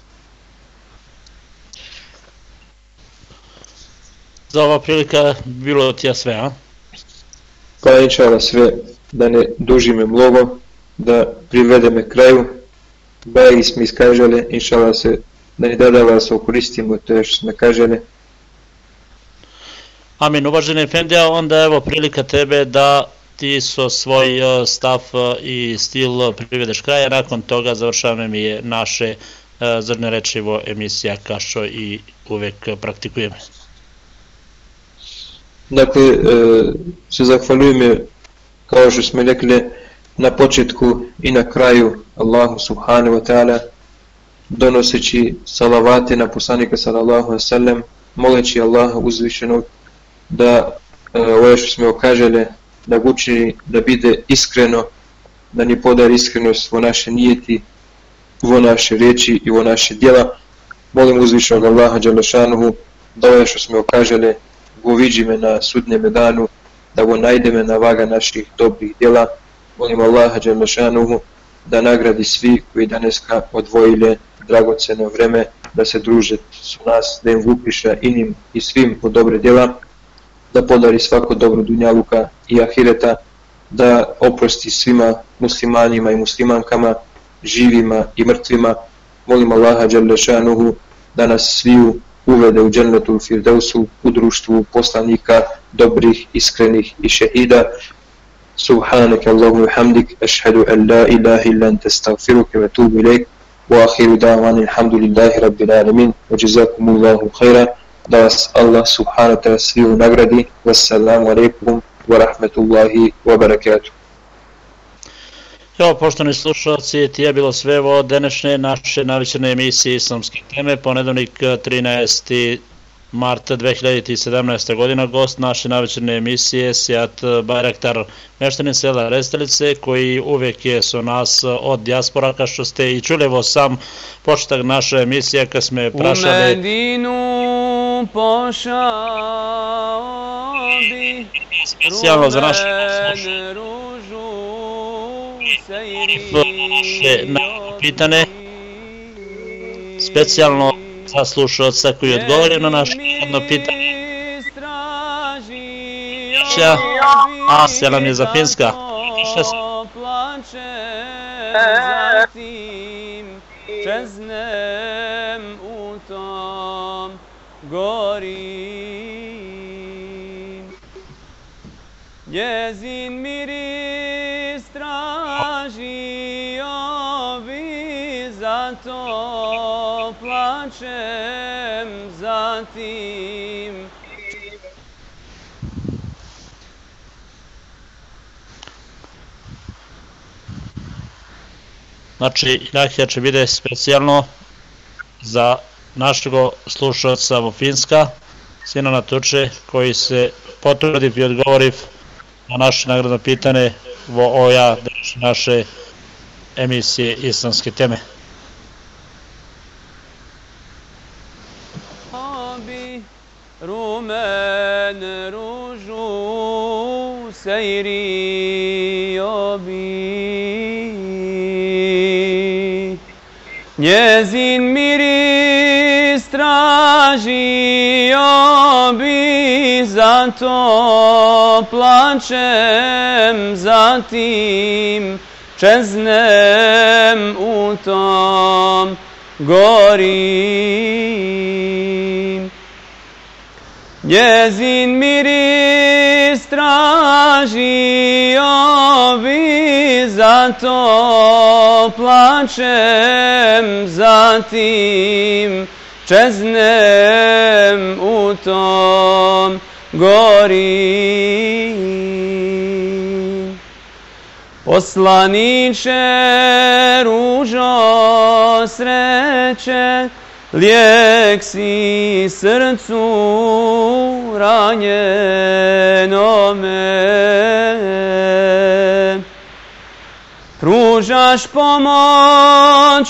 Za ova prilika bilo ti ja sve, a? Pa inšala sve, da ne dužime mnogo, da privedeme kraju. Bajegi smo iskažali, inšala se, da ne dadala se okoristimo to što smo kažali. Amin, uvaženi Efendija, onda evo prilika tebe da ti so svoj stav i stil privedeš kraja, nakon toga završavamo mi naše zrne rečivo emisija kao što i uvek praktikujemo. Dakle, se zahvaljujem, kao što smo rekli, na početku i na kraju Allahu subhanahu wa ta'ala, donoseći salavate na poslanika sallallahu alejhi ve sellem, moleći Allaha uzvišenog da ovo što smo okažali, da ga učini da bide iskreno, da ni podari iskrenost vo naše nijeti, vo naše riječi i vo naše djela, Molim uzvišenog Allaha Đalešanuhu da ove što smo okažele go viđi me na sudnjem danu, da go najde me na vaga naših dobrih djela. Molim Allaha Đalešanuhu da nagradi svi koji daneska odvojile dragoceno vreme da se druže su nas, da im vupiša i njim i svim po dobre djela, da podari svako dobro dunjaluka i ahireta, da oprosti svima muslimanima i muslimankama, živima i mrtvima. Molim Allaha Đalešanuhu da nas sviju uvede u džennetul firdevsu, u društvu poslanika, dobrih, iskrenih i šehida. Subhanaka Allahumma wa hamdik, ashhadu an la ilaha illa anta, astaghfiruka wa atubu ilayk. Wa akhiru da'wana alhamdulillahi rabbil alamin wa jazakumullahu khaira. Da vas Allah subhanahu wa ta'ala sviju nagradi. Wassalamu alaikum wa rahmatullahi wa barakatuh. Evo, poštovani slušalci, ti je bilo sve ovo današnje naše navečerne emisije Islamske teme, ponedjeljak trinaesti marta dve hiljade sedamnaeste. godina. Gost naše navečerne emisije Sejat Bajraktar, meštanin sela Restelice, koji uvijek je su nas od dijaspora, kao što ste i čuli. Evo sam početak naše emisije kad smo prašali u Medinu pošao bi specijalno za naše pitane, specijalno za slušalca koji odgovori na naše jedno pitanje. A selam je za Finska. Čeznem u tom gorim, njezin miris tražio bi, zato plačem za tim. Znači, Ilahija će biti specijalno za našeg slušalca u Finska, sina na tuče, koji se potvrdi i odgovori na naše nagradno pitanje vo oja naše emisije Islamske teme. Abi rumen ružu sejrio bi, njezin miris tražio bi, zato plačem za tim, čeznem u tom gorim. Njezin miris tražio bi, zato plačem za tim, čeznem u tom gorim. Poslaniče, ružo sreće, lijek si srcu ranjenome. Pružaš pomoć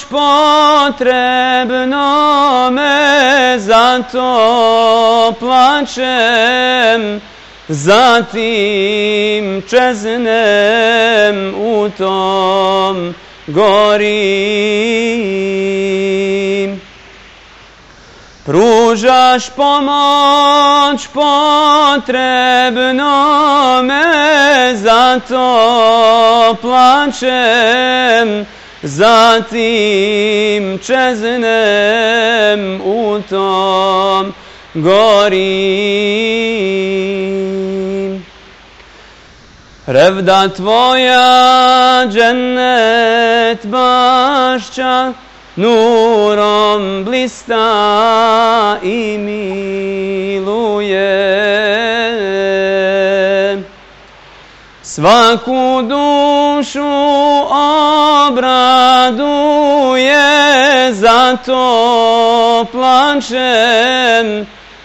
potrebnome, zato plačem, zatim čeznem u tom gorim. Pružaš pomoć potrebnome, zato plačem, zatim čeznem u tom gorim. Revda tvoja džennet bašća, nurom blista i miluje. Svaku dušu obraduje, zato plačem,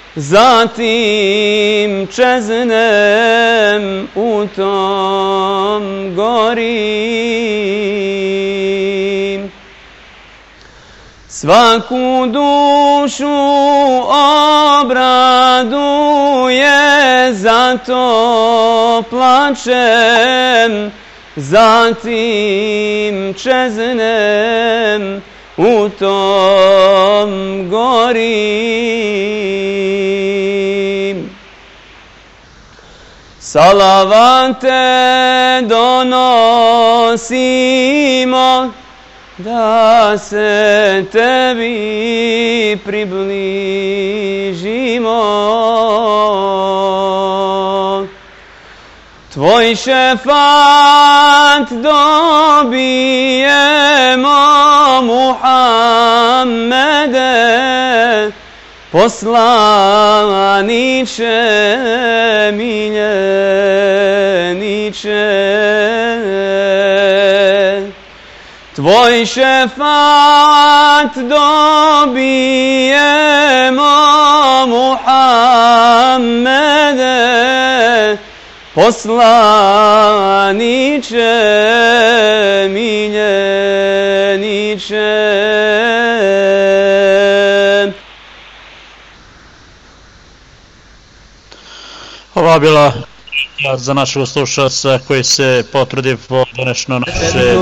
zatim čeznem u tom gorim. svaku dušu obraduje, zato plačem, zatim čeznem, u tom gorim. Salavate donosimo, da se tebi približimo. Tvoj šefat dobijemo, Muhammede, poslaniče, miljeniče. Tvoj šefat dobijemo, Muhammede, poslaniče, miljeniče. Ova bila za našeg slušalca koji se potrudi po današnjo naše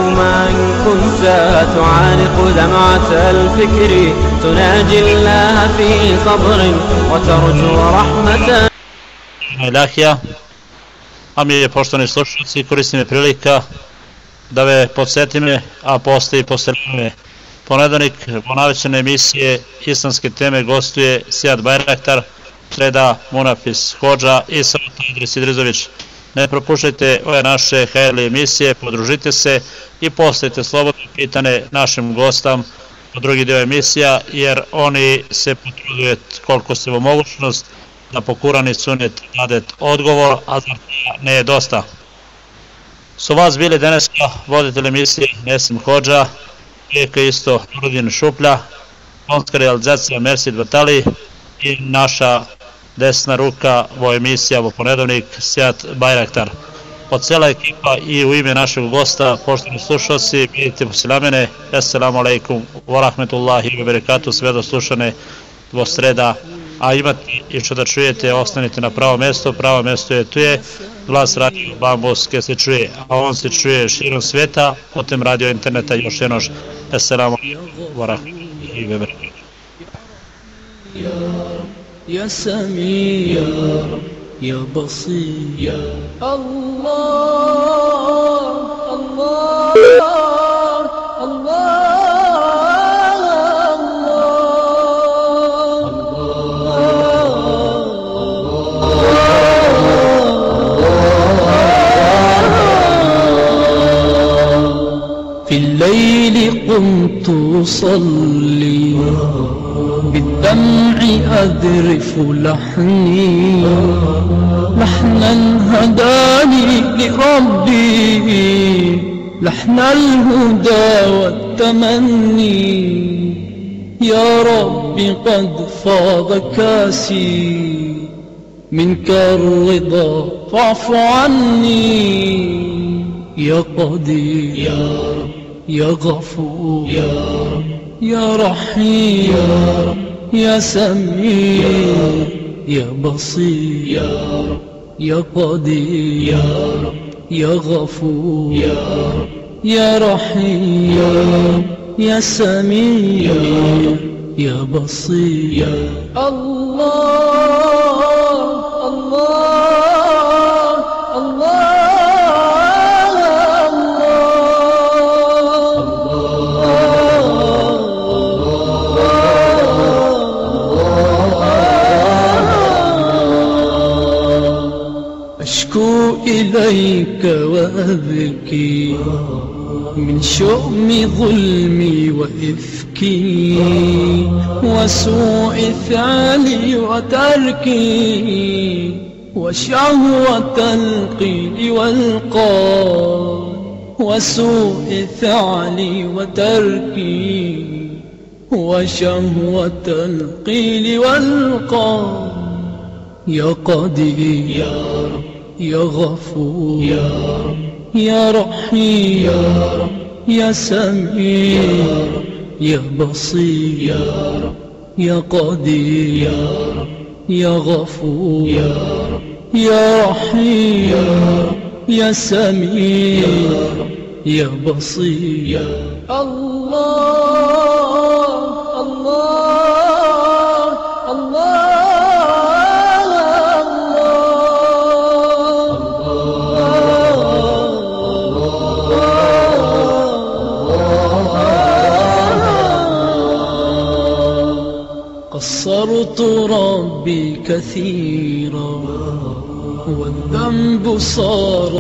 Ilahija. A mi je, poštovani slušalci, koristim je prilika da ve podsjetim, a posle i posle ponedeljnik ponavljene emisije islamske teme gostuje Sijad Bajraktar, Sreda Munafis Hodža i Savata Idris Idrizović. Ne propuštajte ove naše hajrli emisije, podružite se i postavite slobodno pitane našim gostam u drugi dio emisija, jer oni se potruduju koliko se u mogućnost da po Kur'an i Sunnet dadet odgovor, a zar ne je dosta. Su vas bili danas voditelj emisije Nesim Hodža, Rijeka isto Rudin Šuplja, tonska realizacija Mersid Batali i naša desna ruka vo emisija vo ponedovnik Sijad Bajraktar. Od cijela ekipa i u ime našeg gosta, poštovani slušalci, vidite poslamene, assalamu alaikum wa rahmetullahi wa barakatuh, sve do slušane vo sreda, a imate i što da čujete, ostanite na pravo mjesto, pravo mjesto je tu je, glas radio Bambus gdje se čuje, a on se čuje širom svijeta, potem radio interneta još jednož, assalamu alaikum wa rahmetullahi wa barakatuh. يا سميع يا بصير يا الله الله الله في الليل قمت أصلي بالدمع أذرف لحني لحنا هداني لربي لحن الهدى والتمني يا ربي قد فاض كاسي منك الرضا فاعف عني يا قدير يا رب يا غفور يا رب يا رحيم يا رب يا سميع يا بصير يا رب يا قدير يا رب يا غفور يا رب يا رحيم يا رب يا سميع يا بصير يا الله الله الله أشكو إليك وأبكي من شؤم ظلمي وإفكي وسوء فعلي وتركي وشهوة القيل والقال وسوء فعلي وتركي وشهوة القيل والقال يا قدير يا رب يا غفور يا رب يا رحيم يا رب يا سميع يا بصير يا رب يا قدير يا رب يا غفور يا رب يا رحيم يا رب يا سميع يا رب يا بصير يا الله الله الله قصرت ربي كثيرا والذنب صار